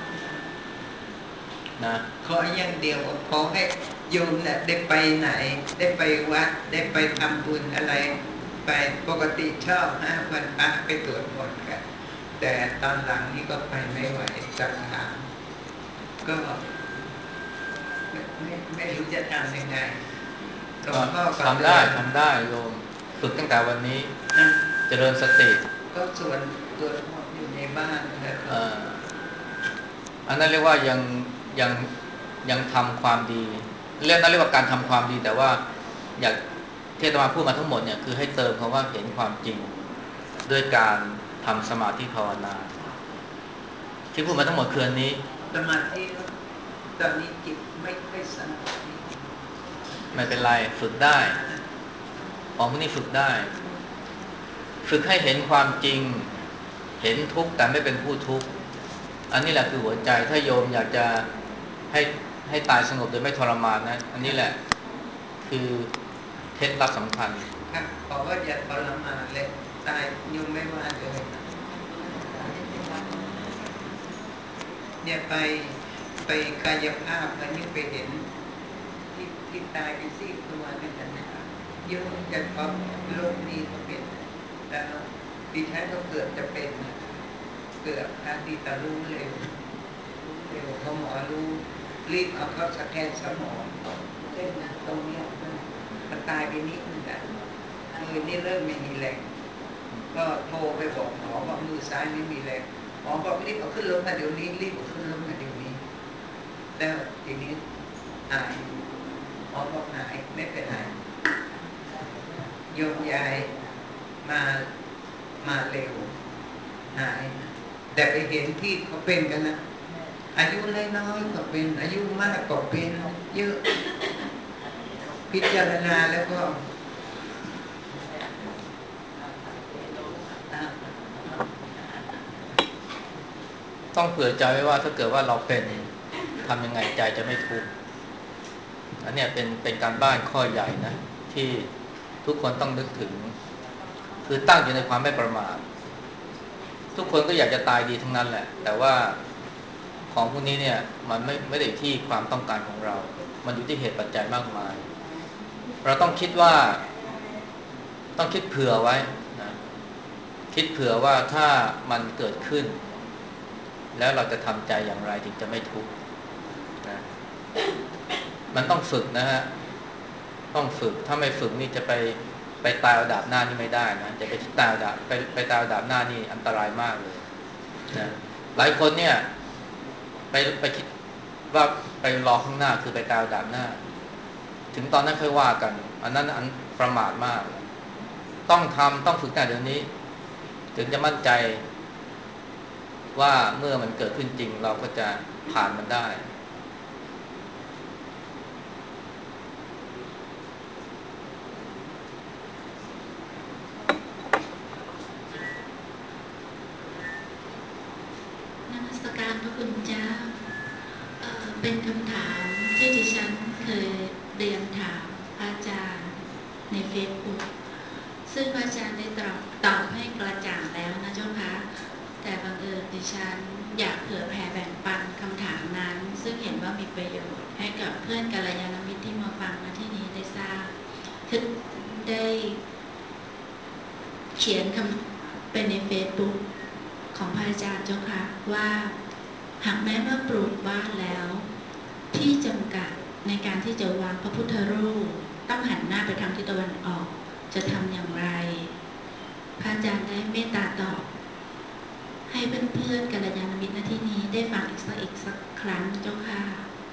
นะขออย่างเดียวขอให้โยมเนี่ยได้ไปไหนได้ไปวัดได้ไปทำบุญอะไรไปปกติชอบนะวันพระไปตรวจมนต์กันแต่ตอนหลังนี่ก็ไปไม่ไหวสักครั้งก็ไม่ไม่ไม่รู้จะทำยังไงหลวงพ่อทำได้ทำได้โยมฝึกตั้งแต่วันนี้เจริญสติก็ส่วนส่วนอยู่ในบ้านนะครับอันนั้นเรียกว่ายังยังยังทำความดีเรียกนั้นเรียกว่าการทำความดีแต่ว่าอยากที่อาตมาพูดมาทั้งหมดเนี่ยคือให้เติมคำว่าเห็นความจริงด้วยการทำสมาธิภาวนาที่พูดมาทั้งหมดคืออันนี้สมาธิตอนนี้จิตไม่ค่อยสงบไม่เป็นไรฝึกได้ของพวกนี้ฝึกได้ฝึกให้เห็นความจริงเห็นทุกข์แต่ไม่เป็นผู้ทุกข์อันนี้แหละคือหัวใจถ้าโยมอยากจะให้ให้ตายสงบโดยไม่ทรมานนะอันนี้แหละคือเคล็ดลับสำคัญครับขอว่าอย่าทรมานเลยตายโยมไม่ว่าเลยเนี่ยไปไปกายภาพแล้วนี่ไปเห็นที่ที่ตายเป็นซีกตัวนั่นนะครับโยมจะพบโรคนี้ก็เป็นแล้วดิฉันก็เกือบจะเป็นเกือบนะดีแต่รู้เร็วรู้เร็วพอหมอรู้รีบเอาเข้าสแกนสมองเส้นตรงนี้มันตายไปนิดนึงอ่ะมือนี่เริ่มไม่มีแรงก็โทรไปบอกหมอว่ามือซ้ายไม่มีแรงหมอบอกรีบเอาขึ้นรถมาเดี๋ยวนี้รีบเอาขึ้นรถมาเดี๋ยวนี้แล้วทีนี้หายหมอบอกหายไม่เป็นไรโยมยายมามาเร็วหายแต่ไปเห็นที่เขาเป็นกันนะอายุน้อยๆก็เป็นอายุมากก็เป็นเยอะพิจารณาแล้วก็ต้องเผื่อใจไว้ว่าถ้าเกิดว่าเราเป็นทำยังไงใจจะไม่ทุกข์อันนี้เป็นเป็นการบ้านข้อใหญ่นะที่ทุกคนต้องนึกถึงคือตั้งอยู่ในความไม่ประมาททุกคนก็อยากจะตายดีทั้งนั้นแหละแต่ว่าของพวกนี้เนี่ยมันไม่ไม่ได้ที่ความต้องการของเรามันอยู่ที่เหตุปัจจัยมากมายเราต้องคิดว่าต้องคิดเผื่อไว้นะคิดเผื่อว่าถ้ามันเกิดขึ้นแล้วเราจะทำใจอย่างไรถึงจะไม่ทุกข์นะมันต้องฝึกนะฮะต้องฝึกถ้าไม่ฝึกนี่จะไปไปตายเอาดาบหน้านี่ไม่ได้นะจะไปตายเอาดาบไปไปตายเอาดาบหน้านี่อันตรายมากเลยนะหลายคนเนี่ยไปไปคิดว่าไปรอข้างหน้าคือไปตายเอาดาบหน้าถึงตอนนั้นค่อยว่ากันอันนั้นอันประมาทมากต้องทำต้องฝึกแต่เดี๋ยวนี้ถึงจะมั่นใจว่าเมื่อมันเกิดขึ้นจริงเราก็จะผ่านมันได้นมัสการพระคุณเจ้า เอ่อ เป็นคำถามที่ดิฉันเคยเรียนถามพระอาจารย์ในเฟซบุ๊กซึ่งพระอาจารย์ได้ตอบตอบให้กระจ่างแล้วนะเจ้าคะแต่บังเอิญดิฉันอยากเผื่อแผ่แบ่งปันคำถามนั้นซึ่งเห็นว่ามีประโยชน์ให้กับเพื่อนกัลยาณมิตรที่มาฟังณที่นี้ได้ทราบคือได้เขียนคำเป็นในเฟซบุ๊กของพระอาจารย์เจ้าค่ะว่าหากแม้ว่าปลูกบ้านแล้วที่จำกัดในการที่จะวางพระพุทธรูปต้องหันหน้าไปทางทิศตะวันออกจะทำอย่างไรพระอาจารย์ได้เมตตาตอบให้เพื่อนๆกัลยาณมิตรณที่นี้ได้ฟังอีกสักอีกสักครั้งเจ้าค่ะ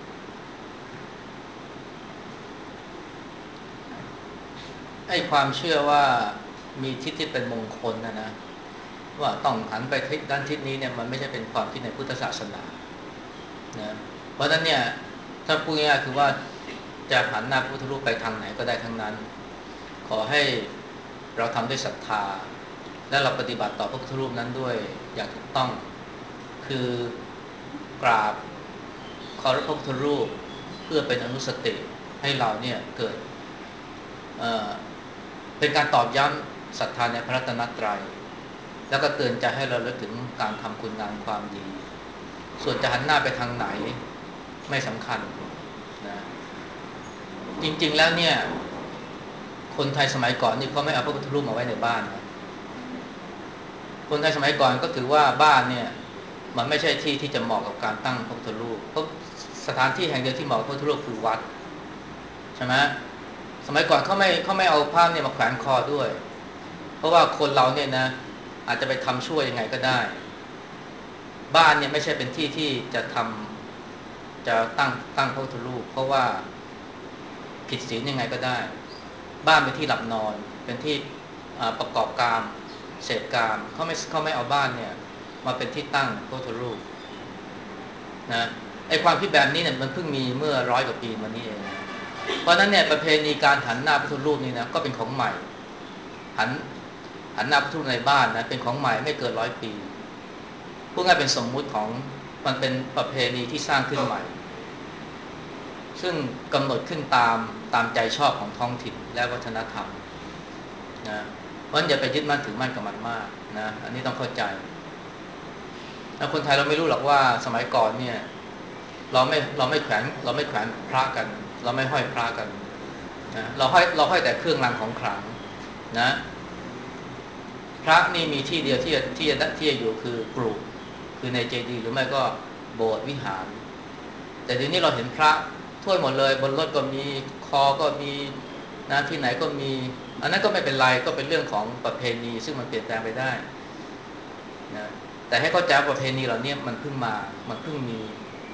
ไอ้ความเชื่อว่ามีทิศที่เป็นมงคลนะนะว่าต้องหันไปทิศด้านทิศนี้เนี่ยมันไม่ใช่เป็นความคิดในพุทธศาสนานะเพราะฉะนั้นเนี่ยถ้าพูดง่ายๆคือว่าจะหันหน้าพุทธรูปไปทางไหนก็ได้ทั้งนั้นขอให้เราทำด้วยศรัทธาและเราปฏิบัติต่อพระพุทธรูปนั้นด้วยอย่างถูกต้องคือกราบเคารพพระพุทธรูปเพื่อเป็นอนุสติให้เราเนี่ยเกิดเอ่อเป็นการตอบย้ำศรัทธาในพระรัตนตรัยแล้วก็เตือนใจให้เราเลิกถึงการทำคุณงามความดีส่วนจะหันหน้าไปทางไหนไม่สำคัญนะจริงๆแล้วเนี่ยคนไทยสมัยก่อนนี่เขาไม่เอาพระพุทธรูปมาไว้ในบ้านนะคนไทยสมัยก่อนก็ถือว่าบ้านเนี่ยมันไม่ใช่ที่ที่จะเหมาะกับการตั้งพระพุทธรูปเพราะสถานที่แห่งเดียวที่เหมาะกับพระพุทธรูปคือวัดใช่ไหมสมัยก่อนเขาไม่เขาไม่เอาผ้าเนี่ยมาแขวนคอด้วยเพราะว่าคนเราเนี่ยนะอาจจะไปทำชั่วยังไงก็ได้บ้านเนี่ยไม่ใช่เป็นที่ที่จะทำจะตั้งตั้งพระพุทธรูปเพราะว่าผิดศีลยังไงก็ได้บ้านเป็นที่หลับนอนเป็นที่ประกอบการเสพการเขาไม่เขาไม่เอาบ้านเนี่ยมาเป็นที่ตั้งพระพุทธรูปนะไอ้ความคิดแบบนี้เนี่ยมันเพิ่งมีเมื่อร้อยกว่าปีมานี้เองเพราะนั้นเนี่ยประเพณีการหันหน้าพระพุทธรูปนี่นะก็เป็นของใหม่หันหันหน้าพระพุทธรูปในบ้านนะเป็นของใหม่ไม่เกินร้อยปีพวกนั้นเป็นสมมุติของมันเป็นประเพณีที่สร้างขึ้นใหม่ซึ่งกำหนดขึ้นตามตามใจชอบของท้องถิ่นและวัฒนธรรมนะเพราะฉะนั้นอย่าไปยึดมั่นถือมั่นกับมันมากนะอันนี้ต้องเข้าใจแล้วคนไทยเราไม่รู้หรอกว่าสมัยก่อนเนี่ยเราไม่เราไม่แขวนเราไม่แขวนพระกันเราไม่ห้อยพระกันนะเราห้อยเราห้อยแต่เครื่องรางของขลังนะพระนี่มีที่เดียวที่ที่จะที่จะอยู่คือกรุคือในเจดีย์หรือไม่ก็โบสถ์วิหารแต่ทีนี้เราเห็นพระถ้วยหมดเลยบนรถก็มีคอก็มีนะที่ไหนก็มีอันนั้นก็ไม่เป็นไรก็เป็นเรื่องของประเพณีซึ่งมันเปลี่ยนแปลงไปได้นะแต่ให้เข้าใจประเพณีเหล่านี้มันเพิ่งมามันเพิ่งมี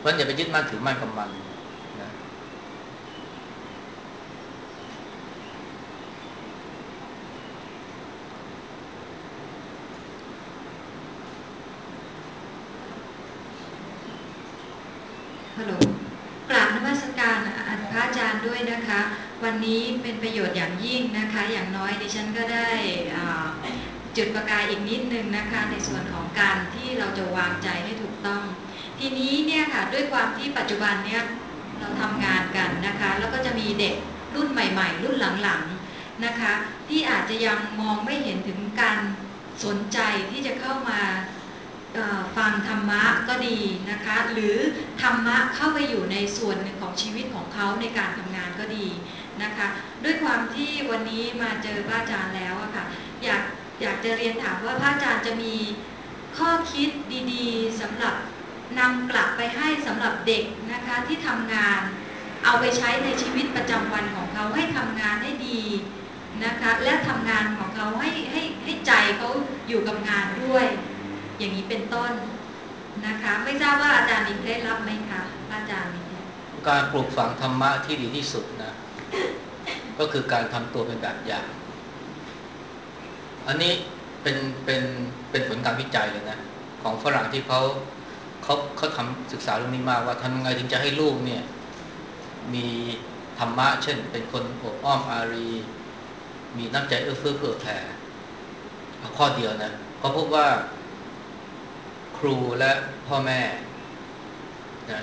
ราะอย่าไปยึดมั่นถือมั่นกับมันนะฮัลโหลกราบนมัสการพระอาจารย์ด้วยนะคะวันนี้เป็นประโยชน์อย่างยิ่งนะคะอย่างน้อยดิฉันก็ได้จุดประกายอีกนิดนึงนะคะในส่วนของการที่เราจะวางใจให้ถูกต้องทีนี้เนี่ยค่ะด้วยความที่ปัจจุบันเนี่ยเราทำงานกันนะคะแล้วก็จะมีเด็กรุ่นใหม่ๆรุ่นหลังๆนะคะที่อาจจะยังมองไม่เห็นถึงการสนใจที่จะเข้ามาฟังธรรมะก็ดีนะคะหรือธรรมะเข้าไปอยู่ในส่วนหนึ่งของชีวิตของเขาในการทำงานก็ดีนะคะด้วยความที่วันนี้มาเจอพระอาจารย์แล้วอะค่ะอยากอยากจะเรียนถามว่าพระอาจารย์จะมีข้อคิดดีๆสำหรับนำกลับไปให้สำหรับเด็กนะคะที่ทำงานเอาไปใช้ในชีวิตประจำวันของเขาให้ทำงานให้ดีนะคะและทำงานของเขาให้ให้ให้ใจเขาอยู่กับงานด้วยอย่างนี้เป็นต้นนะคะไม่ทราบว่าอาจารย์มีเคล็ดลับไหมคะอาจารย์มีการปลูกฝังธรรมะที่ดีที่สุดนะก็คือการทำตัวเป็นแบบอย่างอันนี้เป็นเป็นเป็นผลการวิจัยเลยนะของฝรั่งที่เขาเขาเขาทำศึกษาเรื่องนี้มากว่าทำยังไงถึงจะให้ลูกเนี่ยมีธรรมะเช่นเป็นคนอบอ้อมอารีมีน้ำใจเอื้อเฟื้อเผื่อแผ่ข้อเดียวนะเขาพบว่าครูและพ่อแม่นะ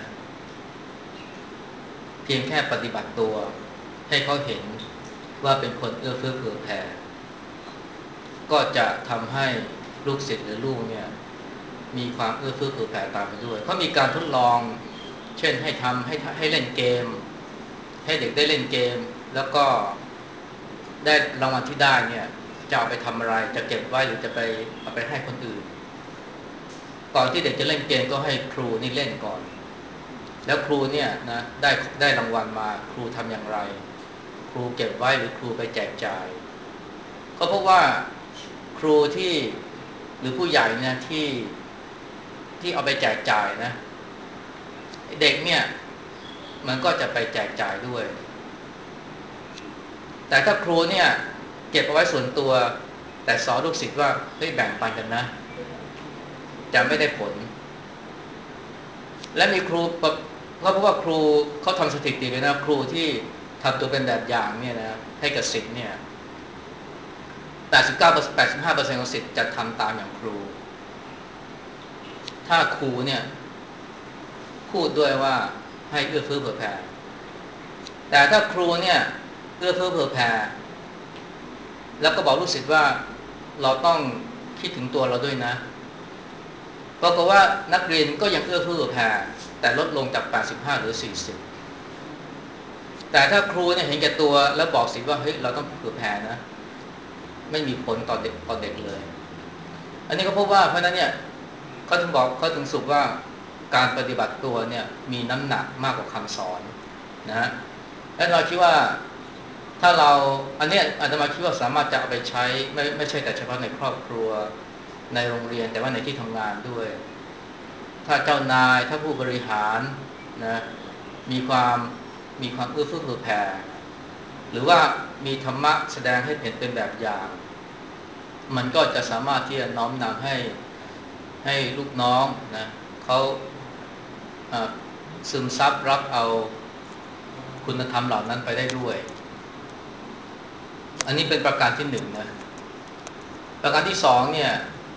เพียงแค่ปฏิบัติตัวให้เขาเห็นว่าเป็นคนเอื้อเฟื้อเผื่อแผ่ก็จะทำให้ลูกศิษย์หรือลูกเนี่ยมีความเอื้อเฟื้อเผื่อแผ่ตามไปด้วยเขามีการทดลองเช่นให้ทำให้ให้เล่นเกมให้เด็กได้เล่นเกมแล้วก็ได้รางวัลที่ได้เนี่ยจะเอาไปทำอะไรจะเก็บไว้หรือจะไปเอาไปให้คนอื่นก่อนที่เด็กจะเล่นเกมก็ให้ครูนี่เล่นก่อนแล้วครูเนี่ยนะได้ได้รางวัลมาครูทำอย่างไรครูเก็บไว้หรือครูไปแจกจ่ายก็เพราะว่าครูที่หรือผู้ใหญ่เนี่ยที่ที่เอาไปแจกจ่ายนะเด็กเนี่ยมันก็จะไปแจกจ่ายด้วยแต่ถ้าครูเนี่ยเก็บเอาไว้ส่วนตัวแต่สอนลูกศิษย์ว่าเฮ้ยแบ่งปันกันนะจะไม่ได้ผลและมีครูเพราะว่าครูเขาทำสถิติเลยนะครูที่ทำตัวเป็นแบบอย่างเนี่ยนะให้กับศิษย์เนี่ยแปดสิบเก้า แปดสิบห้าเปอร์เซ็นต์ ของศิษย์จะทำตามอย่างครูถ้าครูเนี่ยพูดด้วยว่าให้เอื้อเฟื้อเผื่อแผ่แต่ถ้าครูเนี่ยเอื้อเฟื้อเผื่อแผ่แล้วก็บอกลูกศิษย์ว่าเราต้องคิดถึงตัวเราด้วยนะปรากฏว่านักเรียนก็ยังเอื้อเฟื้อเผื่อแผ่แต่ลดลงจากแปดสิบห้าเหลือสี่สิบแต่ถ้าครูเนี่ยเห็นแก่ตัวแล้วบอกศิษย์ว่าเฮ้ยเราต้องเผื่อแผ่นะไม่มีผลต่อเด็กต่อเด็กเลยอันนี้ก็พบว่าเพราะนั้นเนี่ยเขาถึงบอกเขาถึงสรุปว่าการปฏิบัติตัวเนี่ยมีน้ำหนักมากกว่าคำสอนนะและเราคิดว่าถ้าเราอันนี้อาจจะมาคิดว่าสามารถจะเอาไปใช้ไม่ไม่ใช่แต่เฉพาะในครอบครัวในโรงเรียนแต่ว่าในที่ทำงานด้วยถ้าเจ้านายถ้าผู้บริหารนะมีความมีความเอื้อเฟื้อเผื่อแผ่หรือว่ามีธรรมะแสดงให้เห็นเป็นแบบอย่างมันก็จะสามารถที่จะน้อมนำให้ให้ลูกน้องนะเขาซึมซับรับเอาคุณธรรมเหล่านั้นไปได้ด้วยอันนี้เป็นประการที่หนึ่งนะประการที่สองเนี่ย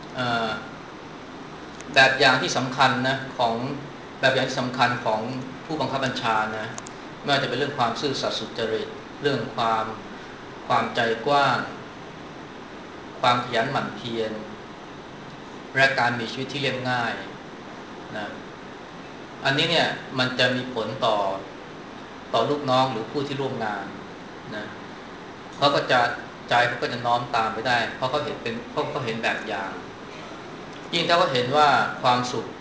แบบอย่างที่สำคัญนะของแบบอย่างที่สำคัญของผู้บังคับบัญชานะไม่ว่าจะเป็นเรื่องความซื่อสัตย์สุจริตเรื่องความความใจกว้างความขยันหมั่นเพียรและการมีชีวิตที่เรียบง่ายนะอันนี้เนี่ยมันจะมีผลต่อต่อลูกน้องหรือผู้ที่ร่วมงานนะเขาก็จะใจเขาก็จะน้อมตามไปได้เพราะเขาเห็นเป็นเพราะเขาเห็นแบบอย่างยิ่งถ้าเขาเห็นว่าความสุข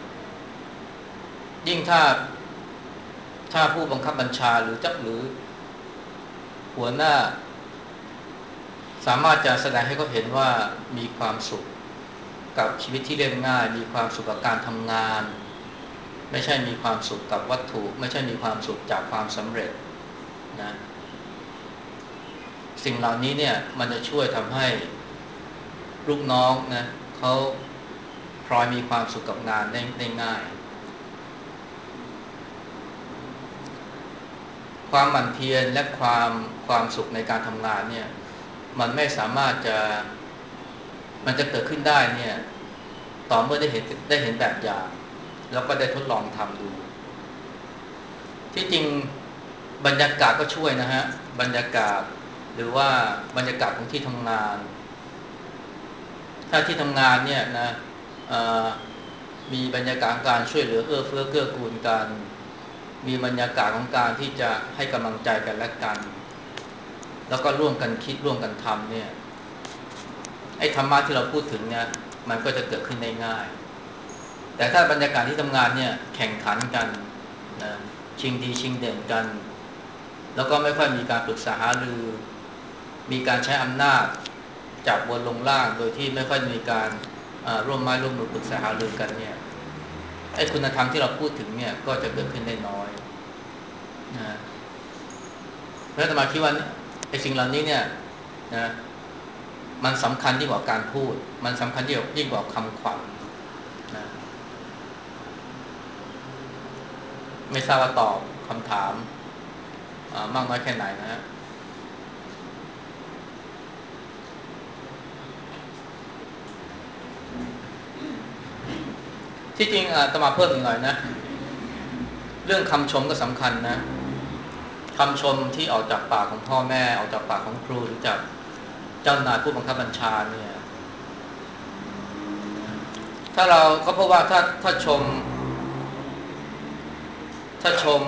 ยิ่งถ้าถ้าผู้บังคับบัญชาหรือเจ้าหรือหัวหน้าสามารถจะแสดงให้เขาเห็นว่ามีความสุขกับชีวิตที่เรียบง่ายมีความสุขกับการทำงานไม่ใช่มีความสุขกับวัตถุไม่ใช่มีความสุขจากความสำเร็จนะสิ่งเหล่านี้เนี่ยมันจะช่วยทำให้ลูกน้องนะเขาพลอยมีความสุขกับงานได้ได้ง่ายความหมั่นเพียรและความความสุขในการทำงานเนี่ยมันไม่สามารถจะมันจะเกิดขึ้นได้เนี่ยต่อเมื่อได้เห็นได้เห็นแบบอย่างแล้วก็ได้ทดลองทำดูที่จริงบรรยากาศก็ช่วยนะฮะบรรยากาศหรือว่าบรรยากาศของที่ทำงานถ้าที่ทำงานเนี่ยนะมีบรรยากาศการช่วยเหลือเอื้อเฟื้อเกื้อกูลกันมีบรรยากาศของการที่จะให้กำลังใจกันและกันแล้วก็ร่วมกันคิดร่วมกันทำเนี่ยไอ้ธรรมะที่เราพูดถึงเนี่ยมันก็จะเกิดขึ้นได้ง่ายแต่ถ้าบรรยากาศที่ทำงานเนี่ยแข่งขันกันนะชิงดีชิงเด่นกันแล้วก็ไม่ค่อยมีการปรึกษาหารือมีการใช้อำนาจจับบนลงล่างโดยที่ไม่ค่อยมีการร่วมไม้ร่วมมือปรึกษาหารือกันเนี่ยไอ้คุณธรรมที่เราพูดถึงเนี่ยก็จะเกิดขึ้นได้น้อยนะเพราะอาตมาคิดว่าไอ้สิ่งเหล่านี้เนี่ยนะมันสำคัญยิ่งกว่าการพูดมันสำคัญยิ่งกว่าคำขวัญนะไม่ทราบว่าตอบคำถามมากน้อยแค่ไหนนะฮะที่จริงอาตมาเพิ่มอีกหน่อยนะเรื่องคำชมก็สำคัญนะคำชมที่ออกจากปากของพ่อแม่ออกจากปากของครูหรือจากเจ้านายผู้บังคับบัญชาเนี่ยถ้าเราก็เพราะว่าถ้าถ้าชมถ้าชม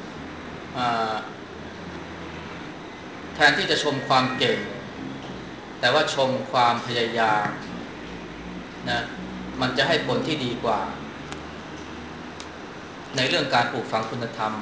แทนที่จะชมความเก่งแต่ว่าชมความพยายามนะมันจะให้ผลที่ดีกว่าในเรื่องการปลูกฝังคุณธรรม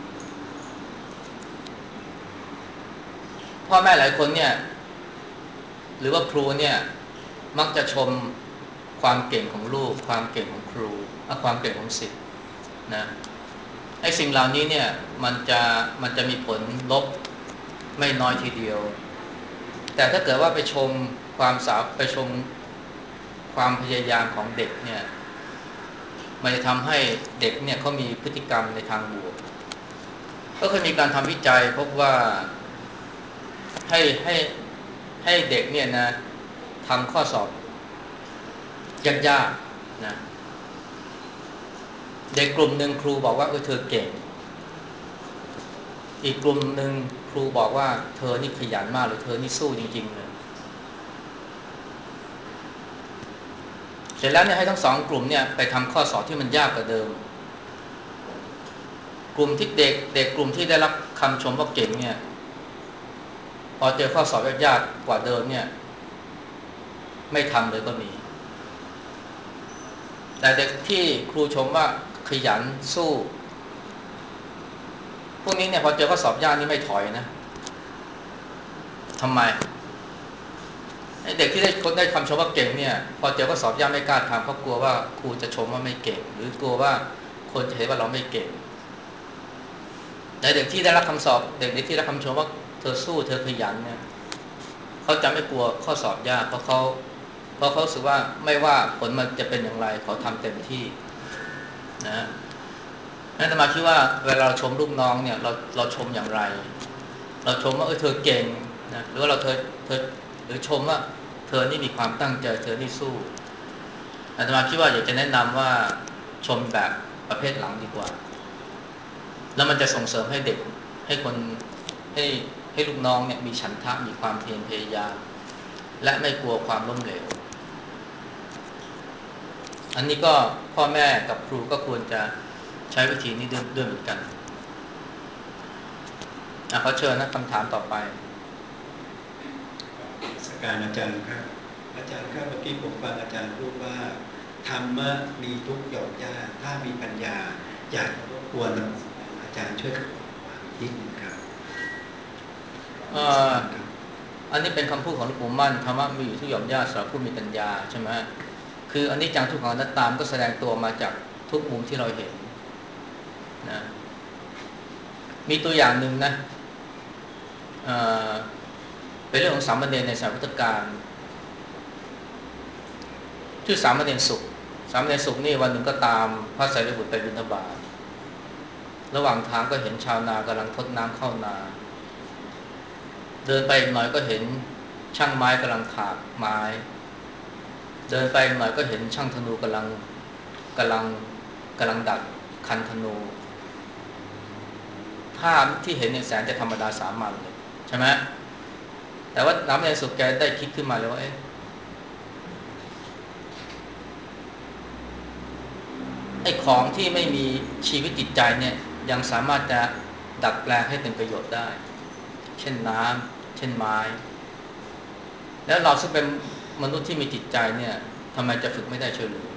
พ่อแม่หลายคนเนี่ยหรือว่าครูเนี่ยมักจะชมความเก่งของลูกความเก่งของครูความเก่งของศิษย์นะไอ้สิ่งเหล่านี้เนี่ยมันจะมันจะมีผลลบไม่น้อยทีเดียวแต่ถ้าเกิดว่าไปชมความสามารถไปชมความพยายามของเด็กเนี่ยมันจะทำให้เด็กเนี่ยเขามีพฤติกรรมในทางบวกก็เคยมีการทำวิจัยพบว่าให้ให้ให้เด็กเนี่ยนะทำข้อสอบยากๆนะเด็กกลุ่มหนึ่งครูบอกว่าเออเธอเก่งอีกกลุ่มหนึ่งครูบอกว่าเธอนี่ขยันมากหรือเธอนี่สู้จริงๆเลยเสร็จแล้วเนี่ยให้ทั้งสองกลุ่มเนี่ยไปทำข้อสอบที่มันยากกว่าเดิมกลุ่มที่เด็กเด็กกลุ่มที่ได้รับคำชมว่าเก่งเนี่ยพอเจอข้อสอบยากๆกว่าเดิมเนี่ยไม่ทำเลยก็มีแต่เด็กที่ครูชมว่าขยันสู้พวกนี้เนี่ยพอเจอข้อสอบยากนี่ไม่ถอยนะทำไมเด็กที่ได้คนได้คำชมว่าเก่งเนี่ยพอเจอข้อสอบยากไม่กล้าทำเพราะกลัวว่าครูจะชมว่าไม่เก่งหรือกลัวว่าคนจะเห็นว่าเราไม่เก่งแต่เด็กที่ได้รับคำสอบเด็กที่ได้รับคำชมว่าเธอสู้เธอขยันเนี่ยเขาจะไม่กลัวข้อสอบยากเพราะเขาเพราะเขารู้สึกว่าไม่ว่าผลมันจะเป็นอย่างไรเขาทำเต็มที่นะนั่นจะมาคิดว่าเวลาเราชมลูกน้องเนี่ยเราเราชมอย่างไรเราชมว่าเออเธอเก่งนะหรือว่าเราเธอเธอหรือชมว่าเธอนี่มีความตั้งใจเธอนี่สู้อาตมาคิดว่าอยากจะแนะนำว่าชมแบบประเภทหลังดีกว่าแล้วมันจะส่งเสริมให้เด็กให้คนให้ให้ลูกน้องเนี่ยมีฉันทะมีความเพียรพยายามและไม่กลัวความล้มเหลวอันนี้ก็พ่อแม่กับครูก็ควรจะใช้วิธีนี้ด้วยเหมือนกันอ่ะขอเชิญนะคำถามต่อไปสการอาจารย์ครับอาจารย์ครับเมื่อกี้ผมฟังอาจารย์พูดว่าธรรมะมีทุกหย่อมย่าถ้ามีปัญญาอยากจะรบกวนอาจารย์ช่วยขยายความนิดนึงครับอ่าอันนี้เป็นคำพูดของหลวงปู่มั่นธรรมะมีอยู่ทุกหย่อมย่าสำหรับผู้มีปัญญาใช่ไหมคืออันนี้จังทุกขังอนัตตาก็แสดงตัวมาจากทุกมุมที่เราเห็นนะมีตัวอย่างหนึ่งนะเอ่อเป็นเรื่องของสามเณรในสมัยพุทธกาลชื่อสามเณรสุขสามเณรสุขนี่วันหนึ่งก็ตามพระไตรปิฎกไปบิณฑบาตระหว่างทางก็เห็นชาวนากำลังทดน้ำเข้านาเดินไปอีกหน่อยก็เห็นช่างไม้กำลังถากไม้เดินไปอีกหน่อยก็เห็นช่างธนูกำลังกำลังกำลังดัดคันธนูภาพที่เห็นเนี่ยแสนจะธรรมดาสามัญเลยใช่ไหมแต่ว่าน้ำในสุขแกได้คิดขึ้นมาเลยว่าเอ๊ะไอ้ของที่ไม่มีชีวิตจิตใจเนี่ยยังสามารถจะดัดแปลงให้เป็นประโยชน์ได้เช่นน้ำเช่นไม้แล้วเราซึ่งเป็นมนุษย์ที่มีจิตใจเนี่ยทำไมจะฝึกไม่ได้เช่วยเหลือ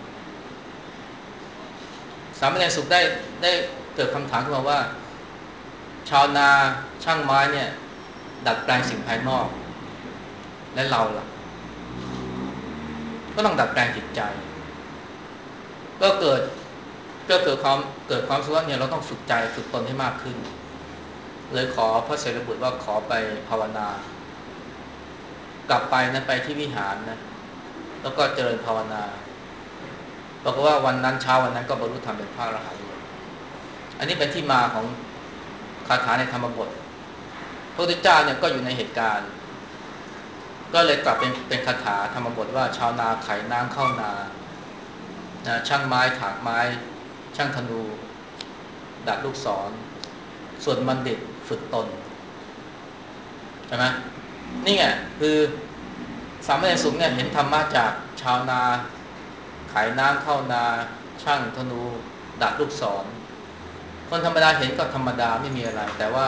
สามเณรสุขได้ได้เกิดคำถามขึ้นมาว่าชาวนาช่างไม้เนี่ยดัดแปลงสิ่งภายนอกและเราล่ะก็ต้องดัดแปลงจิตใจก็เกิดก็เกิดความเกิดความรู้สึกว่าเนี่ยเราต้องฝึกใจฝึกตนให้มากขึ้นเลยขอพระเสรีบุตรว่าขอไปภาวนากลับไปนะไปที่วิหารนะแล้วก็เจริญภาวนาบอกว่าวันนั้นเช้าวันนั้นก็บรรลุธรรมเป็นพระอรหันต์อันนี้เป็นที่มาของคาถาในธรรมบทพระพุทธเจ้าเนี่ยก็อยู่ในเหตุการณ์ก็เลยกลับเป็นเป็นคาถาธรรมบทว่าชาวนาไขน้ำเข้านานะช่างไม้ถากไม้ช่างธนูดัดลูกศรส่วนบัณฑิตฝึกตนใช่ไหมนี่ไงคือสามเณรสุขเนี่ยเห็นธรรมะจากชาวนาไขน้ำเข้านาช่างธนูดัดลูกศรคนธรรมดาเห็นก็ธรรมดาไม่มีอะไรแต่ว่า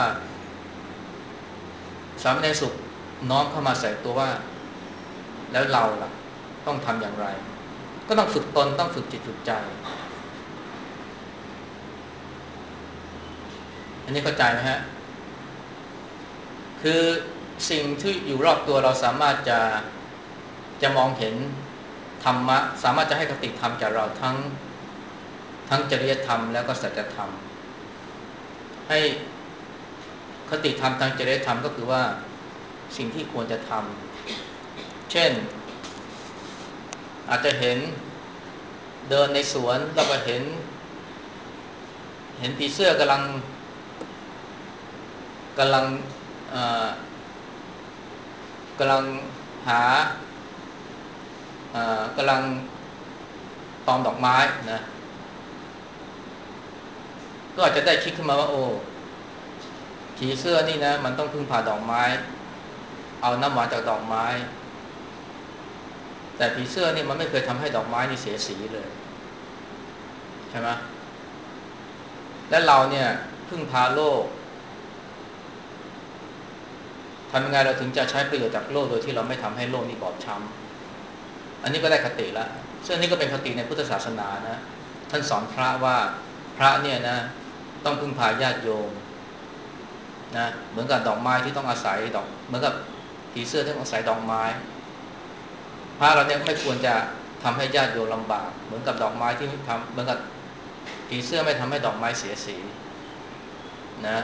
สามเณรสุขน้อมเข้ามาใส่ตัวว่าแล้วเราล่ะต้องทำอย่างไรก็ต้องฝึกตนต้องฝึกจิตฝึกใจอันนี้เข้าใจไหมฮะคือสิ่งที่อยู่รอบตัวเราสามารถจะจะมองเห็นธรรมะสามารถจะให้คติธรรมแก่เราทั้งทั้งจริยธรรมแล้วก็สัจธรรมให้คติธรรมทางจริยธรรมก็คือว่าสิ่งที่ควรจะทำเช่นอาจจะเห็นเดินในสวนแล้วก็เห็นเห็นผีเสื้อกำลังกำลังกำลังหากำลังตอมดอกไม้นะก็อาจจะได้คิดขึ้นมาว่าโอ้ผีเสื้อนี่นะมันต้องพึ่งพาดอกไม้เอาน้ำหวานจากดอกไม้แต่ผีเสื้อนี่มันไม่เคยทำให้ดอกไม้นี่เสียสีเลยใช่ไหมและเราเนี่ยพึ่งพาโลกทำยังไงเราถึงจะใช้ประโยชน์จากโลกโดยที่เราไม่ทำให้โลกนี้บอบช้ำอันนี้ก็ได้คติแล้วซึ่งนี่ก็เป็นคติในพุทธศาสนานะท่านสอนพระว่าพระเนี่ยนะต้องพึ่งพาญาติโยมนะเหมือนกับดอกไม้ที่ต้องอาศัยดอกเหมือนกับผีเสื้อที่ต้องอาศัยดอกไม้พระเราเนี่ยไม่ควรจะทำให้ญาติโยมลำบากเหมือนกับดอกไม้ที่ทำเหมือนกับผีเสื้อไม่ทำให้ดอกไม้เสียสีนะ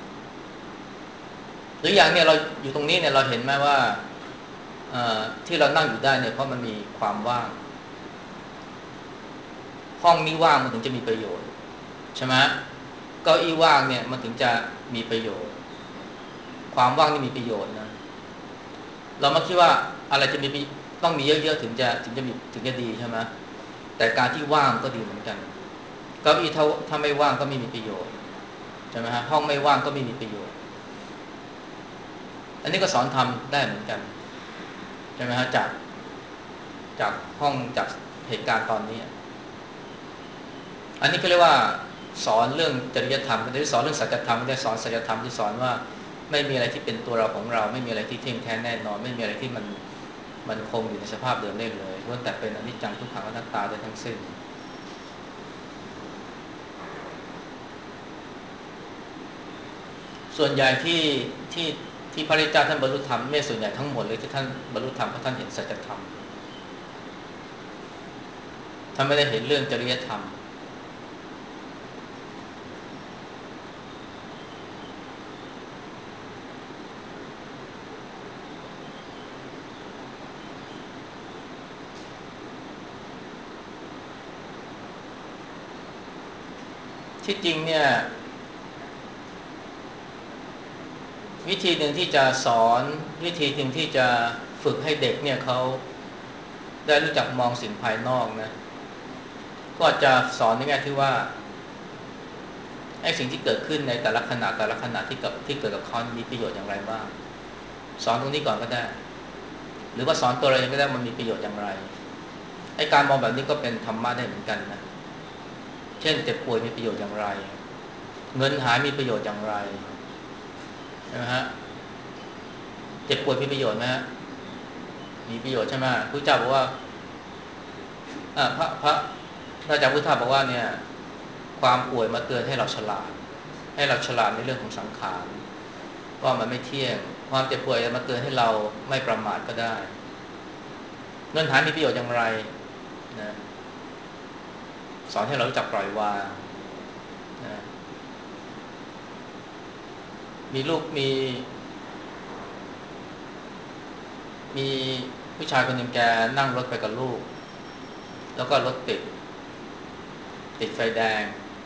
หรืออย่างเนี่ยเราอยู่ตรงนี้เนี่ยเราเห็นไหมว่าที่เรานั่งอยู่ได้เนี่ยเพราะมันมีความว่างห้องนี้ว่างมันถึงจะมีประโยชน์ใช่ไหมเก้าอี้ว่างเนี่ยมันถึงจะมีประโยชน์ความว่างนี่มีประโยชน์นะเรามาคิดว่าอะไรจะมีต้องมีเยอะๆถึงจะถึงจะมีถึงจะดีใช่ไหมแต่การที่ว่างก็ดีเหมือนกันเก้าอี้ถ้าถ้าไม่ว่างก็ไม่มีประโยชน์ใช่ไหมฮะห้องไม่ว่างก็ไม่มีประโยชน์อันนี้ก็สอนทำได้เหมือนกันใช่ไหมฮะจากจากห้องจากเหตุการณ์ตอนนี้อันนี้ก็เรียกว่าสอนเรื่องจริยธรรมก็ได้สอนเรื่องสัจธรรมก็ได้สอนสัจธรรมที่สอนว่าไม่มีอะไรที่เป็นตัวเราของเราไม่มีอะไรที่เที่ยงแท้แน่นอนไม่มีอะไรที่มันมันคงอยู่ในสภาพเดิมได้เลยล้วนแต่เป็นอนิจจังทุกขังอนัตตาโดยทั้งสิ้นส่วนใหญ่ที่ที่ที่พระริจาท่านบรรลุธรรมไม่ส่วนใหญ่ทั้งหมดเลยที่ท่านบรรลุธรรมเพราะท่านเห็นสัจธรรมท่านไม่ได้เห็นเรื่องจริยธรรมที่จริงเนี่ยวิธีหนึ่งที่จะสอนวิธีหนึ่งที่จะฝึกให้เด็กเนี่ยเขาได้รู้จักมองสิ่งภายนอกนะก็จะสอนในแง่ที่ว่าไอ้สิ่งที่เกิดขึ้นในแต่ละขณะแต่ละขณะที่กับที่เกิดกับเขามีประโยชน์อย่างไรบ้างสอนตรงนี้ก่อนก็ได้หรือว่าสอนตัวเราเองก็ได้มันมีประโยชน์อย่างไรไอ้การมองแบบนี้ก็เป็นธรรมะได้เหมือนกันนะเช่นเจ็บป่วยมีประโยชน์อย่างไรเงินหายมีประโยชน์อย่างไรใช่ไหมฮะเจ็บป่วยมีประโยชน์ไหมฮะมีประโยชน์ใช่ไหมพระเจ้าบอกว่าอ่าพระพระพระอาจารย์พุทธาบอกว่าเนี่ยความป่วยมาเตือนให้เราฉลาดให้เราฉลาดในเรื่องของสังขารว่ามันไม่เที่ยงความเจ็บป่วยมาเตือนให้เราไม่ประมาทก็ได้เงินหายมีประโยชน์อย่างไรนะสอนให้เรารู้จักปล่อยวางนะมีลูกมีมีผู้ชายคนหนึ่งแกนั่งรถไปกับลูกแล้วก็รถติดติดไฟแดง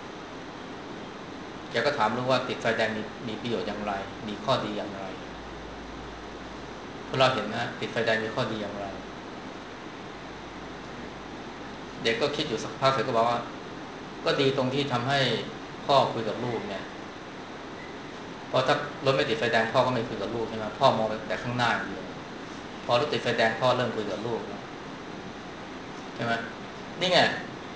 แกก็ถามลูกว่าติดไฟแดงมีมีประโยชน์อย่างไรมีข้อดีอย่างไรพวกเราเห็นนะติดไฟแดงมีข้อดีอย่างไรเด็กก็คิดอยู่สักพักเสร็จก็บอกว่าก็ดีตรงที่ทำให้พ่อคุยกับลูกเนี่ยพอถ้ารถไม่ติดไฟแดงพ่อก็ไม่คุยกับลูกใช่ไหมพ่อมองแต่ข้างหน้าอย่างเดียวพอรถติดไฟแดงพ่อเริ่มคุยกับลูกใช่ไหมนี่ไง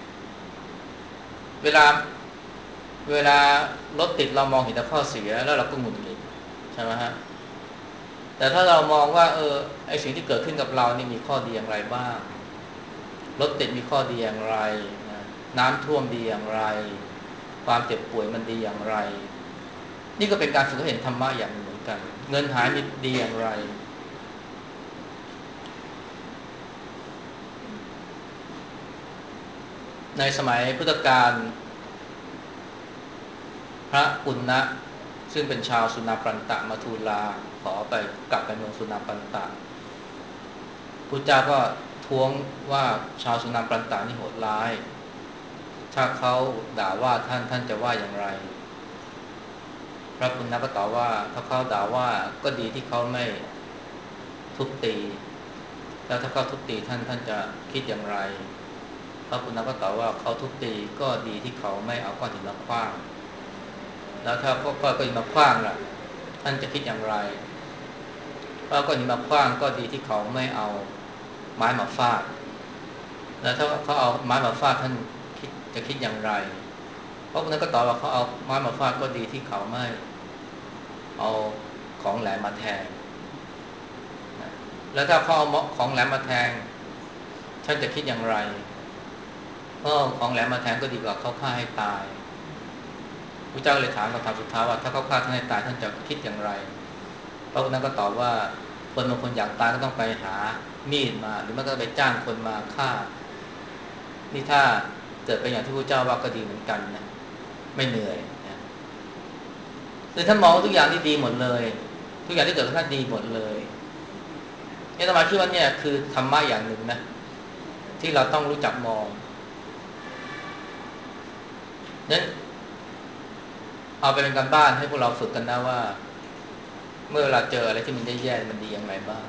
เวลาเวลารถติดเรามองเห็นแต่ข้อเสียแล้วเราก็หงุดหงิดใช่ไหมฮะแต่ถ้าเรามองว่าเออไอสิ่งที่เกิดขึ้นกับเรานี่มีข้อดีอย่างไรบ้างรถติดมีข้อดีอย่างไรน้ำท่วมดีอย่างไรความเจ็บป่วยมันดีอย่างไรนี่ก็เป็นการฝึกให้เห็นธรรมะอย่างเหมือนกันเงินหายมีดีอย่างไรในสมัยพุทธกาลพระปุณณะซึ่งเป็นชาวสุนาปันตะมาทูลลาขอไปกลับไปเมืองสุนาปันตะพุทธเจ้าก็ท้วงว่าชาวสุนาปันตะนี่โหดร้ายถ้าเขาด่าว่าท่านท่านจะว่าอย่างไรพระปุณณะก็ตอบว่าถ้าเขาด่าว่าก็ดีที่เขาไม่ทุบตีแล้วถ้าเขาทุบตีท่านท่านจะคิดอย่างไรพระปุณณะก็ตอบว่าเขาทุบตีก็ดีที่เขาไม่เอาก้อนหินมาขว้างแล้วถ้าพวกก้อนหินมาขว้างล่ะท่านจะคิดอย่างไรถ้าก้อนหินมาขว้างก็ดีที่เขาไม่เอาไม้มาฟาดแล้วถ้าเขาเอาไม้มาฟาดท่านคิดจะคิดอย่างไรพระปุณณะก็ตอบว่าเขาเอาไม้มาฟาดก็ดีที่เขาไม่เอาของแหลมมาแทงแล้วถ้าเขาเอาของแหลมมาแทงท่านจะคิดอย่างไรเพราะของแหลมมาแทงก็ดีกว่าเขาฆ่าให้ตายพระเจ้าเลยถามคำถามสุดท้ายว่าถ้าเขาฆ่าท่านให้ตายท่านจะคิดอย่างไรพระพุทธเจ้าก็ตอบว่าคนบางคนอยากตายก็ต้องไปหามีดมาหรือไม่ก็ไปจ้างคนมาฆ่านี่ถ้าเกิดเป็นอย่างที่พระเจ้าว่าก็ดีเหมือนกันนะไม่เหนื่อยนะคือท่านมองทุกอย่างที่ดีหมดเลยทุกอย่างที่เกิดขึ้นดีหมดเลยนี่ธรรมะคิดว่าเนี่ยคือธรรมะอย่างหนึ่งนะที่เราต้องรู้จักมองนั้นเอาไปเป็นการบ้านให้พวกเราฝึกกันนะว่าเมื่อเราเจออะไรที่มันแย่ๆมันดีอย่างไรบ้าง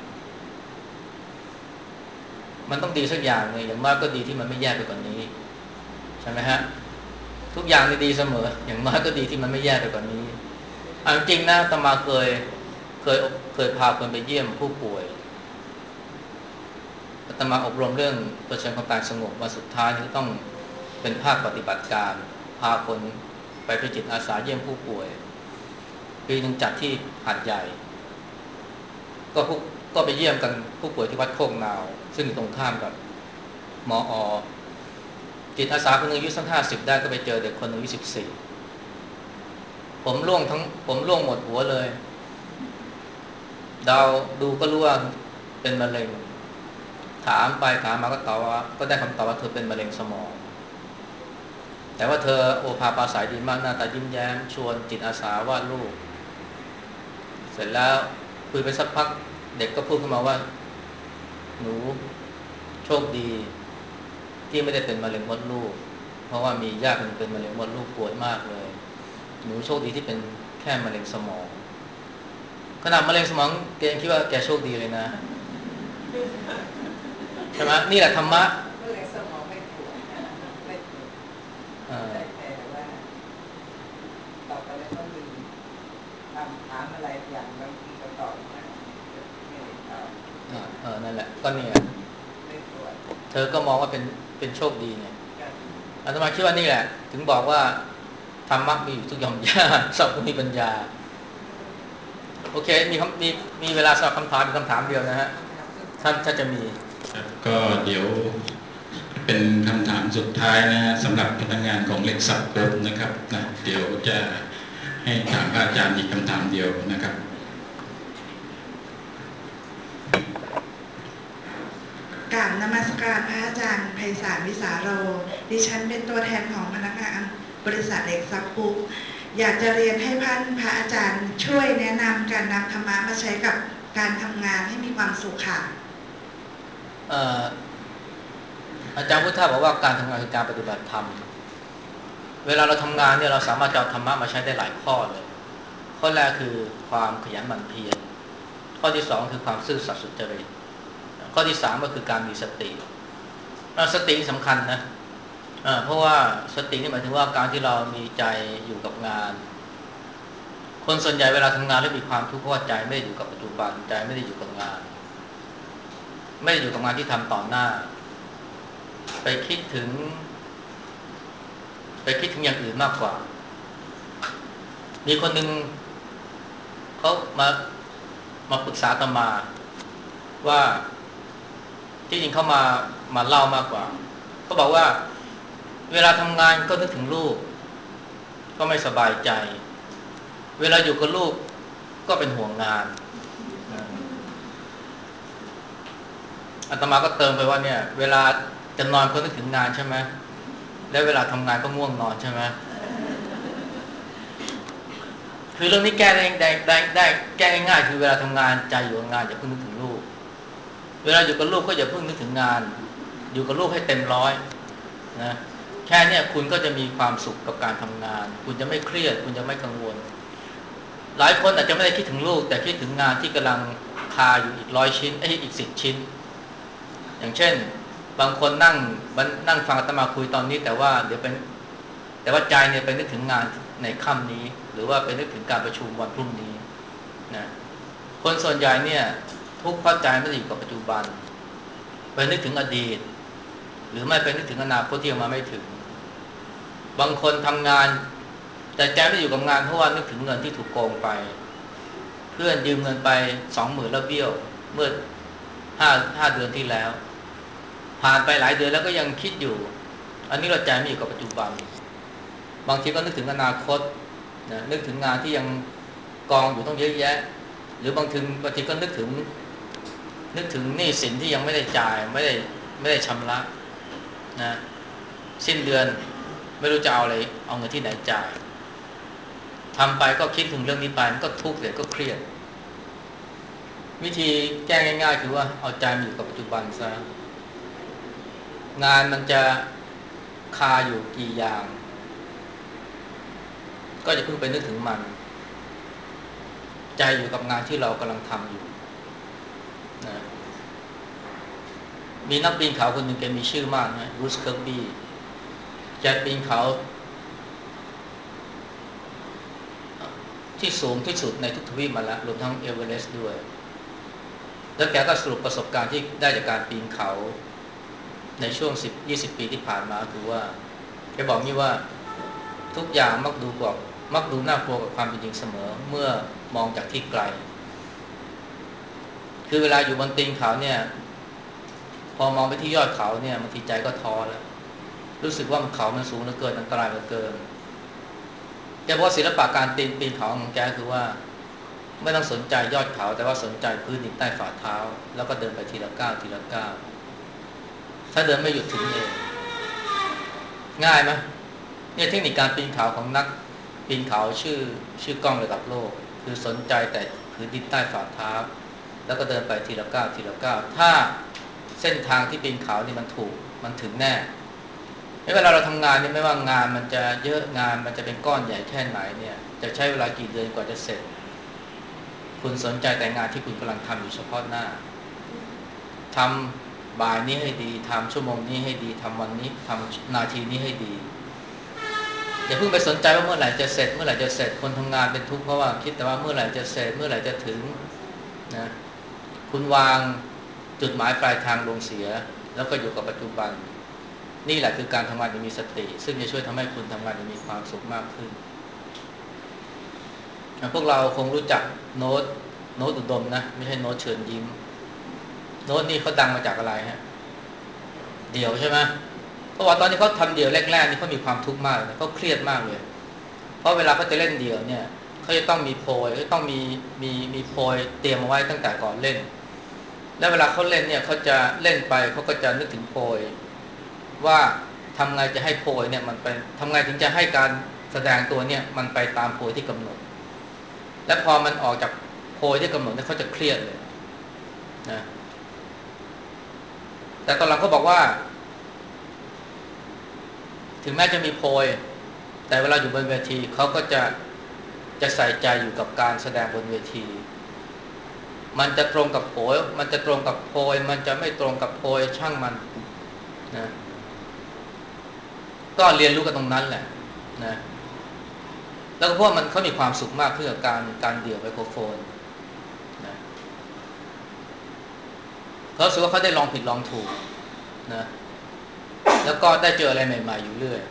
มันต้องดีสักอย่างเลยอย่างมากก็ดีที่มันไม่แย่ไปกว่านี้ใช่ไหมฮะทุกอย่างนี่ดีเสมออย่างมากก็ดีที่มันไม่แย่ไปกว่านี้อันจริงนะอาตมาเคยเคยเคยพาคนไปเยี่ยมผู้ป่วยอาตมาอบรมเรื่องเผชิญกับการสงบวันสุดท้ายนี่ต้องเป็นภาคปฏิบัติการพาคนไปเป็นจิตอาสาเยี่ยมผู้ป่วยปีนึงจัดที่หาดใหญ่ก็ผู้ก็ไปเยี่ยมกันผู้ป่วยที่วัดโคกนาวซึ่งอยู่ตรงข้ามกับมอ.จิตอาสาคนหนึ่งอายุสักห้าสิบได้ก็ไปเจอเด็กคนหนึ่งอายุสิบสี่ผมร่วงทั้งผมร่วงหมดหัวเลยดาวดูก็รู้ว่าเป็นมะเร็งถามไปถามมาก็ตอบว่าก็ได้คำตอบว่าเธอเป็นมะเร็งสมองแต่ว่าเธอโอภาปราศัยดีมากหน้าตายิ้มแย้มชวนจิตอาสาวาดรูปเสร็จแล้วคุยไปสักพักเด็กก็พูดขึ้นมาว่าหนูโชคดีที่ไม่ได้เป็นมะเร็งมดลูกเพราะว่ามีญาติคนเป็นมะเร็งมดลูกป่วยมากเลยหนูโชคดีที่เป็นแค่มะเร็งสมองขนาดมะเร็งสมองแกยังคิดว่าแกโชคดีเลยนะใช่ไหมนี่แหละธรรมะมะเร็งสมองไม่ป่วยนะไม่ป่วยได้แต่ว่าตอบไปแล้วก็ลืมคำถามอะไรอย่างบางทีก็ตอบไม่ไม่ได้ตอบเออนั่นแหละก็เนี่ยไม่ป่วยเธอก็มองว่าเป็นเป็นโชคดีไงอาตมาคิดว่านี่แหละถึงบอกว่าธรรมะมีอยู่ทุกหย่อมย่าสอบมีปัญญาโอเคมีมีมีเวลาสอบคำถามคำถามเดียวนะฮะท่านถ้าจะมีก็เดี๋ยวเป็นคำถามสุดท้ายนะฮะสำหรับพนักงานของเล็กซับกรุ๊ปนะครับนะเดี๋ยวจะให้ถามอาจารย์อีกคำถามเดียวนะครับกราบนมัสการพระอาจารย์ไพศาลวิสาโรดิฉันเป็นตัวแทนของพนักงานบริษัทเล็กซับกรุ๊ปอยากจะเรียนให้ท่านพระอาจารย์ช่วยแนะนำการนำธรรมะมาใช้กับการทำงานให้มีความสุขค่ะอาจารย์พุทธะบอกว่าการทำงานคือการปฏิบัติธรรมเวลาเราทำงานเนี่ยเราสามารถจะเอาธรรมะมาใช้ได้หลายข้อเลยข้อแรกคือความขยันหมั่นเพียรข้อที่สองคือความซื่อสัตย์สุจริตข้อที่สามก็คือการมีสติสติสำคัญนะเพราะว่าสตินี่หมายถึงว่าการที่เรามีใจอยู่กับงานคนส่วนใหญ่เวลาทำงานแล้วมีความทุกข์เพราะว่าใจไม่ได้อยู่กับปัจจุบันใจไม่ได้อยู่กับงานไม่ได้อยู่กับงานที่ทำต่อหน้าไปคิดถึงไปคิดถึงอย่างอื่นมากกว่ามีคนหนึ่งเขามามาปรึกษาอาตมาว่าที่จริงเขามามาเล่ามากกว่าเขาบอกว่าเวลาทำงานก็นึกถึงลูกก็ไม่สบายใจเวลาอยู่กับลูกก็เป็นห่วงงานอาตมาก็เติมไปว่าเนี่ยเวลาจะนอนก็นึกถึงงานใช่ไหมแล้วเวลาทำงานก็ง่วงนอนใช่ไหมคือเรื่องนี้แก้ได้ได้ได้ได้แก้ง่ายๆคือเวลาทำงานใจอยู่กับงานอย่าเพิ่งนึกถึงลูกเวลาอยู่กับลูกก็อย่าเพิ่งนึกถึงงานอยู่กับลูกให้เต็มร้อยนะแค่นี้คุณก็จะมีความสุขกับการทำงานคุณจะไม่เครียดคุณจะไม่กังวลหลายคนอาจจะไม่ได้คิดถึงลูกแต่คิดถึงงานที่กำลังคาอยู่อีกร้อยชิ้นไอ้อีกสิบชิ้นอย่างเช่นบางคนนั่งนั่งฟังอาตมาคุยตอนนี้แต่ว่าเดี๋ยวเป็นแต่ว่าใจเนี่ยไปนึกถึงงานในค่ำนี้หรือว่าไปนึกถึงการประชุมวันพรุ่งนี้นะคนส่วนใหญ่เนี่ยทุกข์เพราะใจไม่ได้อยู่กับปัจจุบันไปนึกถึงอดีตหรือไม่ไปนึกถึงอนาคตที่ยังมาไม่ถึงบางคนทำงานแต่ใจไม่อยู่กับงานเพราะว่านึกถึงเงินที่ถูกโกงไปเพื่อนยืมเงินไปสองหมื่นแล้วเบี้ยวเมื่อห้าห้าเดือนที่แล้วผ่านไปหลายเดือนแล้วก็ยังคิดอยู่อันนี้เราใจไม่อยู่กับปัจจุบันบางทีก็นึกถึงอนาคตนะนึกถึงงานที่ยังกองอยู่ต้องเยอะแยะหรือบางทีบางทีก็นึกถึงนึกถึงหนี้สินที่ยังไม่ได้จ่ายไม่ได้ไม่ได้ชำระนะสิ้นเดือนไม่รู้จะเอาอะไรเอาเงินที่ไหนจ่ายทำไปก็คิดถึงเรื่องนี้ไปมันก็ทุกข์เดี๋ยวก็เครียดวิธีแก้ง่ายๆคือว่าเอาใจมาอยู่กับปัจจุบันซะงานมันจะคาอยู่กี่อย่างก็จะเพิ่งไปนึกถึงมันใจอยู่กับงานที่เรากำลังทำอยู่นะมีนักปีนเขาคนหนึ่งแกมีชื่อมากนะรูสเคิร์กบี้แกปีนเขาที่สูงที่สุดในทุกทวีปมาแล้วรวมทั้งเอเวอเรสต์ด้วยแล้วแกก็สรุปประสบการณ์ที่ได้จากการปีนเขาในช่วงสิบ ยี่สิบปีที่ผ่านมาคือว่าแกบอกงี้ว่าทุกอย่างมักดูกว่ามักดูน่ากลัวกับความเป็นจริงเสมอเมื่อมองจากที่ไกลคือเวลาอยู่บนตีนเขาเนี่ยพอมองไปที่ยอดเขาเนี่ยบางทีใจก็ท้อแล้วรู้สึกว่ามันเขามันสูงเหลือเกินอันตรายเหลือเกินแกบอกว่าศิลปะการปีนปีนเขาของแกคือว่าไม่ต้องสนใจยอดเขาแต่ว่าสนใจพื้นดินใต้ฝ่าเท้าแล้วก็เดินไปทีละก้าวทีละก้าวถ้าเดินไม่หยุดถึงเองง่ายไหมเนี่ยเทคนิคการปีนเขาของนักปีนเขาชื่อชื่อกล้องระดับโลกคือสนใจแต่พื้นดินใต้ฝ่าเท้าแล้วก็เดินไปทีละก้าวทีละก้าวถ้าเส้นทางที่ปีนเขานี่มันถูกมันถึงแน่เวลาเราทำงานเนี่ยไม่ว่างานมันจะเยอะงานมันจะเป็นก้อนใหญ่แค่ไหนเนี่ยจะใช้เวลากี่เดือนกว่าจะเสร็จคุณสนใจแต่งานที่คุณกำลังทำอยู่เฉพาะหน้าทำบ่ายนี้ให้ดีทำชั่วโมงนี้ให้ดีทำวันนี้ทำนาทีนี้ให้ดีอย่าเพิ่งไปสนใจว่าเมื่อไหร่จะเสร็จเมื่อไหร่จะเสร็จคนทำงานเป็นทุกข์เพราะว่าคิดแต่ว่าเมื่อไหร่จะเสร็จเมื่อไหร่จะถึงนะคุณวางจุดหมายปลายทางลงเสียแล้วก็อยู่กับปัจจุบันนี่แหละคือการทำงานอย่างมีสติซึ่งจะช่วยทำให้คุณทำงานอย่างมีความสุขมากขึ้นพวกเราคงรู้จักโน้ตโน้ตอุดมนะไม่ใช่โน้ตเชิญยิ้มโน้ตนี่เขาดังมาจากอะไรฮะเดี่ยวใช่ไหมเพราะว่าตอนที่เขาทำเดี่ยวแรกๆนี่เขามีความทุกข์มากเลยเขาเครียดมากเลยเพราะเวลาเขาจะเล่นเดี่ยวเนี่ยเขาจะต้องมีโพยเขาต้องมีมีมีโพยเตรียมเอาไว้ตั้งแต่ก่อนเล่นแล้วเวลาเขาเล่นเนี่ยเขาจะเล่นไปเขาก็จะนึกถึงโพยว่าทำไงจะให้โพยเนี่ยมันไปทำไงถึงจะให้การแสดงตัวเนี่ยมันไปตามโพยที่กำหนดและพอมันออกจากโพยที่กำหนดเนี่ยเขาจะเครียดเลยนะแต่ตอนหลังเขาบอกว่าถึงแม้จะมีโพยแต่เวลาอยู่บนเวทีเขาก็จะจะใส่ใจอยู่กับการแสดงบนเวทีมันจะตรงกับโพยมันจะตรงกับโพยมันจะไม่ตรงกับโพยช่างมันนะก็เรียนรู้กันตรงนั้นแหละนะแล้วก็พวกมันเขามีความสุขมากขึ้นกับการการเดี่ยวไมโครโฟนนะเขารู้สึกว่าเขาได้ลองผิดลองถูกนะแล้วก็ได้เจออะไรใหม่ๆอยู่เรื่อย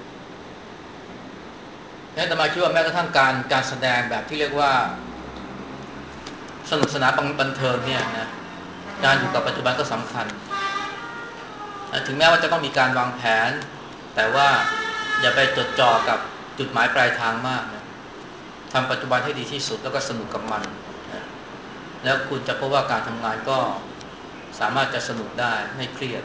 งั้นอาตมาคิดว่าแม้กระทั่งการการแสดงแบบที่เรียกว่าสนุกสนานบันเทิงเนี่ยนะการอยู่กับปัจจุบันก็สำคัญถึงแม้ว่าจะต้องมีการวางแผนแต่ว่าอย่าไปจดจ่อกับจุดหมายปลายทางมากนะทำปัจจุบันให้ดีที่สุดแล้วก็สนุกกับมันนะแล้วคุณจะพบว่าการทำงานก็สามารถจะสนุกได้ไม่เครียด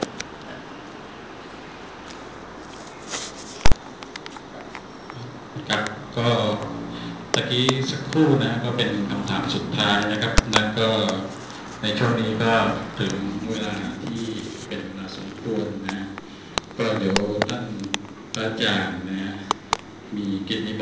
ครับก็ตะกี้สักครู่นะก็เป็นคำถามสุดท้ายนะครับแล้วก็ในช่วงนี้ก็ถึงเวลาที่เป็นเวลาสมควรนะก็เดี๋ยวท่านอาจารย์นะมีกิจนิมนต์